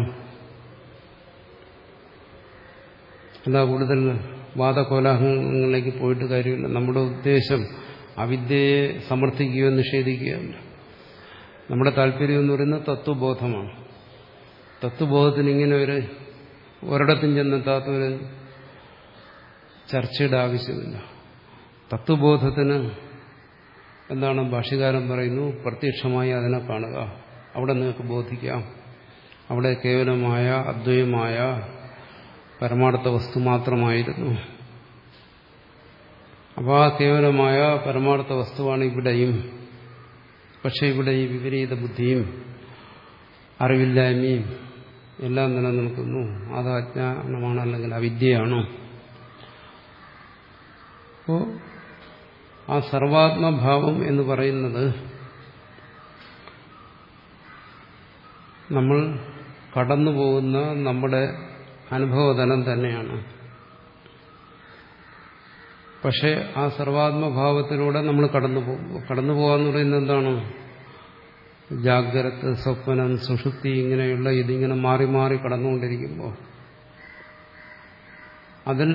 S1: അല്ല കൂടുതൽ വാദകോലാഹലങ്ങളിലേക്ക് പോയിട്ട് കാര്യമില്ല. നമ്മുടെ ഉദ്ദേശം അവിദ്യയെ സമർത്ഥിക്കുകയോ നിഷേധിക്കുകയല്ല. നമ്മുടെ താല്പര്യം എന്ന് പറയുന്നത് തത്വബോധമാണ്. തത്വബോധത്തിന് ഇങ്ങനെ ഒരു ഒരിടത്തും ചെന്നെത്താത്ത ഒരു ചർച്ചയുടെ ആവശ്യമില്ല. തത്വബോധത്തിന് എന്താണ് ഭാഷ്യകാരൻ പറയുന്നു, പ്രത്യക്ഷമായി അതിനെ കാണുക, അവിടെ നിങ്ങൾക്ക് ബോധിക്കാം. അവിടെ കേവലമായ അദ്വൈതമായ പരമാർത്ഥ വസ്തു മാത്രമായിരുന്നു. അപ്പോൾ ആ കേവലമായ പരമാർത്ഥ വസ്തുവാണ് ഇവിടെയും. പക്ഷെ ഇവിടെ ഈ വിപരീത ബുദ്ധിയും അറിവില്ലായ്മയും എല്ലാം നിലനിൽക്കുന്നു. അത് അജ്ഞാനമാണ്, അല്ലെങ്കിൽ അവിദ്യയാണോ? അപ്പോൾ ആ സർവാത്മഭാവം എന്ന് പറയുന്നത് നമ്മൾ കടന്നുപോകുന്ന നമ്മുടെ അനുഭവതലം തന്നെയാണ്. പക്ഷെ ആ സർവാത്മഭാവത്തിലൂടെ നമ്മൾ കടന്നു പോകുമ്പോൾ, കടന്നു പോകാന്ന് പറയുന്നത് എന്താണ്? ജാഗ്രത, സ്വപ്നം, സുഷുപ്തി ഇങ്ങനെയുള്ള ഇതിങ്ങനെ മാറി മാറി കടന്നുകൊണ്ടിരിക്കുമ്പോൾ അതിൽ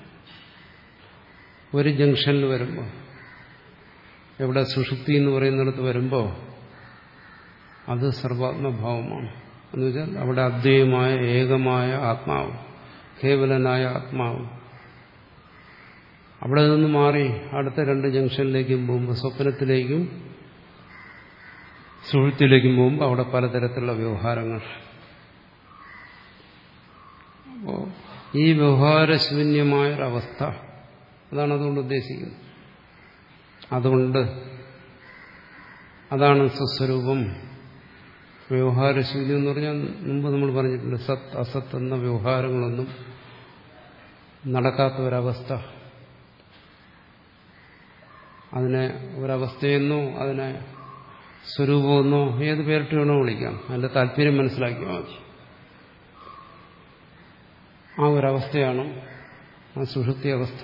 S1: ഒരു ജംഗ്ഷനിൽ വരുമ്പോൾ, എവിടെ സുഷുപ്തി എന്ന് പറയുന്നിടത്ത് വരുമ്പോൾ അത് സർവാത്മഭാവമാണ്. എന്നുവെച്ചാൽ അവിടെ അദ്വൈതമായ ഏകമായ ആത്മാവ്, കേവലനായ ആത്മാവ്. അവിടെ നിന്ന് മാറി അടുത്ത രണ്ട് ജംഗ്ഷനിലേക്കും പോകുമ്പോൾ, സ്വപ്നത്തിലേക്കും സുഷുപ്തിയിലേക്കും പോകുമ്പോൾ അവിടെ പലതരത്തിലുള്ള വ്യവഹാരങ്ങൾ. അപ്പോൾ ഈ വ്യവഹാരശൂന്യമായൊരവസ്ഥ, അതാണ് അതുകൊണ്ട് ഉദ്ദേശിക്കുന്നത്. അതുകൊണ്ട് അതാണ് സ്വസ്വരൂപം. വ്യവഹാരശൂന്യം എന്ന് പറഞ്ഞാൽ മുമ്പ് നമ്മൾ പറഞ്ഞിട്ടുണ്ട്, സത് അസത്ത് എന്ന വ്യവഹാരങ്ങളൊന്നും നടക്കാത്ത ഒരവസ്ഥ. അതിനെ ഒരവസ്ഥയെന്നോ അതിനെ സ്വരൂപമെന്നോ ഏത് പേരിട്ട് വേണോ വിളിക്കാം. അതിന്റെ താല്പര്യം മനസ്സിലാക്കിയാൽ മതി. ആ ഒരവസ്ഥയാണ് ആ സുഷുപ്തി അവസ്ഥ.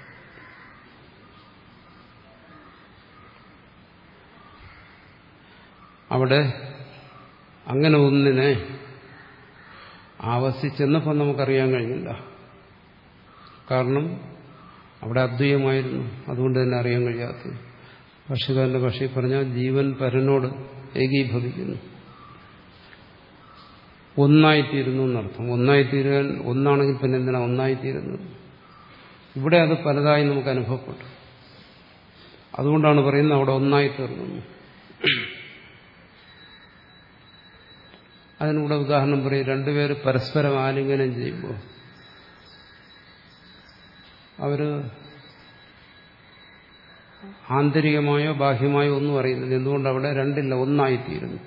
S1: അവിടെ അങ്ങനെ ഒന്നിനെ ആവസിച്ചെന്നപ്പോൾ നമുക്കറിയാൻ കഴിഞ്ഞില്ല. കാരണം അവിടെ അദ്വൈതമായിരുന്നു, അതുകൊണ്ട് തന്നെ അറിയാൻ കഴിയാത്തത്. ഭാഷ്യകാരന്റെ ഭാഷയിൽ പറഞ്ഞാൽ ജീവൻ പരനോട് ഏകീഭവിക്കുന്നു, ഒന്നായിത്തീരുന്നു എന്നർത്ഥം. ഒന്നായിത്തീരാൻ ഒന്നാണെങ്കിൽ പിന്നെ എന്തിനാ ഒന്നായിത്തീരുന്നത്? ഇവിടെ അത് പലതായി നമുക്ക് അനുഭവപ്പെട്ടു. അതുകൊണ്ടാണ് പറയുന്നത് അവിടെ ഒന്നായിത്തീർന്നു. അതിനൂടെ ഉദാഹരണം പറയും. രണ്ടുപേര് പരസ്പരം ആലിംഗനം ചെയ്യുമ്പോൾ അവര് ആന്തരികമായോ ബാഹ്യമായോ ഒന്നും അറിയുന്നില്ല. എന്തുകൊണ്ട്? അവിടെ രണ്ടില്ല, ഒന്നായിത്തീരുന്നു.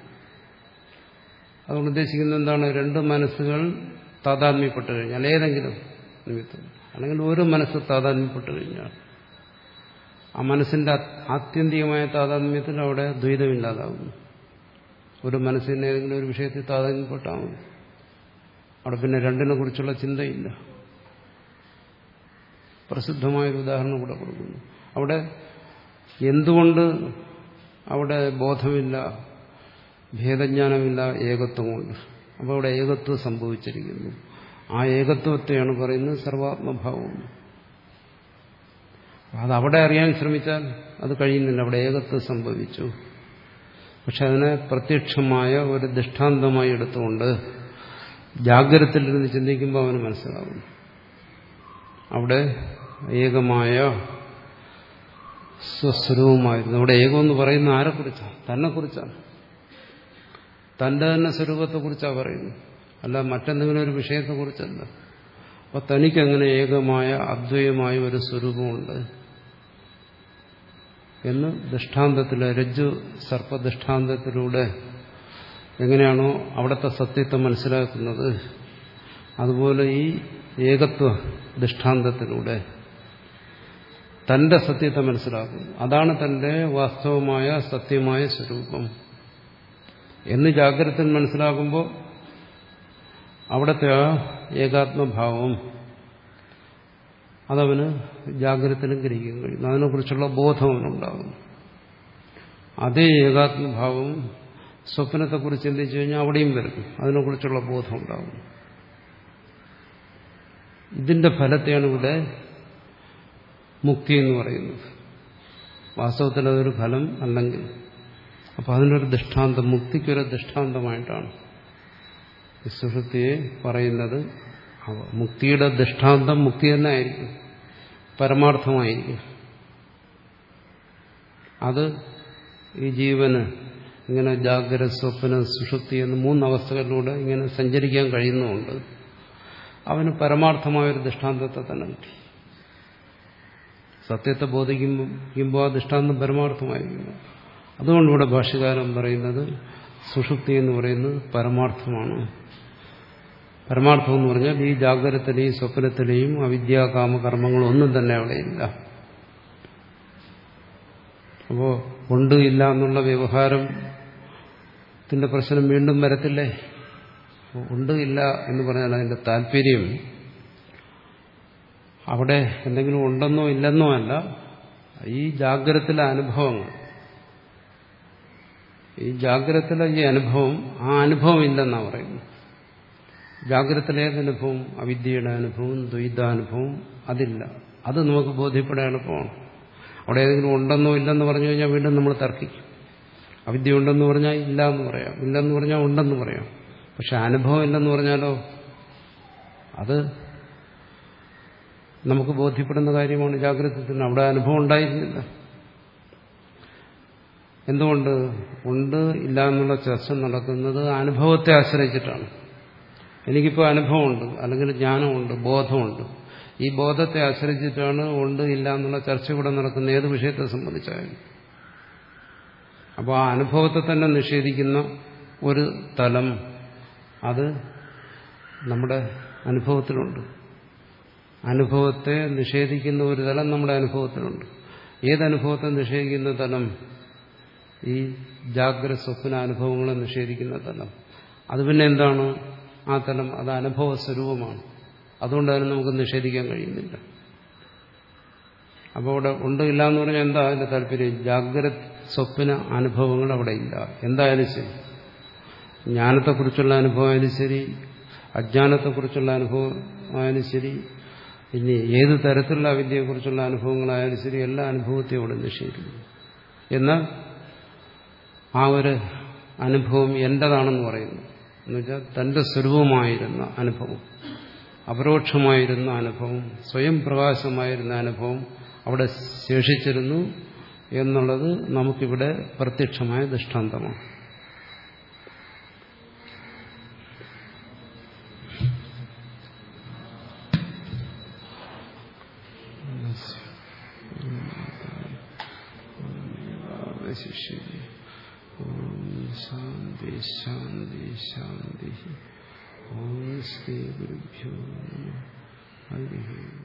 S1: അതുകൊണ്ട് ഉദ്ദേശിക്കുന്നത് എന്താണ്? രണ്ട് മനസ്സുകൾ താതാത്മ്യപ്പെട്ട് കഴിഞ്ഞാൽ ഏതെങ്കിലും നിമിത്തം, അല്ലെങ്കിൽ ഒരു മനസ്സ് താതാത്മ്യപ്പെട്ട് കഴിഞ്ഞാൽ ആ മനസ്സിന്റെ ആത്യന്തികമായ താതാത്മ്യത്തിൽ അവിടെ ദ്വൈതമില്ലാതാകുന്നു. ഒരു മനസ്സിന് ഏതെങ്കിലും ഒരു വിഷയത്തിൽ താതാത്മ്യപ്പെട്ടാൽ മതി, അവിടെ പിന്നെ രണ്ടിനെ കുറിച്ചുള്ള ചിന്തയില്ല. പ്രസിദ്ധമായൊരു ഉദാഹരണം കൂടെ കൊടുക്കുന്നു. അവിടെ എന്തുകൊണ്ട് അവിടെ ബോധമില്ല, ഭേദജ്ഞാനമില്ല? ഏകത്വം കൊണ്ട്. അപ്പോൾ അവിടെ ഏകത്വം സംഭവിച്ചിരിക്കുന്നു. ആ ഏകത്വത്തെയാണ് പറയുന്നത് സർവാത്മഭാവം. അതവിടെ അറിയാൻ ശ്രമിച്ചാൽ അത് കഴിയുന്നില്ല, അവിടെ ഏകത്വം സംഭവിച്ചു. പക്ഷെ അതിനെ പ്രത്യക്ഷമായ ഒരു ദൃഷ്ടാന്തമായി എടുത്തുകൊണ്ട് ജാഗ്രതയിലിരുന്ന് ചിന്തിക്കുമ്പോൾ അവന് മനസ്സിലാകുന്നു അവിടെ ഏകമായ സ്വസ്വരൂപമായിരുന്നു. അവിടെ ഏകമെന്ന് പറയുന്ന ആരെക്കുറിച്ചാണ്? തന്നെക്കുറിച്ചാണ്. തന്റെ തന്നെ സ്വരൂപത്തെക്കുറിച്ചാണ് പറയുന്നത്, അല്ല മറ്റെന്തെങ്കിലും ഒരു വിഷയത്തെക്കുറിച്ചല്ല. അപ്പൊ തനിക്കങ്ങനെ ഏകമായ അദ്വൈതമായ ഒരു സ്വരൂപമുണ്ട് എന്ന് ദൃഷ്ടാന്തത്തിലെ രജ്ജു സർപ്പ ദൃഷ്ടാന്തത്തിലൂടെ എങ്ങനെയാണോ അവിടുത്തെ സത്യത്തെ മനസ്സിലാക്കുന്നത്, അതുപോലെ ഈ ഏകത്വ ദൃഷ്ടാന്തത്തിലൂടെ തന്റെ സത്യത്തെ മനസ്സിലാക്കുന്നു. അതാണ് തന്റെ വാസ്തവമായ സത്യമായ സ്വരൂപം എന്ന് ജാഗ്രതയിൽ മനസ്സിലാക്കുമ്പോൾ അവിടുത്തെ ആ ഏകാത്മഭാവം അതവന് ജാഗ്രതയിലും ഗ്രഹിക്കാൻ കഴിയുന്നു. അതിനെക്കുറിച്ചുള്ള ബോധം അവനുണ്ടാകുന്നു. അതേ ഏകാത്മഭാവം സ്വപ്നത്തെക്കുറിച്ച് ചിന്തിച്ചു കഴിഞ്ഞാൽ അവിടെയും വരും, അതിനെക്കുറിച്ചുള്ള ബോധം ഉണ്ടാകും. ഇതിന്റെ ഫലത്തെയാണ് ഇവിടെ മുക്തി എന്ന് പറയുന്നത്. വാസ്തവത്തിൽ അതൊരു ഫലം അല്ലെങ്കിൽ അപ്പം അതിനൊരു ദൃഷ്ടാന്തം, മുക്തിക്കൊരു ദൃഷ്ടാന്തമായിട്ടാണ് സുഷുപ്തിയെ പറയുന്നത്. മുക്തിയുടെ ദൃഷ്ടാന്തം മുക്തി തന്നെ ആയിരിക്കും, പരമാർത്ഥമായിരിക്കും. അത് ഈ ജീവന് ഇങ്ങനെ ജാഗ്രത, സ്വപ്ന, സുഷുപ്തി എന്ന മൂന്നവസ്ഥകളിലൂടെ ഇങ്ങനെ സഞ്ചരിക്കാൻ കഴിയുന്നുമുണ്ട്. അവന് പരമാർത്ഥമായൊരു ദൃഷ്ടാന്തത്തെ തന്നെ കിട്ടി. സത്യത്തെ ബോധിക്കുമ്പോൾ ആ ദൃഷ്ടാന്തം പരമാർത്ഥമായിരിക്കുന്നു. അതുകൊണ്ട് ഇവിടെ ഭാഷ്യകാരൻ പറയുന്നത് സുഷുപ്തി എന്ന് പറയുന്നത് പരമാർത്ഥമാണ്. പരമാർത്ഥം എന്ന് പറഞ്ഞാൽ ഈ ജാഗ്രതത്തിലെയും സ്വപ്നത്തിലെയും അവിദ്യാകാമ കർമ്മങ്ങളൊന്നും തന്നെ അവിടെയില്ല. അപ്പോൾ ഉണ്ട് ഇല്ല എന്നുള്ള വ്യവഹാരത്തിന്റെ പ്രശ്നം വീണ്ടും വരത്തില്ലേ? ഉണ്ട് ഇല്ല എന്ന് പറഞ്ഞാൽ അതിന്റെ താല്പര്യം അവിടെ എന്തെങ്കിലും ഉണ്ടെന്നോ ഇല്ലെന്നോ അല്ല, ഈ ജാഗ്രതത്തിലെ അനുഭവങ്ങൾ, ഈ ജാഗ്രതത്തിലെ ഈ അനുഭവം, ആ അനുഭവം ഇല്ലെന്നാണ് പറയുന്നത്. ജാഗ്രതത്തിലെ ഏതനുഭവം? അവിദ്യയുടെ അനുഭവം, ദ്വൈതാനുഭവം, അതില്ല. അത് നമുക്ക് ബോധ്യപ്പെടാൻ എളുപ്പമാണ്. അവിടെ ഏതെങ്കിലും ഉണ്ടെന്നോ ഇല്ലെന്ന് പറഞ്ഞു കഴിഞ്ഞാൽ വീണ്ടും നമ്മൾ തർക്കിക്കും. അവിദ്യ ഉണ്ടെന്ന് പറഞ്ഞാൽ ഇല്ല എന്ന് പറയാം, ഇല്ലെന്ന് പറഞ്ഞാൽ ഉണ്ടെന്ന് പറയാം. പക്ഷെ അനുഭവം ഇല്ലെന്ന് പറഞ്ഞാലോ അത് നമുക്ക് ബോധ്യപ്പെടുന്ന കാര്യമാണ്. ജാഗ്രതത്തിന് അവിടെ അനുഭവം ഉണ്ടായിരുന്നില്ല. എന്തുകൊണ്ട്? ഉണ്ട് ഇല്ല എന്നുള്ള ചർച്ച നടക്കുന്നത് അനുഭവത്തെ ആശ്രയിച്ചിട്ടാണ്. എനിക്കിപ്പോൾ അനുഭവമുണ്ട്, അല്ലെങ്കിൽ ജ്ഞാനമുണ്ട്, ബോധമുണ്ട്. ഈ ബോധത്തെ ആശ്രയിച്ചിട്ടാണ് ഉണ്ട് ഇല്ല എന്നുള്ള ചർച്ച ഇവിടെ നടക്കുന്ന ഏത് വിഷയത്തെ സംബന്ധിച്ചായാലും. അപ്പോൾ ആ അനുഭവത്തെ തന്നെ നിഷേധിക്കുന്ന ഒരു തലം അത് നമ്മുടെ അനുഭവത്തിലുണ്ട്. അനുഭവത്തെ നിഷേധിക്കുന്ന ഒരു തലം നമ്മുടെ അനുഭവത്തിലുണ്ട്. ഏതനുഭവത്തെ നിഷേധിക്കുന്ന തലം? ഈ ജാഗ്രത സ്വപ്ന അനുഭവങ്ങളെ നിഷേധിക്കുന്ന തലം. അത് പിന്നെ എന്താണ് ആ തലം? അത് അനുഭവ സ്വരൂപമാണ്. അതുകൊണ്ട് അതിനെ നമുക്ക് നിഷേധിക്കാൻ കഴിയുന്നില്ല. അപ്പോൾ അവിടെ ഉണ്ട് ഇല്ല എന്ന് പറഞ്ഞാൽ എന്താ അതിന്റെ താല്പര്യം? ജാഗ്രത സ്വപ്ന അനുഭവങ്ങൾ അവിടെ ഇല്ല. എന്തായാലും ശരി, ജ്ഞാനത്തെക്കുറിച്ചുള്ള അനുഭവമായാലും ശരി, അജ്ഞാനത്തെക്കുറിച്ചുള്ള അനുഭവമായാലും ശരി, ഇനി ഏത് തരത്തിലുള്ള അവിദ്യയെക്കുറിച്ചുള്ള അനുഭവങ്ങളായാലും ശരി, എല്ലാ അനുഭവത്തെയും അവിടെ നിഷേധിക്കുന്നു. എന്നാൽ ആ ഒരു അനുഭവം എന്റേതാണെന്ന് പറയുന്നു. എന്നുവെച്ചാൽ തന്റെ സ്വരൂപമായിരുന്ന അനുഭവം, അപരോക്ഷമായിരുന്ന അനുഭവം, സ്വയം പ്രകാശമായിരുന്ന അനുഭവം അവിടെ ശേഷിച്ചിരുന്നു എന്നുള്ളത് നമുക്കിവിടെ പ്രത്യക്ഷമായ ദൃഷ്ടാന്തമാണ്. ശാന്തി ശാന്തി ശാന്തി. ഓം ശ്രീ ഗുരുഭ്യോ നമഃ. ഹരി